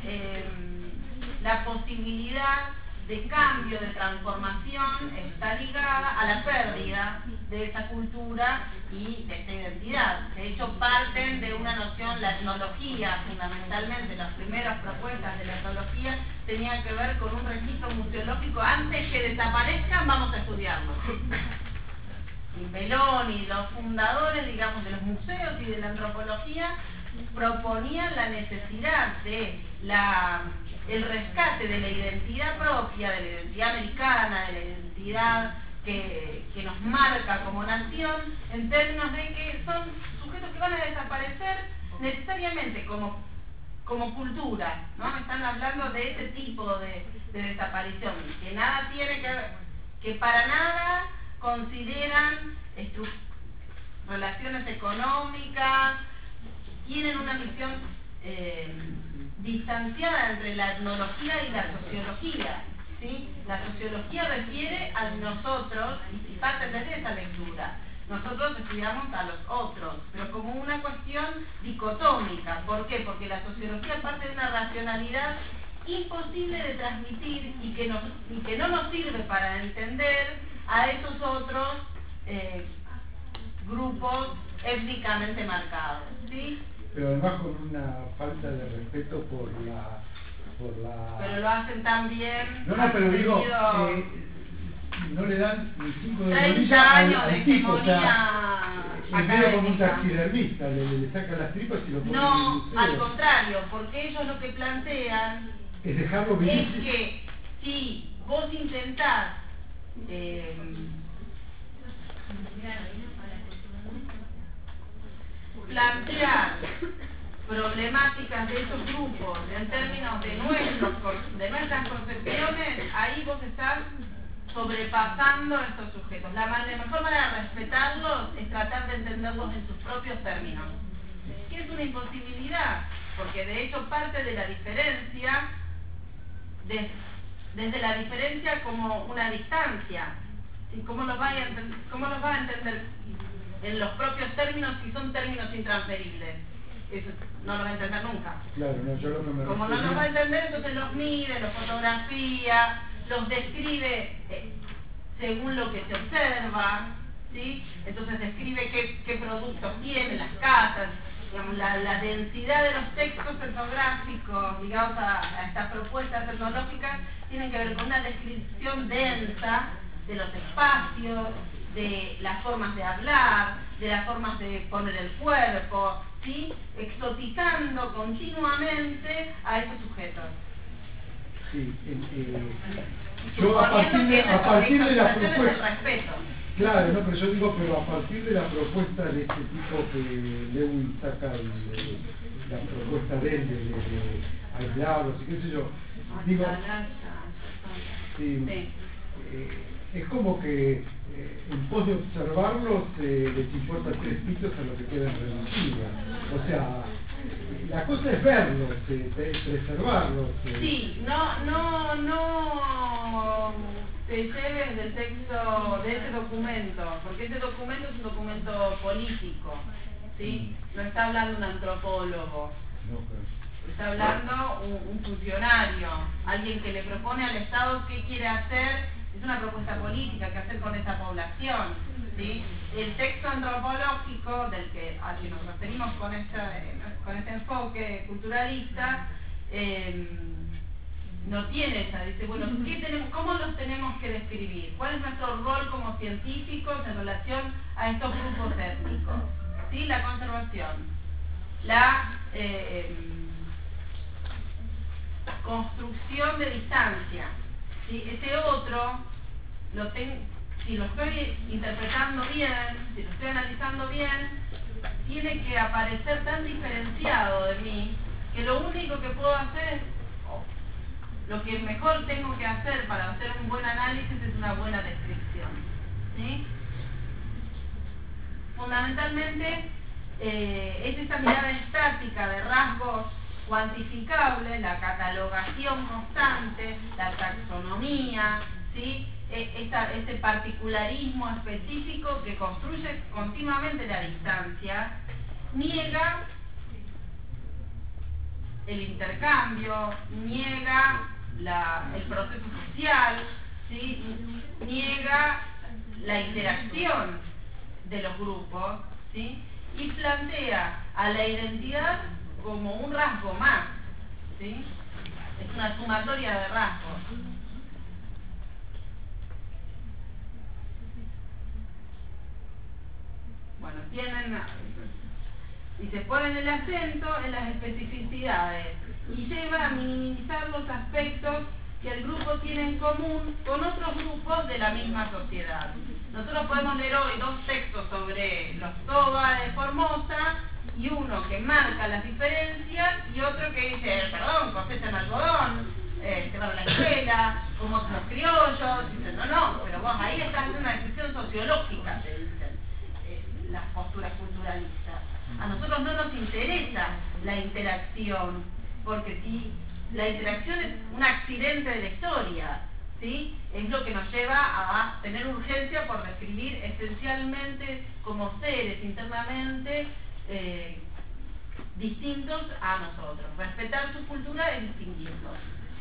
La posibilidad de cambio, de transformación, está ligada a la pérdida de esa cultura y de esta identidad. De hecho, parten de una noción, la etnología, fundamentalmente, las primeras propuestas de la etnología tenían que ver con un registro museológico. Antes que desaparezcan, vamos a estudiarlo. Y Belón y los fundadores, digamos, de los museos y de la antropología proponían la necesidad de el rescate de la identidad propia, de la identidad americana, de la identidad que nos marca como nación, en términos de que son sujetos que van a desaparecer necesariamente como cultura, ¿no? Están hablando de ese tipo de desaparición, que nada tiene que ver, que para nada consideran relaciones económicas, tienen una visión distanciada entre la etnología y la sociología, ¿sí? La sociología refiere a nosotros y parte desde esa lectura. Nosotros estudiamos a los otros, pero como una cuestión dicotómica. ¿Por qué? Porque la sociología parte de una racionalidad imposible de transmitir y que no nos sirve para entender a esos otros grupos étnicamente marcados, ¿sí? Pero además con una falta de respeto por la... Pero lo hacen tan bien. No, pero digo, no le dan ni 5 de 30 años de tipo, o sea, académica. medio como un taxidermista, le sacan las tripas y lo ponen en el museo. Al contrario, porque ellos lo que plantean es dejarlo vivir. Es que si vos intentás plantear problemáticas de esos grupos en términos de nuestras concepciones, ahí vos estás sobrepasando a estos sujetos. La mejor manera de respetarlos es tratar de entenderlos en sus propios términos, que es una imposibilidad, porque de hecho parte de la diferencia, desde la diferencia como una distancia. ¿Sí? ¿Cómo los va a entender en los propios términos si son términos intransferibles? Eso no lo va a entender nunca. Claro, no, yo lo que me Como no los va a entender, entonces los mide, los fotografía, los describe según lo que se observa, ¿sí? Entonces describe qué productos tienen las casas, digamos, la densidad de los textos etnográficos ligados a estas propuestas etnológicas tienen que ver con una descripción densa de los espacios, de las formas de hablar, de las formas de poner el cuerpo, ¿sí? Exotizando continuamente a esos sujetos. Sí, yo a partir de la propuesta, claro, no, pero yo digo, pero a partir de la propuesta de este tipo que Lewin saca, la propuesta de él, de aislarlos y qué sé yo, digo, sí, es como que en pos de observarlos les importa 3 pitos a lo que quedan reducidos. O sea, la cosa es verlos, preservarlos. Sí, no te lleves del texto de ese documento, porque ese documento es un documento político, ¿sí? No está hablando un antropólogo. Está hablando un funcionario, alguien que le propone al Estado qué quiere hacer. Es una propuesta política, qué hacer con esa población, ¿sí? El texto antropológico al que nos referimos con este enfoque culturalista no tiene esa. Dice, bueno, ¿cómo los tenemos que describir? ¿Cuál es nuestro rol como científicos en relación a estos grupos étnicos? ¿Sí? La conservación, la construcción de distancia. ¿Sí? Ese otro, si lo estoy interpretando bien, si lo estoy analizando bien, tiene que aparecer tan diferenciado de mí que lo único que puedo hacer, lo que mejor tengo que hacer para hacer un buen análisis es una buena descripción. ¿Sí? Fundamentalmente es esta mirada estática de rasgos cuantificables, la catalogación constante, la taxonomía, ¿sí? Este particularismo específico que construye continuamente la distancia, niega el intercambio, niega el proceso social, ¿sí? Niega la interacción de los grupos, ¿sí? Y plantea a la identidad como un rasgo más, ¿sí? Es una sumatoria de rasgos. Bueno, y se ponen el acento en las especificidades y lleva a minimizar los aspectos que el grupo tiene en común con otros grupos de la misma sociedad. Nosotros podemos leer hoy 2 textos sobre los Toba de Formosa, y uno que marca las diferencias y otro que dice, perdón, cosechan algodón, se van a la escuela, como los criollos. Dicen, no, pero vos ahí estás haciendo una descripción sociológica, te dicen las posturas culturalistas. A nosotros no nos interesa la interacción, porque si la interacción es un accidente de la historia, ¿sí? Es lo que nos lleva a tener urgencia por describir esencialmente como seres internamente distintos a nosotros. Respetar su cultura es distinguirlos.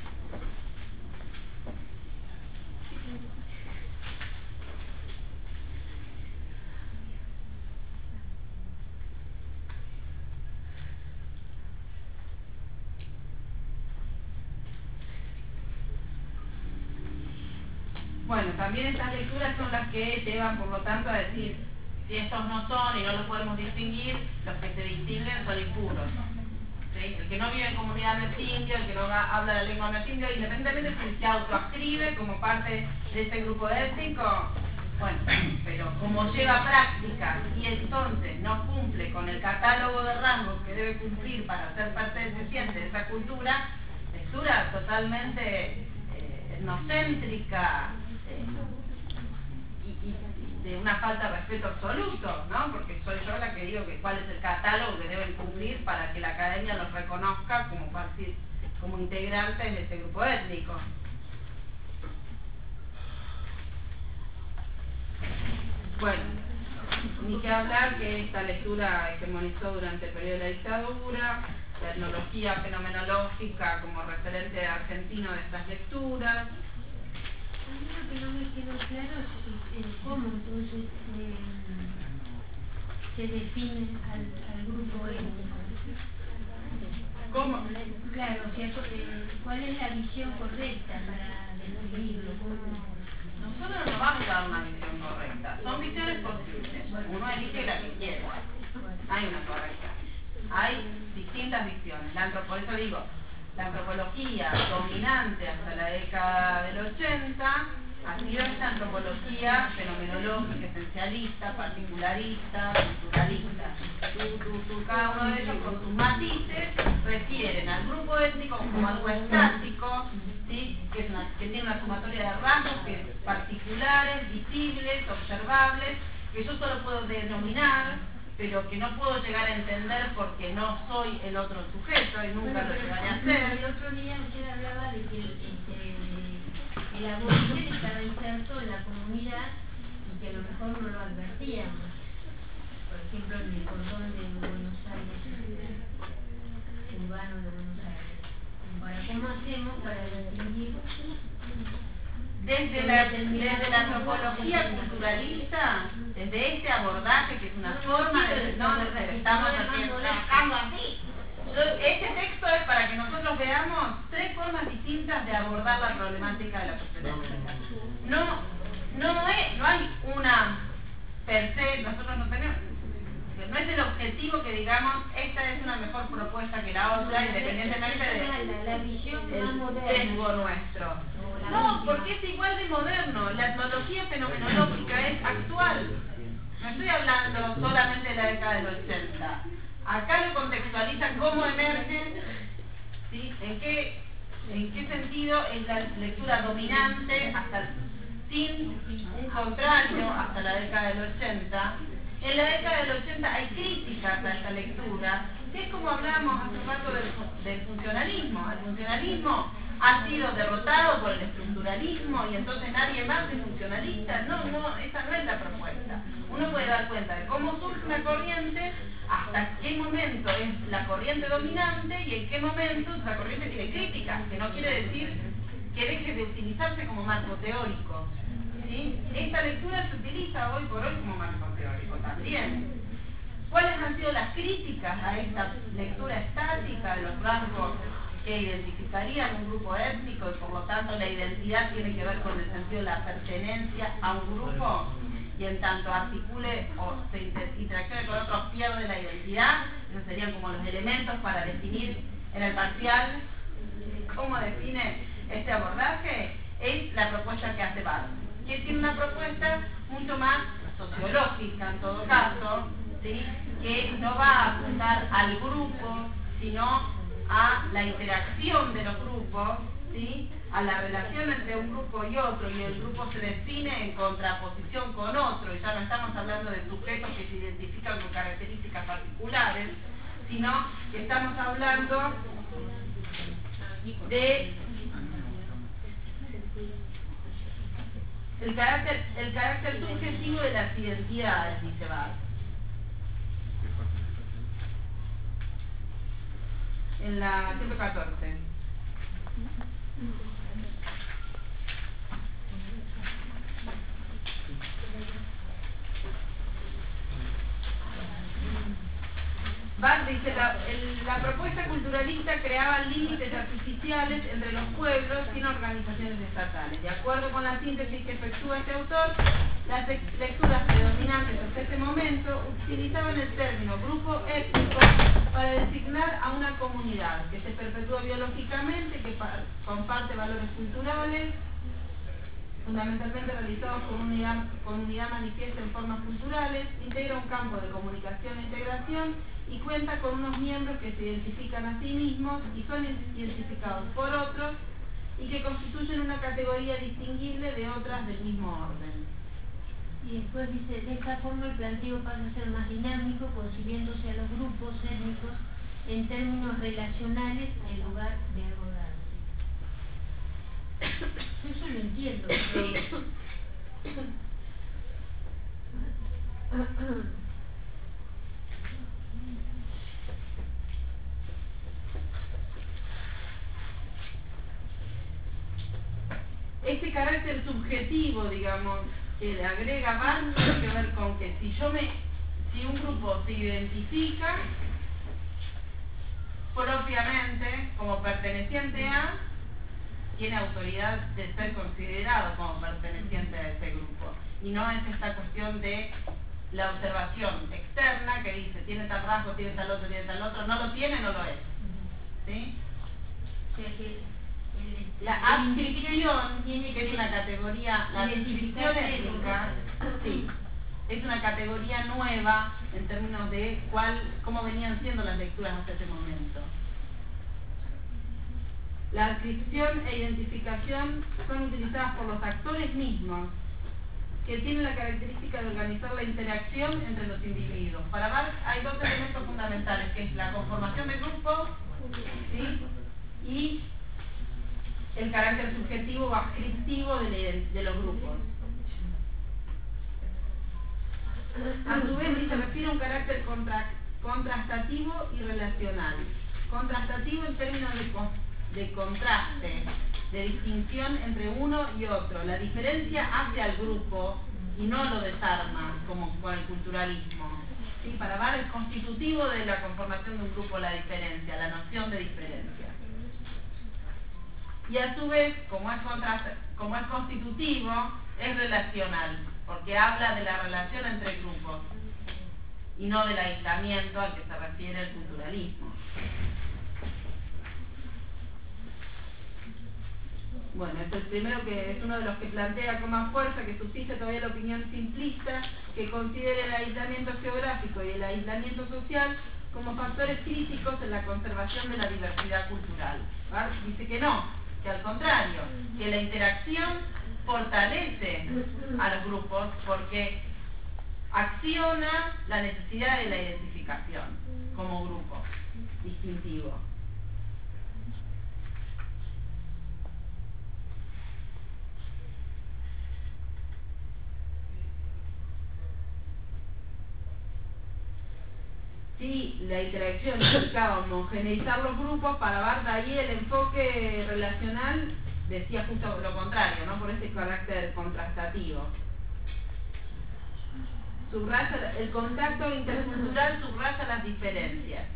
Bueno, también estas lecturas son las que llevan, por lo tanto, a decir, si estos no son y no los podemos distinguir, los que se distinguen son impuros. ¿Sí? El que no vive en comunidad no es indio, el que no habla la lengua no es indio, independientemente de si se autoascribe como parte de este grupo étnico. Bueno, pero como lleva práctica y entonces no cumple con el catálogo de rasgos que debe cumplir para ser perteneciente de esa cultura, lectura totalmente etnocéntrica, y de una falta de respeto absoluto, ¿no? Porque soy yo la que digo que cuál es el catálogo que deben cumplir para que la academia los reconozca como integrantes de este grupo étnico. Bueno, ni que hablar que esta lectura hegemonizó durante el periodo de la dictadura, la etnología fenomenológica como referente argentino de estas lecturas. A mí lo que no me quedó claro es cómo entonces se define al grupo étnico. ¿Cómo? Claro, ¿cierto? ¿Cuál es la visión correcta para describirlo? Nosotros no vamos a dar una visión correcta, son visiones posibles. Uno elige la que hay una correcta. Hay distintas visiones. Por eso digo, la antropología dominante hasta la década del 80 ha sido esta antropología fenomenológica, esencialista, particularista, culturalista. Cada uno de ellos con sus matices refieren al grupo étnico como algo estático, ¿sí? que tiene una sumatoria de rasgos particulares, visibles, observables, que yo solo puedo denominar, pero que no puedo llegar a entender porque no soy el otro sujeto y nunca lo llegaré a ser. El otro día usted hablaba de que el aborigen estaba inserto en la comunidad y que a lo mejor no lo advertíamos. Por ejemplo, en el cordón de Buenos Aires, urbano de Buenos Aires. ¿Cómo hacemos para distinguir? Desde la antropología culturalista, desde este abordaje que es una forma de... No, estamos trabajando así. Este texto es para que nosotros veamos tres formas distintas de abordar la problemática de la pertenencia. No hay una per se, nosotros no tenemos... No es el objetivo que digamos, esta es una mejor propuesta que la otra, independientemente del sesgo nuestro. No, porque es igual de moderno. La etnología fenomenológica es actual. No estoy hablando solamente de la década del 80. Acá lo contextualizan cómo emerge, ¿sí? ¿En qué sentido es la lectura dominante sin un contrario hasta la década del 80. En la década del 80 hay críticas a esta lectura, que es como hablábamos hace un rato del funcionalismo. El funcionalismo ha sido derrotado por el estructuralismo y entonces nadie más es funcionalista. No, esa no es la propuesta. Uno puede dar cuenta de cómo surge una corriente, hasta qué momento es la corriente dominante y en qué momento la corriente tiene críticas, que no quiere decir que deje de utilizarse como marco teórico. ¿Sí? Esta lectura se utiliza hoy por hoy como marco teórico también. ¿Cuáles han sido las críticas a esta lectura estática de los rasgos que identificarían un grupo étnico y por lo tanto la identidad tiene que ver con el sentido de la pertenencia a un grupo y en tanto articule o se interaccione con otros pierde la identidad? Esos serían como los elementos para definir en el parcial cómo define este abordaje. Es la propuesta que hace Barthes, que tiene una propuesta mucho más sociológica en todo caso, ¿sí? Que no va a apuntar al grupo, sino a la interacción de los grupos, ¿sí? A la relación entre un grupo y otro, y el grupo se define en contraposición con otro, y ya no estamos hablando de sujetos que se identifican con características particulares, sino que estamos hablando de el carácter subjetivo de las identidades, dice Barthes. En la 114. Barthes dice, la propuesta culturalista creaba límites artificiales entre los pueblos sin organizaciones estatales. De acuerdo con la síntesis que efectúa este autor, las lecturas predominantes hasta este momento utilizaban el término grupo étnico para designar a una comunidad que se perpetúa biológicamente, que comparte valores culturales, fundamentalmente realizados con unidad manifiesta en formas culturales, integra un campo de comunicación e integración y cuenta con unos miembros que se identifican a sí mismos y son identificados por otros y que constituyen una categoría distinguible de otras del mismo orden. Y después dice, de esta forma el planteo pasa a ser más dinámico, concibiéndose a los grupos étnicos en términos relacionales en lugar de abordarse. Eso lo entiendo. Este carácter subjetivo, digamos, que le agrega Barthes tiene que ver con que si un grupo se identifica propiamente como perteneciente a, tiene autoridad de ser considerado como perteneciente a ese grupo. Y no es esta cuestión de la observación externa que dice, tiene tal rasgo, tiene tal otro, no lo tiene, no lo es. ¿Sí? La adscripción, que es una categoría, la adscripción étnica, sí, es una categoría nueva en términos de cómo venían siendo las lecturas hasta ese momento. La adscripción e identificación son utilizadas por los actores mismos, que tienen la característica de organizar la interacción entre los individuos. Para Barthes hay dos elementos fundamentales, que es la conformación de grupo, ¿sí?, y el carácter subjetivo o adscriptivo de los grupos. A su vez, se refiere a un carácter contrastativo y relacional. Contrastativo en términos de contraste, de distinción entre uno y otro. La diferencia hace al grupo y no lo desarma, como con el culturalismo. ¿Sí? Para Barthes es constitutivo de la conformación de un grupo la diferencia, la noción de diferencia. Y a su vez, como es constitutivo, es relacional, porque habla de la relación entre grupos y no del aislamiento al que se refiere el culturalismo. Bueno, este es el primero, que es uno de los que plantea con más fuerza que subsiste todavía la opinión simplista, que considera el aislamiento geográfico y el aislamiento social como factores críticos en la conservación de la diversidad cultural. Barthes dice que no, que al contrario, que la interacción fortalece a los grupos porque acciona la necesidad de la identificación como grupo distintivo. Sí, la interacción implicaba homogeneizar los grupos. Para Barthes ahí el enfoque relacional decía justo lo contrario, ¿no?, por ese carácter contrastativo. El contacto intercultural subraya las diferencias.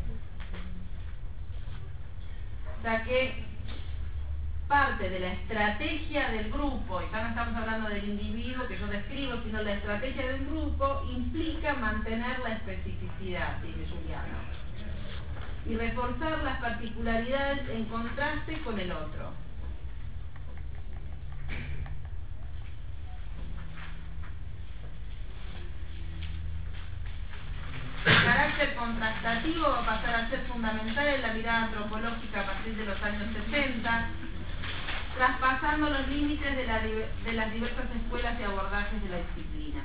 O sea que parte de la estrategia del grupo, y ya no estamos hablando del individuo que yo describo, sino la estrategia del grupo implica mantener la especificidad, dice Giuliano, y reforzar las particularidades en contraste con el otro. El carácter contrastativo va a pasar a ser fundamental en la mirada antropológica a partir de los años 60, traspasando los límites de las diversas escuelas y abordajes de la disciplina.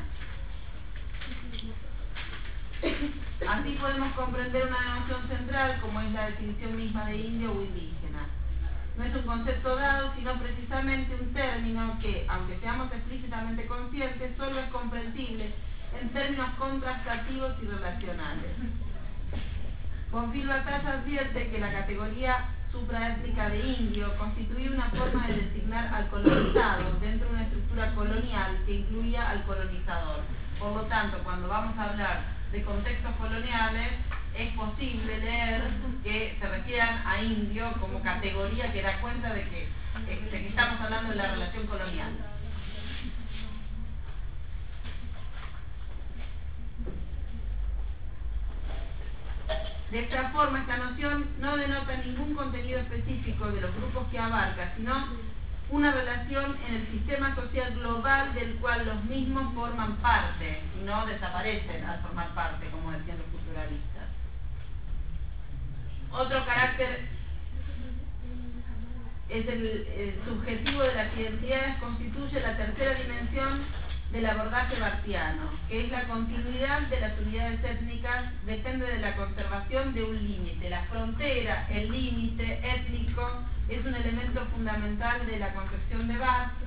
Así podemos comprender una noción central como es la definición misma de indio o indígena. No es un concepto dado, sino precisamente un término que, aunque seamos explícitamente conscientes, solo es comprensible en términos contrastativos y relacionales. Bonfil Batalla advierte que la categoría supraétnica de indio constituía una forma de designar al colonizado dentro de una estructura colonial que incluía al colonizador. Por lo tanto, cuando vamos a hablar de contextos coloniales, es posible leer que se refieran a indio como categoría que da cuenta de que estamos hablando de la relación colonial. De esta forma, esta noción no denota ningún contenido específico de los grupos que abarca, sino una relación en el sistema social global del cual los mismos forman parte y no desaparecen al formar parte, como decían los culturalistas. Otro carácter es el subjetivo de las identidades, constituye la tercera dimensión del abordaje barthiano, que es la continuidad de las unidades étnicas, depende de la conservación de un límite. La frontera, el límite étnico, es un elemento fundamental de la concepción de Barthes.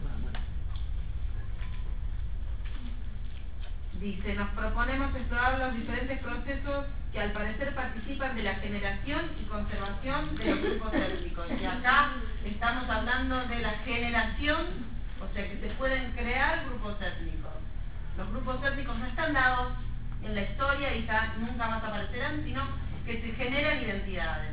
Dice, nos proponemos explorar los diferentes procesos que al parecer participan de la generación y conservación de los grupos étnicos. Y acá estamos hablando de la generación, o sea que se pueden crear grupos étnicos. Los grupos étnicos no están dados en la historia y ya nunca más aparecerán, sino que se generan identidades.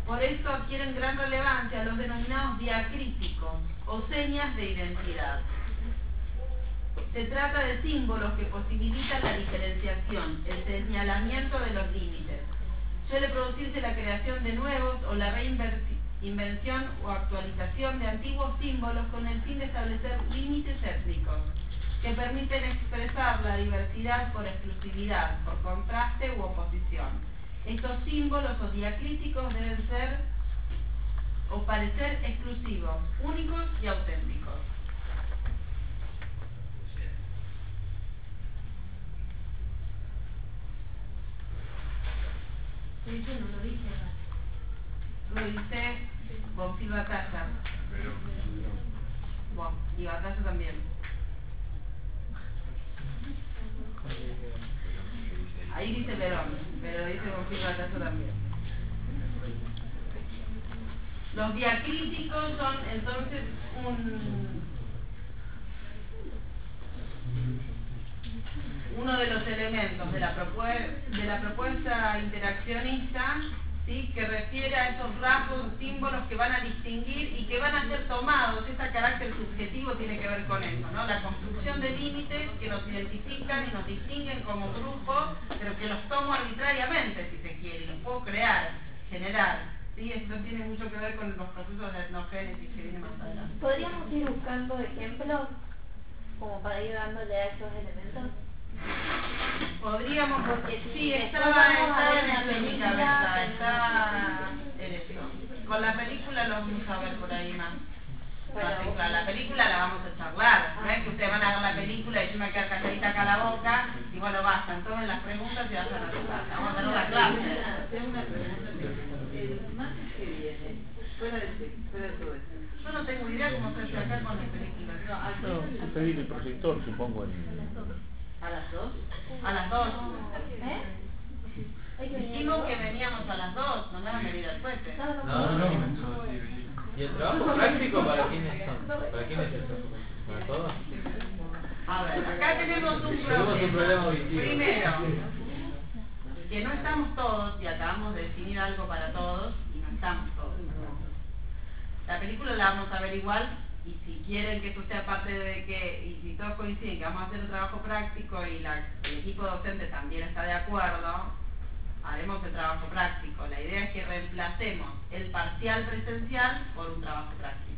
Por esto adquieren gran relevancia los denominados diacríticos o señas de identidad. Se trata de símbolos que posibilitan la diferenciación, el señalamiento de los límites. Suele producirse la creación de nuevos o la reinvención o actualización de antiguos símbolos con el fin de establecer límites étnicos que permiten expresar la diversidad por exclusividad, por contraste u oposición. Estos símbolos o diacríticos deben ser o parecer exclusivos, únicos y auténticos. Eso no lo dice. Lo dice Bonfil Batalla. Bueno, y Batalla también. Ahí dice Verón, pero dice Bonfil Batalla también. Los diacríticos son entonces uno de los elementos de la propuesta interaccionista, ¿sí?, que refiere a esos rasgos, símbolos que van a distinguir y que van a ser tomados. Este carácter subjetivo tiene que ver con eso, ¿no? La construcción de límites que nos identifican y nos distinguen como grupo, pero que los tomo arbitrariamente, si se quiere, y los puedo crear, generar. ¿Sí? Esto tiene mucho que ver con los procesos de etnogénesis que viene más adelante. ¿Podríamos ir buscando ejemplos como para ir dándole a esos elementos? Podríamos, porque sí, está en la película, está en eso. Con la película lo vamos a ver por ahí más. Bueno, la película la vamos a charlar. No es que ustedes van a ver la película y yo me voy a quedar calladita acá a la boca y bueno, bastan, tomen las preguntas y vayan a tocar. Vamos a tener una clase. El martes que viene, fuera de todo esto. Yo no tengo idea cómo se hace acá con las películas. No, se pedir el proyector, supongo, ¿A las 2? A las 2. Dijimos que veníamos a las 2, no me van a venir al cohete. No. ¿Y el trabajo práctico para quiénes son? ¿Para quiénes es eso? ¿Para todos? A ver, acá tenemos un problema auditivo. Primero, que no estamos todos, y acabamos de definir algo para todos, y no estamos todos. La película la vamos a ver igual, y si quieren que eso sea parte de que, y si todos coinciden que vamos a hacer un trabajo práctico y el equipo docente también está de acuerdo, haremos el trabajo práctico. La idea es que reemplacemos el parcial presencial por un trabajo práctico.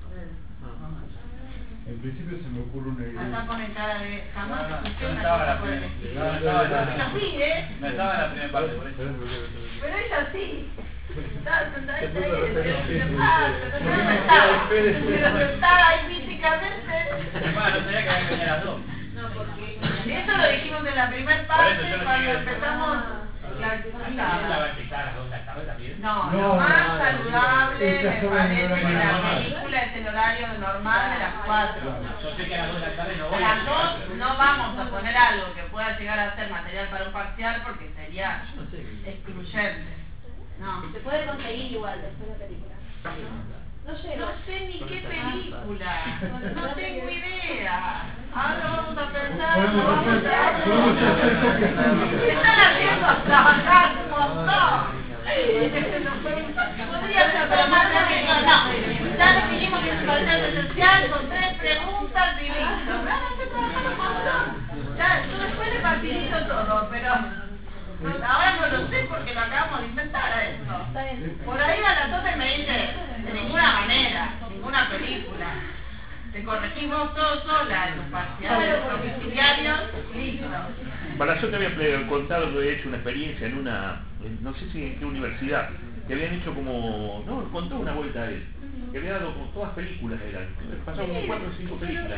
En principio se me ocurre una idea. Acá ponen cara de jamás escuché una estaba cosa la por el primera. estilo. No, Sí, ¿eh? no estaba en la primera parte, por eso. Pero ella sí. Estaba sentadita ahí, pero sentada ahí físicamente. Hermano, no sabía que había que venir a las 2. No, porque eso lo dijimos en la primera parte cuando empezamos la No, lo más saludable me parece que la película es el horario normal de las 4. Yo sé que a las 2 de la tarde no voy. A las 2 no vamos a poner algo que pueda llegar a ser material para un parcial porque sería excluyente. No. Se puede conseguir igual después de la película. No sé ni qué película. No tengo idea. Ahora vamos a pensar. Están haciendo trabajar un montón. Podría ser para más rápido. No. Ya definimos que es un parcial esencial con 3 preguntas y listo. Vamos a trabajar un montón. Ya, yo después le facilito todo, pero ahora no lo sé porque lo acabamos de inventar a esto. Por ahí a las 12 me dice, de ninguna manera, ninguna película. Te corregimos todo sola en los parciales domiciliarios, listo. Para yo te había contado que he hecho una experiencia en una, no sé si en qué universidad, que habían hecho como, no, contó una vuelta a él, que había dado como todas películas, eran, pasaron como 4 o 5 películas.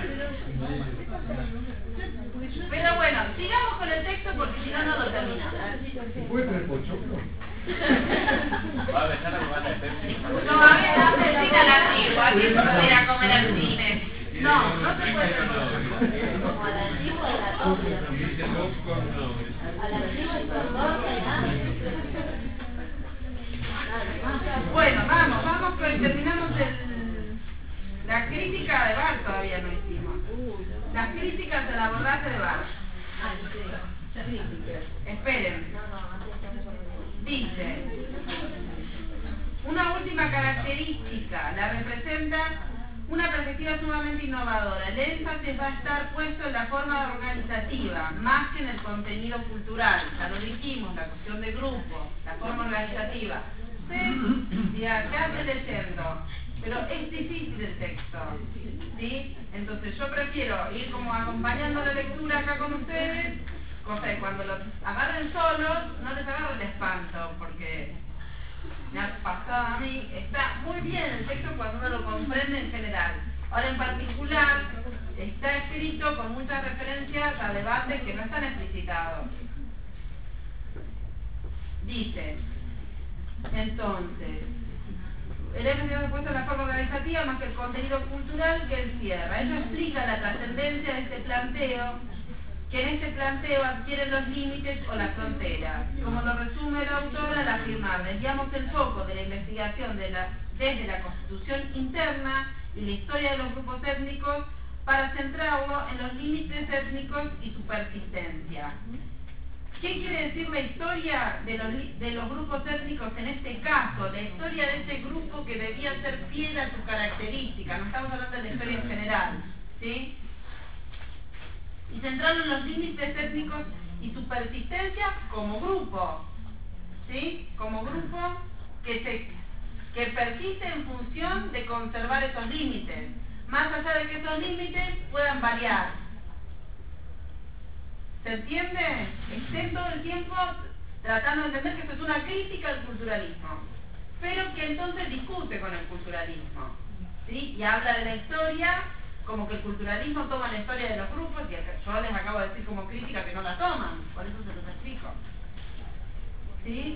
Pero bueno, sigamos con el texto porque si no, no lo terminamos. ¿Puede traer pochoclo? Va a besar la banda de Pepsi. No, a ver, dame cine a la antigua, aquí se puede ir a comer al cine. No, no se puede hacer como a la antigua y a la copia. A la antigua y con Bueno, vamos, pero terminamos la crítica de Barthes, todavía no hicimos. Las críticas del abordaje de Barthes. Esperen. Dice, Una última característica la representa una perspectiva sumamente innovadora. El énfasis va a estar puesto en la forma organizativa, más que en el contenido cultural. Ya lo dijimos, la cuestión de grupo, la forma organizativa. Y acá estoy leyendo, pero es difícil el texto, ¿sí? Entonces yo prefiero ir como acompañando la lectura acá con ustedes, cosa de cuando lo agarren solos, no les agarre el espanto, porque me ha pasado a mí. Está muy bien el texto cuando uno lo comprende en general. Ahora en particular está escrito con muchas referencias a debates que no están explicitados. Dice, entonces, el énfasis ha puesto en la forma organizativa más que el contenido cultural que encierra. Ello explica la trascendencia de este planteo, que en este planteo adquieren los límites o las fronteras. Como lo resume la autora al afirmar, desviamos el foco de la investigación desde la constitución interna y la historia de los grupos étnicos para centrarlo en los límites étnicos y su persistencia. ¿Qué quiere decir la historia de los grupos étnicos en este caso? La historia de este grupo que debía ser fiel a sus características. No estamos hablando de la historia en general, ¿sí? Y centrarlo en los límites étnicos y su persistencia como grupo, ¿sí? Como grupo que persiste en función de conservar esos límites, más allá de que esos límites puedan variar. ¿Se entiende? Estén todo el tiempo tratando de entender que esto es una crítica al culturalismo, pero que entonces discute con el culturalismo, ¿sí? Y habla de la historia como que el culturalismo toma la historia de los grupos, y yo les acabo de decir como crítica que no la toman, por eso se los explico. ¿Sí?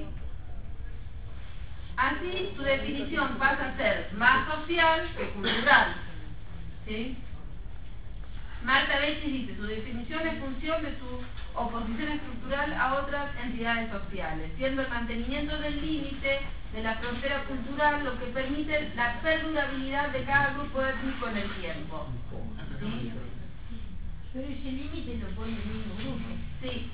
Así su definición pasa a ser más social que cultural. ¿Sí? Marta Betis dice, su definición es función de su oposición estructural a otras entidades sociales, siendo el mantenimiento del límite de la frontera cultural lo que permite la perdurabilidad de cada grupo étnico en el tiempo. ¿Sí? Pero ese límite lo pone el mismo grupo. Sí.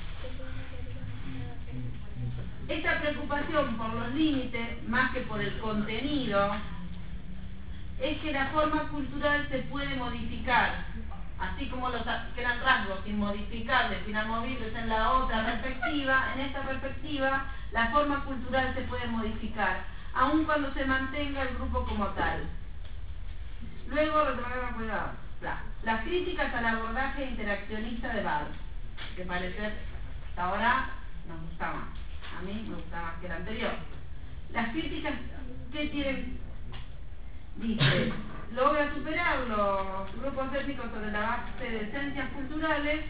Esta preocupación por los límites, más que por el contenido, es que la forma cultural se puede modificar, así como los que eran rasgos inmodificables, inamovibles en la otra perspectiva. En esta perspectiva, la forma cultural se puede modificar, aun cuando se mantenga el grupo como tal. Luego, cuidado, las críticas al abordaje interaccionista de Barthes, que parece hasta ahora nos gusta más. A mí me gusta más que el anterior. Las críticas que tienen, dice, logra superar los grupos étnicos sobre la base de esencias culturales.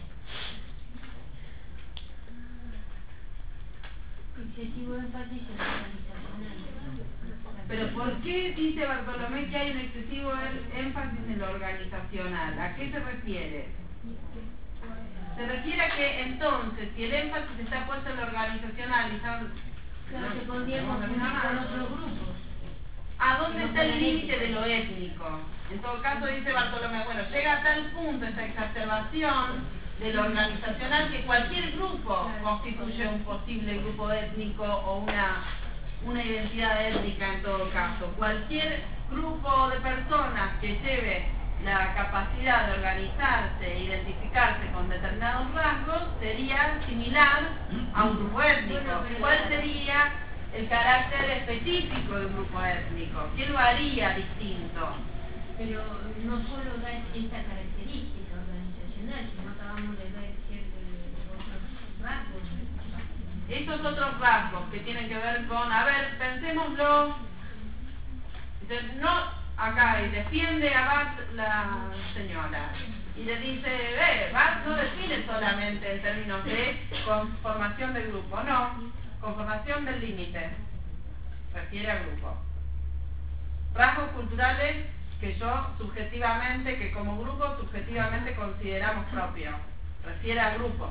Excesivo énfasis en lo organizacional. Pero ¿por qué dice Bartolomé que hay un excesivo énfasis en lo organizacional? ¿A qué se refiere? Se refiere a que entonces, si el énfasis está puesto en lo organizacional y se podría confundir con otros grupos. ¿A dónde está el límite de lo étnico? En todo caso, dice Bartolomé, bueno, llega a tal punto esta exacerbación de lo organizacional que cualquier grupo constituye un posible grupo étnico o una identidad étnica en todo caso. Cualquier grupo de personas que lleve la capacidad de organizarse e identificarse con determinados rasgos sería similar a un grupo étnico. ¿Cuál sería el carácter específico de un grupo étnico? ¿Qué lo haría distinto? Pero no solo da esta característica organizacional, sino acabamos de ver otros rasgos. Esos otros rasgos que tienen que ver con, a ver, pensémoslo, entonces, no acá, y defiende a Barthes la señora, y le dice, Barthes no define solamente en términos de conformación del grupo, no, conformación del límite, refiere al grupo. Rasgos culturales que que como grupo subjetivamente consideramos propios, refiere al grupo.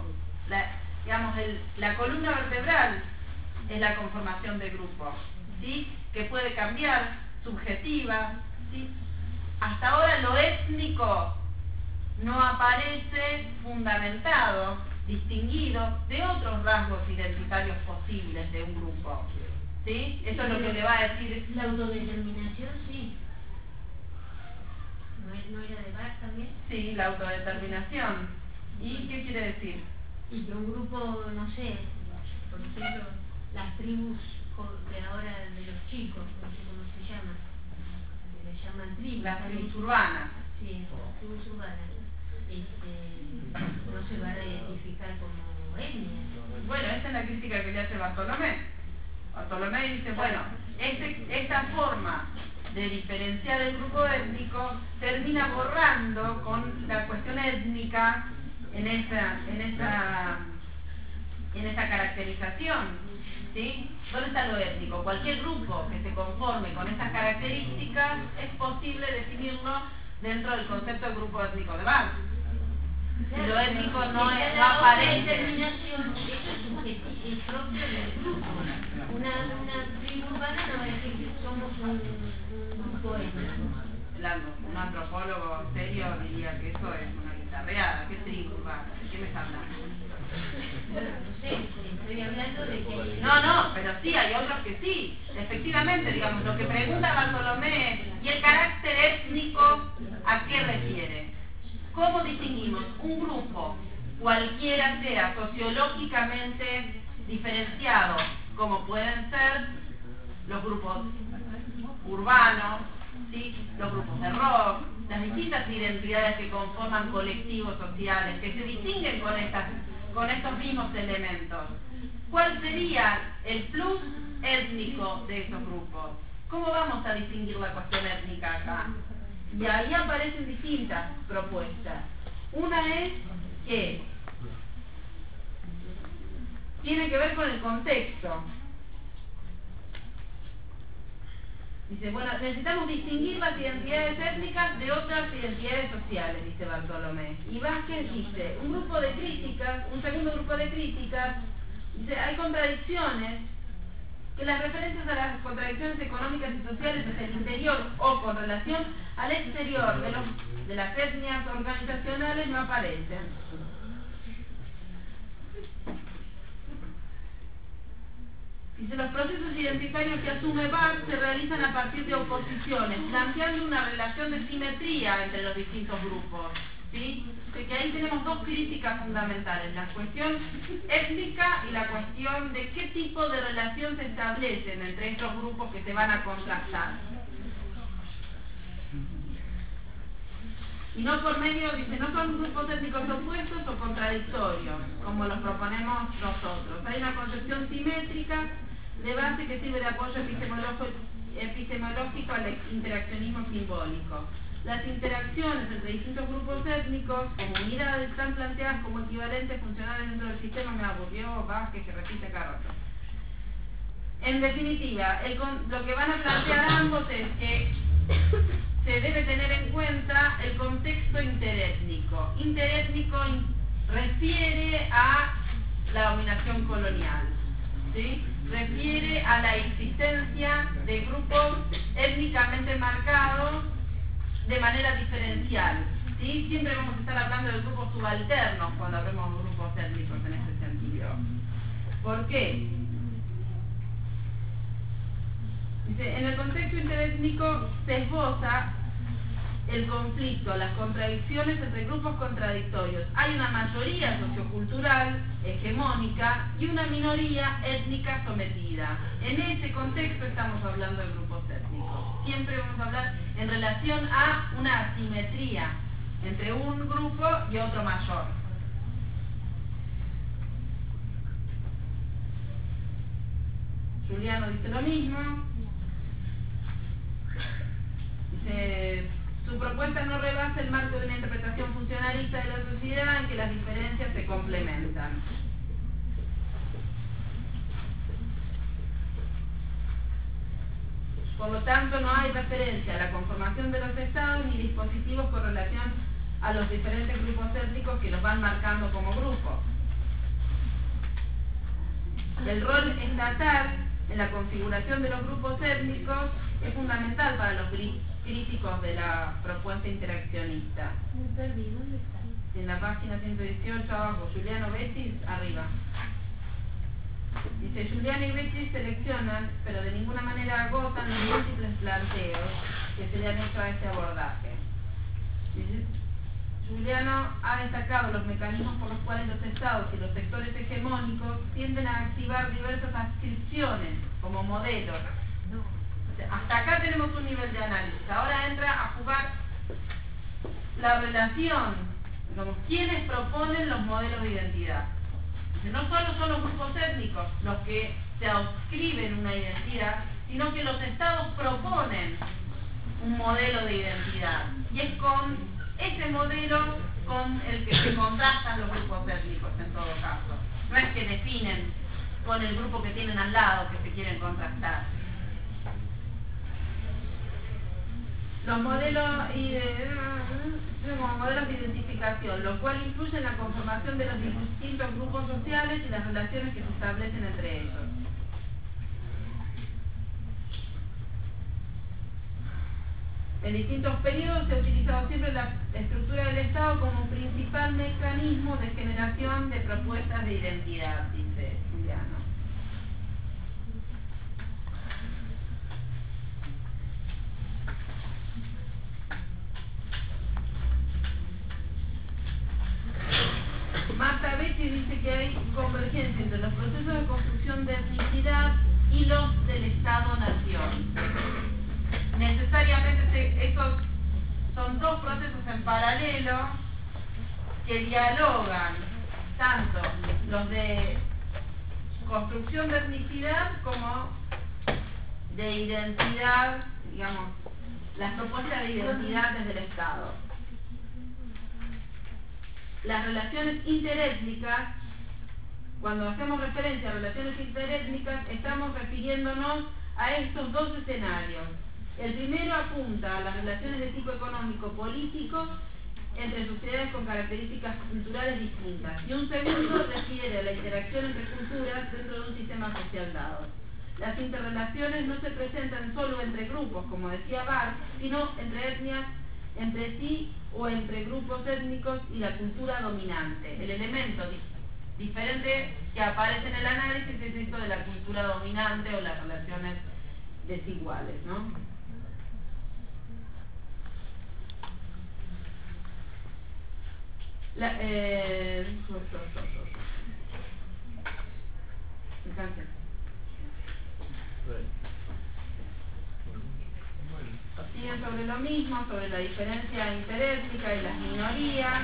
La columna vertebral es la conformación del grupo, ¿sí? Que puede cambiar, subjetiva, ¿sí? Hasta ahora lo étnico no aparece fundamentado, distinguido de otros rasgos identitarios posibles de un grupo, ¿Sí? Eso es lo que le va a decir. La autodeterminación, sí. ¿No era de Bach también? Sí, la autodeterminación. ¿Y qué quiere decir? Y que un grupo, no sé, por ejemplo, las tribus de ahora de los chicos, no sé cómo se llaman, que le llaman tribus. Las tribus urbanas. Sí, las tribus urbanas. No se van a identificar como etnias. Bueno, esa es la crítica que le hace Bartolomé. Bartolomé dice, bueno, esta forma de diferenciar el grupo étnico termina borrando con la cuestión étnica en esa caracterización, ¿sí? ¿Dónde está lo étnico? Cualquier grupo que se conforme con estas características es posible definirlo dentro del concepto de grupo étnico de Bach. Si lo étnico no aparece. Es propio del grupo. Una tribu urbana no va a decir que somos un grupo étnico. Un antropólogo serio diría que eso es una guitarreada. ¿Qué tribu urbana? ¿De qué me está hablando? No sé, estoy hablando de que... No, pero sí, hay otros que sí. Efectivamente, digamos, lo que pregunta Bartolomé es, ¿y el carácter étnico a qué refiere? ¿Cómo distinguimos un grupo, cualquiera sea, sociológicamente diferenciado, como pueden ser los grupos urbanos, ¿sí? Los grupos de rock, las distintas identidades que conforman colectivos sociales, que se distinguen con estos mismos elementos? ¿Cuál sería el plus étnico de esos grupos? ¿Cómo vamos a distinguir la cuestión étnica acá? Y ahí aparecen distintas propuestas. Una es que tiene que ver con el contexto. Dice, bueno, necesitamos distinguir las identidades étnicas de otras identidades sociales, dice Bartolomé. Y Vázquez dice, un segundo grupo de críticas, dice, hay contradicciones, que las referencias a las contradicciones económicas y sociales desde el interior o con relación al exterior de las etnias organizacionales no aparecen. Dice, los procesos identitarios que asume Bach se realizan a partir de oposiciones, planteando una relación de simetría entre los distintos grupos. ¿Sí? De que ahí tenemos dos críticas fundamentales, la cuestión étnica y la cuestión de qué tipo de relación se establecen entre estos grupos que se van a contrastar. Y no por medio, dice, no son grupos étnicos opuestos o contradictorios, como los proponemos nosotros. Hay una concepción simétrica de base que sirve de apoyo epistemológico al interaccionismo simbólico. Las interacciones entre distintos grupos étnicos, comunidades, están planteadas como equivalentes funcionales dentro del sistema. Me aburrió Vázquez que repite cada rato. En definitiva, lo que van a plantear ambos es que se debe tener en cuenta el contexto interétnico. Interétnico refiere a la dominación colonial, ¿sí? Refiere a la existencia de grupos étnicamente marcados de manera diferencial, ¿sí? Siempre vamos a estar hablando de grupos subalternos cuando hablemos de grupos étnicos en este sentido. ¿Por qué? Dice, en el contexto interétnico se esboza el conflicto, las contradicciones entre grupos contradictorios. Hay una mayoría sociocultural, hegemónica, y una minoría étnica sometida. En ese contexto estamos hablando de grupos étnicos. Siempre vamos a hablar en relación a una asimetría entre un grupo y otro mayor. Juliano dice lo mismo. Dice, su propuesta no rebasa el marco de una interpretación funcionalista de la sociedad en que las diferencias se complementan. Por lo tanto, no hay referencia a la conformación de los estados ni dispositivos con relación a los diferentes grupos étnicos que los van marcando como grupos. El rol estatal en la configuración de los grupos étnicos es fundamental para los críticos de la propuesta interaccionista. ¿Dónde está? En la página 118 abajo, Juliano Betis, arriba. Dice, Giuliano y Betti seleccionan, pero de ninguna manera agotan los múltiples planteos que se le han hecho a este abordaje. Dice, Giuliano ha destacado los mecanismos por los cuales los estados y los sectores hegemónicos tienden a activar diversas adscripciones como modelos. Hasta acá tenemos un nivel de análisis. Ahora entra a jugar la relación, digamos, quienes proponen los modelos de identidad. No solo son los grupos étnicos los que se adscriben una identidad, sino que los estados proponen un modelo de identidad. Y es con ese modelo con el que se contrastan los grupos étnicos en todo caso. No es que definen con el grupo que tienen al lado que se quieren contrastar. Los modelos como modelos de identificación, lo cual influye en la conformación de los distintos grupos sociales y las relaciones que se establecen entre ellos. En distintos periodos se ha utilizado siempre la estructura del Estado como principal mecanismo de generación de propuestas de identidad, dice Giuliano. Marta Betti dice que hay convergencia entre los procesos de construcción de etnicidad y los del Estado-Nación. Necesariamente estos son dos procesos en paralelo que dialogan, tanto los de construcción de etnicidad como de identidad, digamos, las propuestas de identidad desde el Estado. Las relaciones interétnicas, cuando hacemos referencia a relaciones interétnicas, estamos refiriéndonos a estos dos escenarios. El primero apunta a las relaciones de tipo económico-político entre sociedades con características culturales distintas, y un segundo refiere a la interacción entre culturas dentro de un sistema social dado. Las interrelaciones no se presentan solo entre grupos, como decía Barth, sino entre etnias entre sí o entre grupos étnicos y la cultura dominante. El elemento diferente que aparece en el análisis es esto de la cultura dominante o las relaciones desiguales, ¿no? Siguen sobre lo mismo, sobre la diferencia interétnica y las minorías.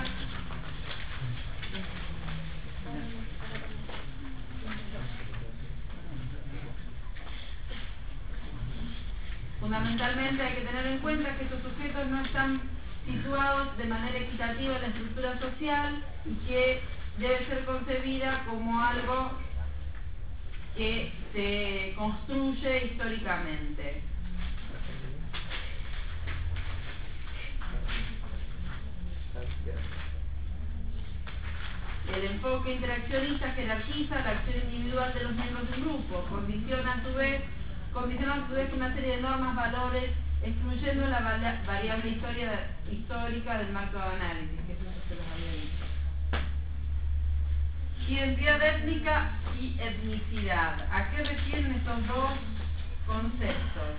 Fundamentalmente hay que tener en cuenta que estos sujetos no están situados de manera equitativa en la estructura social y que debe ser concebida como algo que se construye históricamente. El enfoque interaccionista jerarquiza la acción individual de los miembros del grupo, condiciona a su vez una serie de normas, valores, excluyendo la variable histórica del marco de análisis, que eso se los había dicho. Identidad étnica y etnicidad. ¿A qué refieren estos dos conceptos?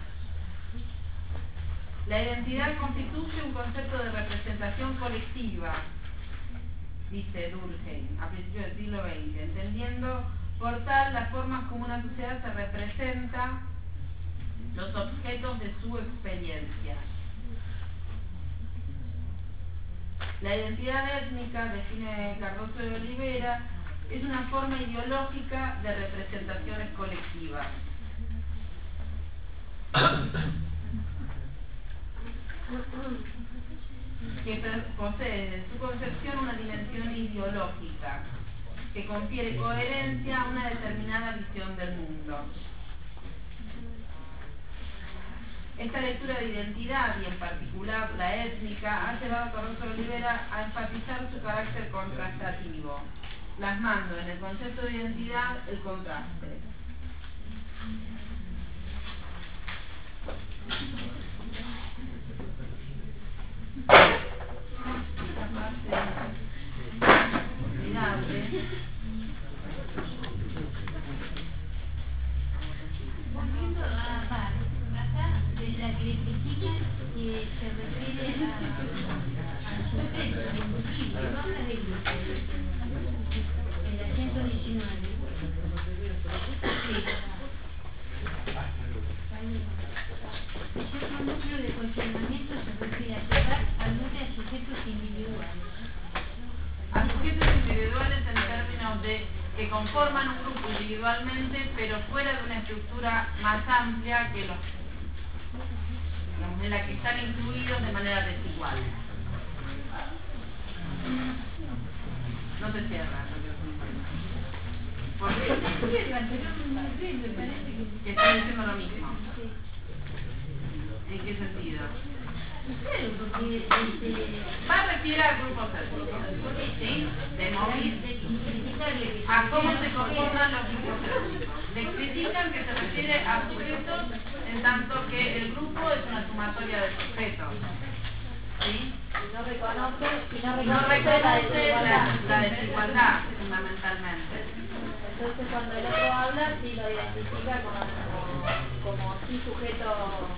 La identidad constituye un concepto de representación colectiva, dice Durkheim, a principios del siglo XX, entendiendo por tal las formas como una sociedad se representa los objetos de su experiencia. La identidad étnica, define Cardoso de Oliveira, es una forma ideológica de representaciones colectivas. Que posee en su concepción una dimensión ideológica que confiere coherencia a una determinada visión del mundo. Esta lectura de identidad, y en particular la étnica, ha llevado a Cardoso de Oliveira a enfatizar su carácter contrastativo, plasmando en el concepto de identidad el contraste. que conforman un grupo individualmente, pero fuera de una estructura más amplia que los, digamos, en la que están incluidos de manera desigual. No se cierra. Porque que está diciendo lo mismo. ¿En qué sentido? Va a refiere al grupo étnicos, ¿sí? De móvil. A cómo se conforman los grupos étnicos. Le critican que se refiere a sujetos en tanto que el grupo es una sumatoria de sujetos. ¿Sí? No reconoce la desigualdad, fundamentalmente. Entonces cuando el otro habla, sí lo identifica como sí sujeto,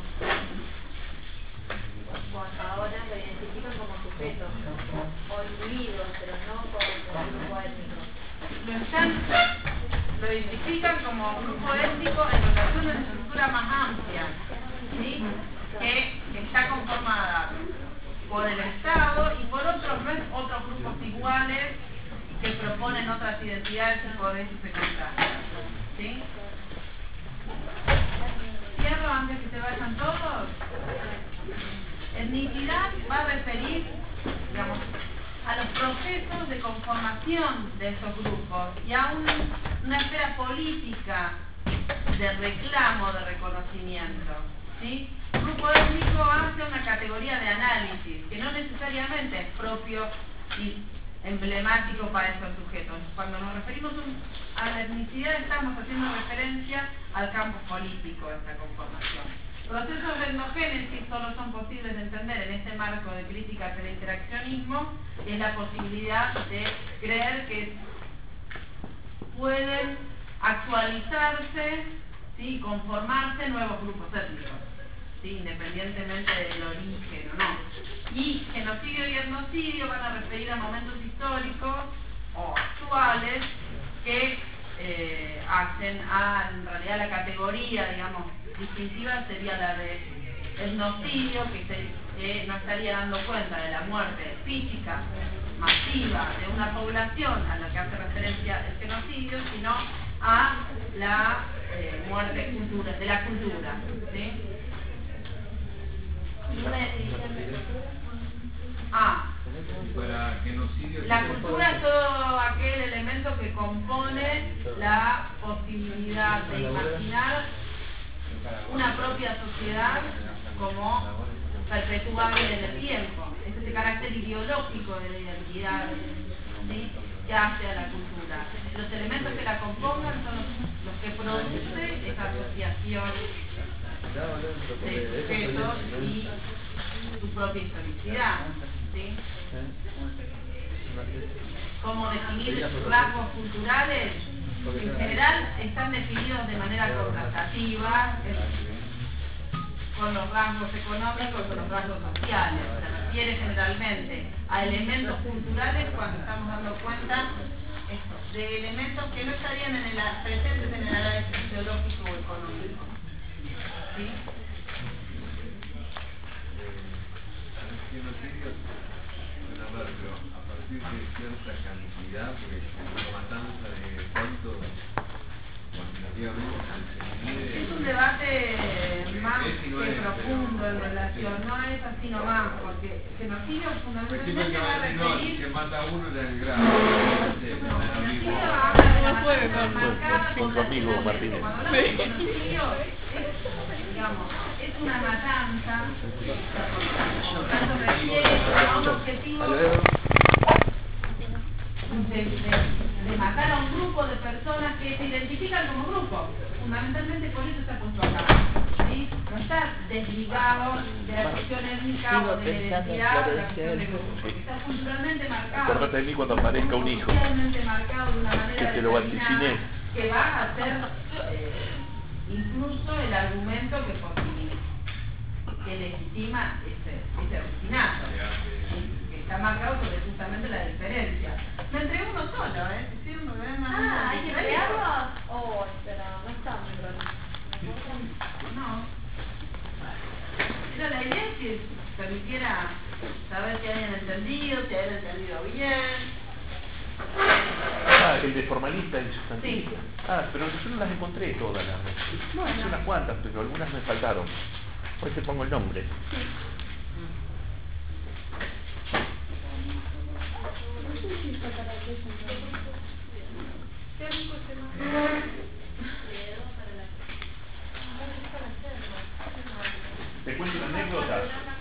cuando ahora lo identifican como sujeto o individuos, pero no como grupo étnico. Lo identifican como grupo étnico en relación a una estructura más amplia, ¿sí? Que está conformada por el Estado y por otros grupos iguales que proponen otras identidades y por eso se contrastan. ¿Sí? Cierro antes que se vayan todos. Etnicidad va a referir, digamos, a los procesos de conformación de esos grupos y a una esfera política de reclamo, de reconocimiento. ¿Sí? Grupo étnico hace una categoría de análisis que no necesariamente es propio y emblemático para estos sujetos. Cuando nos referimos a la etnicidad estamos haciendo referencia al campo político de esta conformación. Procesos de etnogénesis solo son posibles de entender en este marco de crítica hacia el interaccionismo, es la posibilidad de creer que pueden actualizarse, ¿sí? Conformarse nuevos grupos étnicos. ¿Sí? Independientemente del origen o no. Y genocidio y etnocidio van a referir a momentos históricos o actuales que hacen en realidad la categoría, digamos, distintiva sería la de etnocidio, que no estaría dando cuenta de la muerte física masiva de una población a la que hace referencia el genocidio, sino a la muerte de la cultura. ¿Sí? La cultura es todo aquel elemento que compone la posibilidad de imaginar una propia sociedad como perpetuable en el tiempo. Es ese carácter ideológico de la identidad, ¿sí? Que hace a la cultura. Los elementos que la compongan son los que produce esa asociación de sujetos y su propia historicidad. ¿Sí? ¿Cómo definir rasgos culturales? En general están definidos de manera contrastativa con los rasgos económicos, con los rasgos sociales. Se refiere generalmente a elementos culturales cuando estamos dando cuenta de elementos que no estarían presentes en el análisis ideológico o económico. ¿Sí? Pero a partir de cierta cantidad, porque la matanza de cuánto cuantitativamente se mide. Es un debate más que profundo en relación, no es así nomás, porque el genocidio fundamentalmente va a referir. Que mata a uno en el grado. No puede marcar con su amigo Martínez. Cuando hablamos de genocidio, es una matanza, por tanto refiere a un objetivo de matar a un grupo de personas que se identifican como grupo. Fundamentalmente por eso está puesto acá. ¿Sí? No está desligado de la cuestión étnica o de la identidad de la cuestión de grupo. Porque está culturalmente marcado. Acordate de mí cuando aparezca un hijo. Socialmente marcado de una manera que te lo vaticiné. Que va a ser incluso el argumento que legitima ese asesinato. Que está marcado sobre justamente la diferencia. Me entregué uno solo, si uno ve más. ¿hay que crearlo? Oh, pero no está muy claro. No. Pero la idea es que permitiera saber si habían entendido bien. que el de formalista es sustantivista. Ah, pero yo no las encontré todas las veces. Hice unas cuantas, pero algunas me faltaron. Hoy te pongo el nombre. Te cuento una anécdota.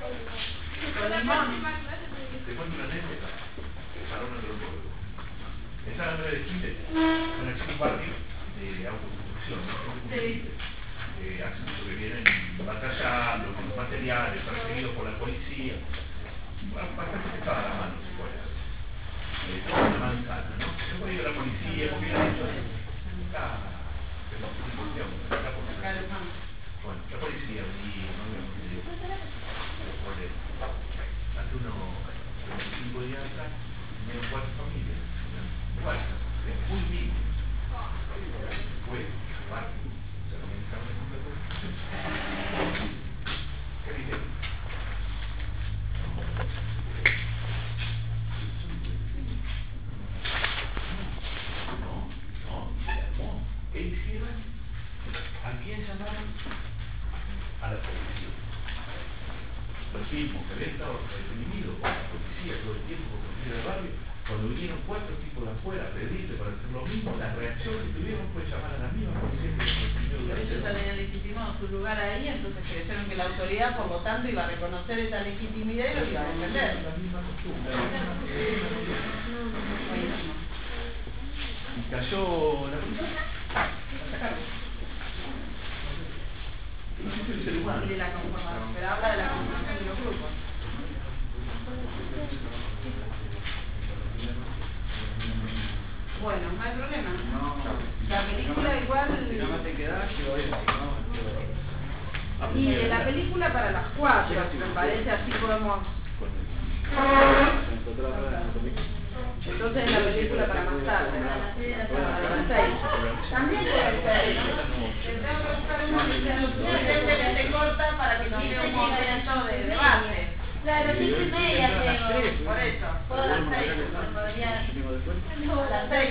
Te cuento una anécdota para un antropólogo. En San Andrés de Chile, una chica barrio de autoconstrucción, hace mucho que vienen batallando con los materiales, perseguidos por la policía. Bastante pesada la mano, se puede hacer. Una manzana, ¿no? Se puede ir a la policía, porque le han hecho bueno, la policía venía, no me acuerdo. Hace unos 5 días atrás, tenían 4 familias. Bueno, es muy bien. Fue, aparte, se organizaron de completo. ¿Qué dice? ¿Qué hicieron? ¿A quién llamaron? A la policía. Los mismos que habían estado reprimidos por la policía todo el tiempo por policía del barrio, cuando vinieron 4 tipos de afuera a pedirle para hacer lo mismo, la reacción que tuvieron fue llamar a la misma policía que los reprimió durante ellos habían legitimado su lugar ahí, entonces creyeron que la autoridad, por lo tanto, iba a reconocer esa legitimidad y lo iba a defender. La misma costumbre. Y cayó la policía. El ser humano. De la conformación, pero habla de la conformación de los grupos. Bueno, no hay problema. La película igual... Y de la película para las 4, me parece, así podemos... Entonces la película para más tarde, para las 6. También puede ser. Tengo que buscar una suficientemente corta para que tiene un momento de debate. Claro, 5:30 llego. Por eso. Puedo a las 6. No, a las 6.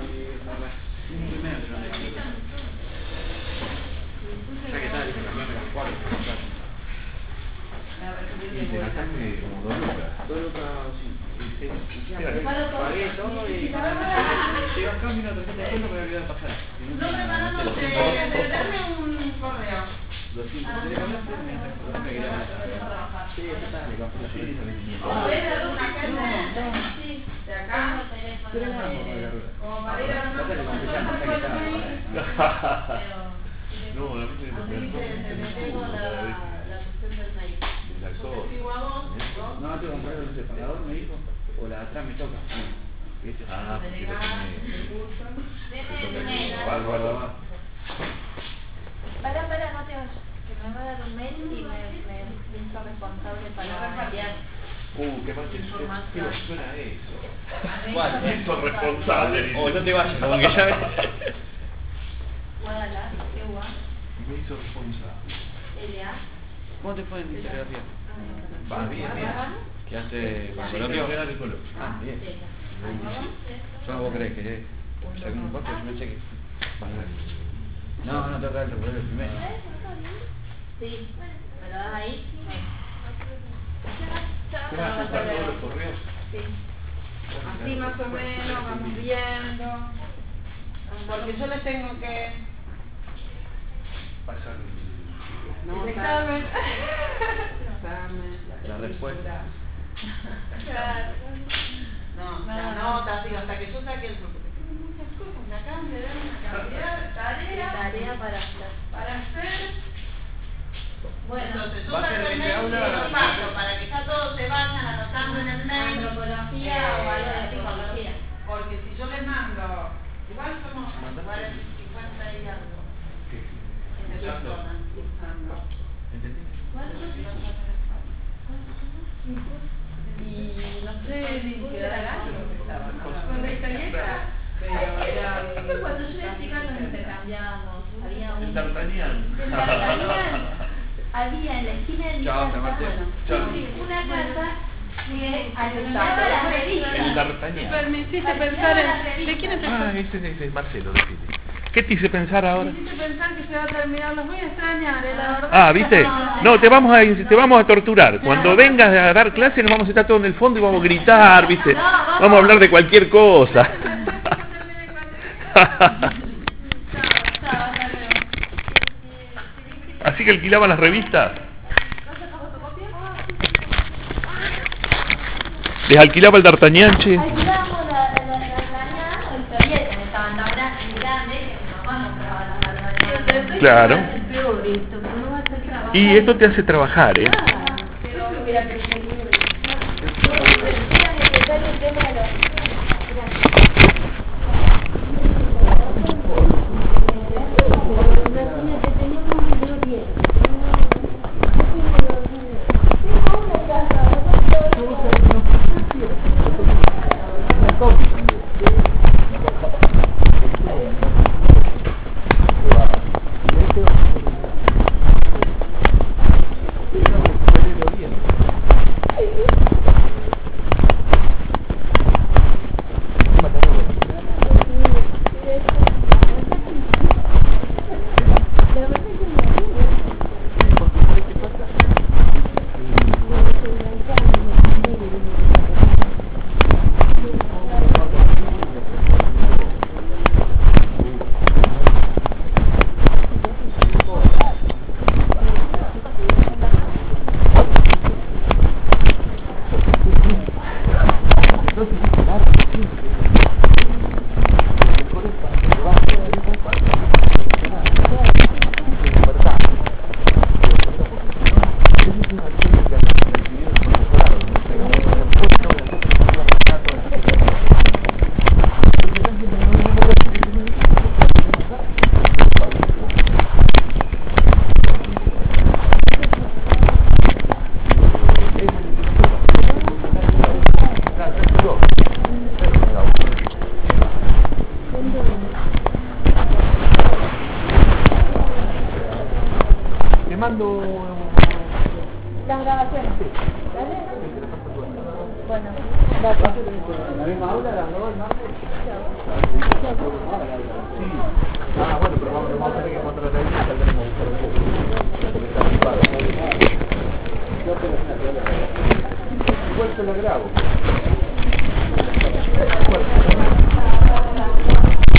Ya que tal, cambiame las 4. Y te gastaste como 2 lucas. 2 lucas, sí. Pagué todo y llega acá, mira, tarjeta de cuenta, me voy a olvidar de pasar. No preparamos de darme un correo. Los 5 sí, está en el campo. ¿A ver alguna gente de acá? Como para ir a una No, a mí me tengo la cuestión del maíz. No, te compré el separador, me dijo, o la de atrás me toca. Ah, porque lo tenés. Para, no te vayas. Que me va a dar un mail y me hizo responsable para enviar ¿Qué más te información. suena eso? ¿Cuál? Eso responsable. O no te vayas, como que ya ves. Guadalajara, Ewa, Me hizo responsable. LA. ¿Cómo te fue en literatura? Va bien, bien. ¿Quedaste con Colombia? Colombia? Ah, bien. Yo no puedo creer que según un poco yo pensé que... No, toca el recuerdo primero. Sí, me lo das ahí. ¿Qué vas a usar todos los correos? Sí. Así más o menos vamos viendo. Porque yo les tengo que... Pasar No, el examen. La respuesta. Claro. No, la nota, digo, hasta que yo saque el grupo. Tengo muchas cosas, me acaban de dar una cantidad de Tarea para hacer. hacer. Bueno, Entonces yo va a ser saco el que mail y habla- lo paso para que ya todos se vayan anotando en el mail. antropología o algo de psicología. Porque si yo les mando, igual somos 50 y algo de personas cursando. ¿Entendí? Y no sé ni qué era lo que estaban con la historieta, pero era... Es que cuando yo iba explicando nos intercambiamos, había El un... D'Artagnan. El D'Artagnan había en la esquina de mi Chao, casa, Mateo. Chao. una casa que alquilaba las revistas. El D'Artagnan. Me hiciste pensar en... ¿De quién es Ah, ese es Marcelo, decide. ¿Qué te hice pensar ahora? Me hiciste pensar que se va a terminar, los voy a extrañar, la verdad. Ah, ¿viste? No, te vamos a torturar. Cuando vengas a dar clase nos vamos a estar todos en el fondo y vamos a gritar, ¿viste? Vamos a hablar de cualquier cosa. Así que alquilaban las revistas. Les alquilaba el D'Artagnan, che. Alquilábamos la historieta, estaban tan grandes que mi mamá compraba la D'Artagnan. Claro. Es peor esto, pero no va a hacer trabajo. Y esto te hace trabajar, ¿eh? Pero hubiera preferido. Te mando las grabaciones. ¿Vale? Bueno, gracias. ¿La misma aula, las dos, el martes? Sí. Ah, bueno, pero vamos a tener que encontrar ahí y saldremos a buscar un poco. Porque está ocupado. Yo tengo una teoría. Igual se lo grabo.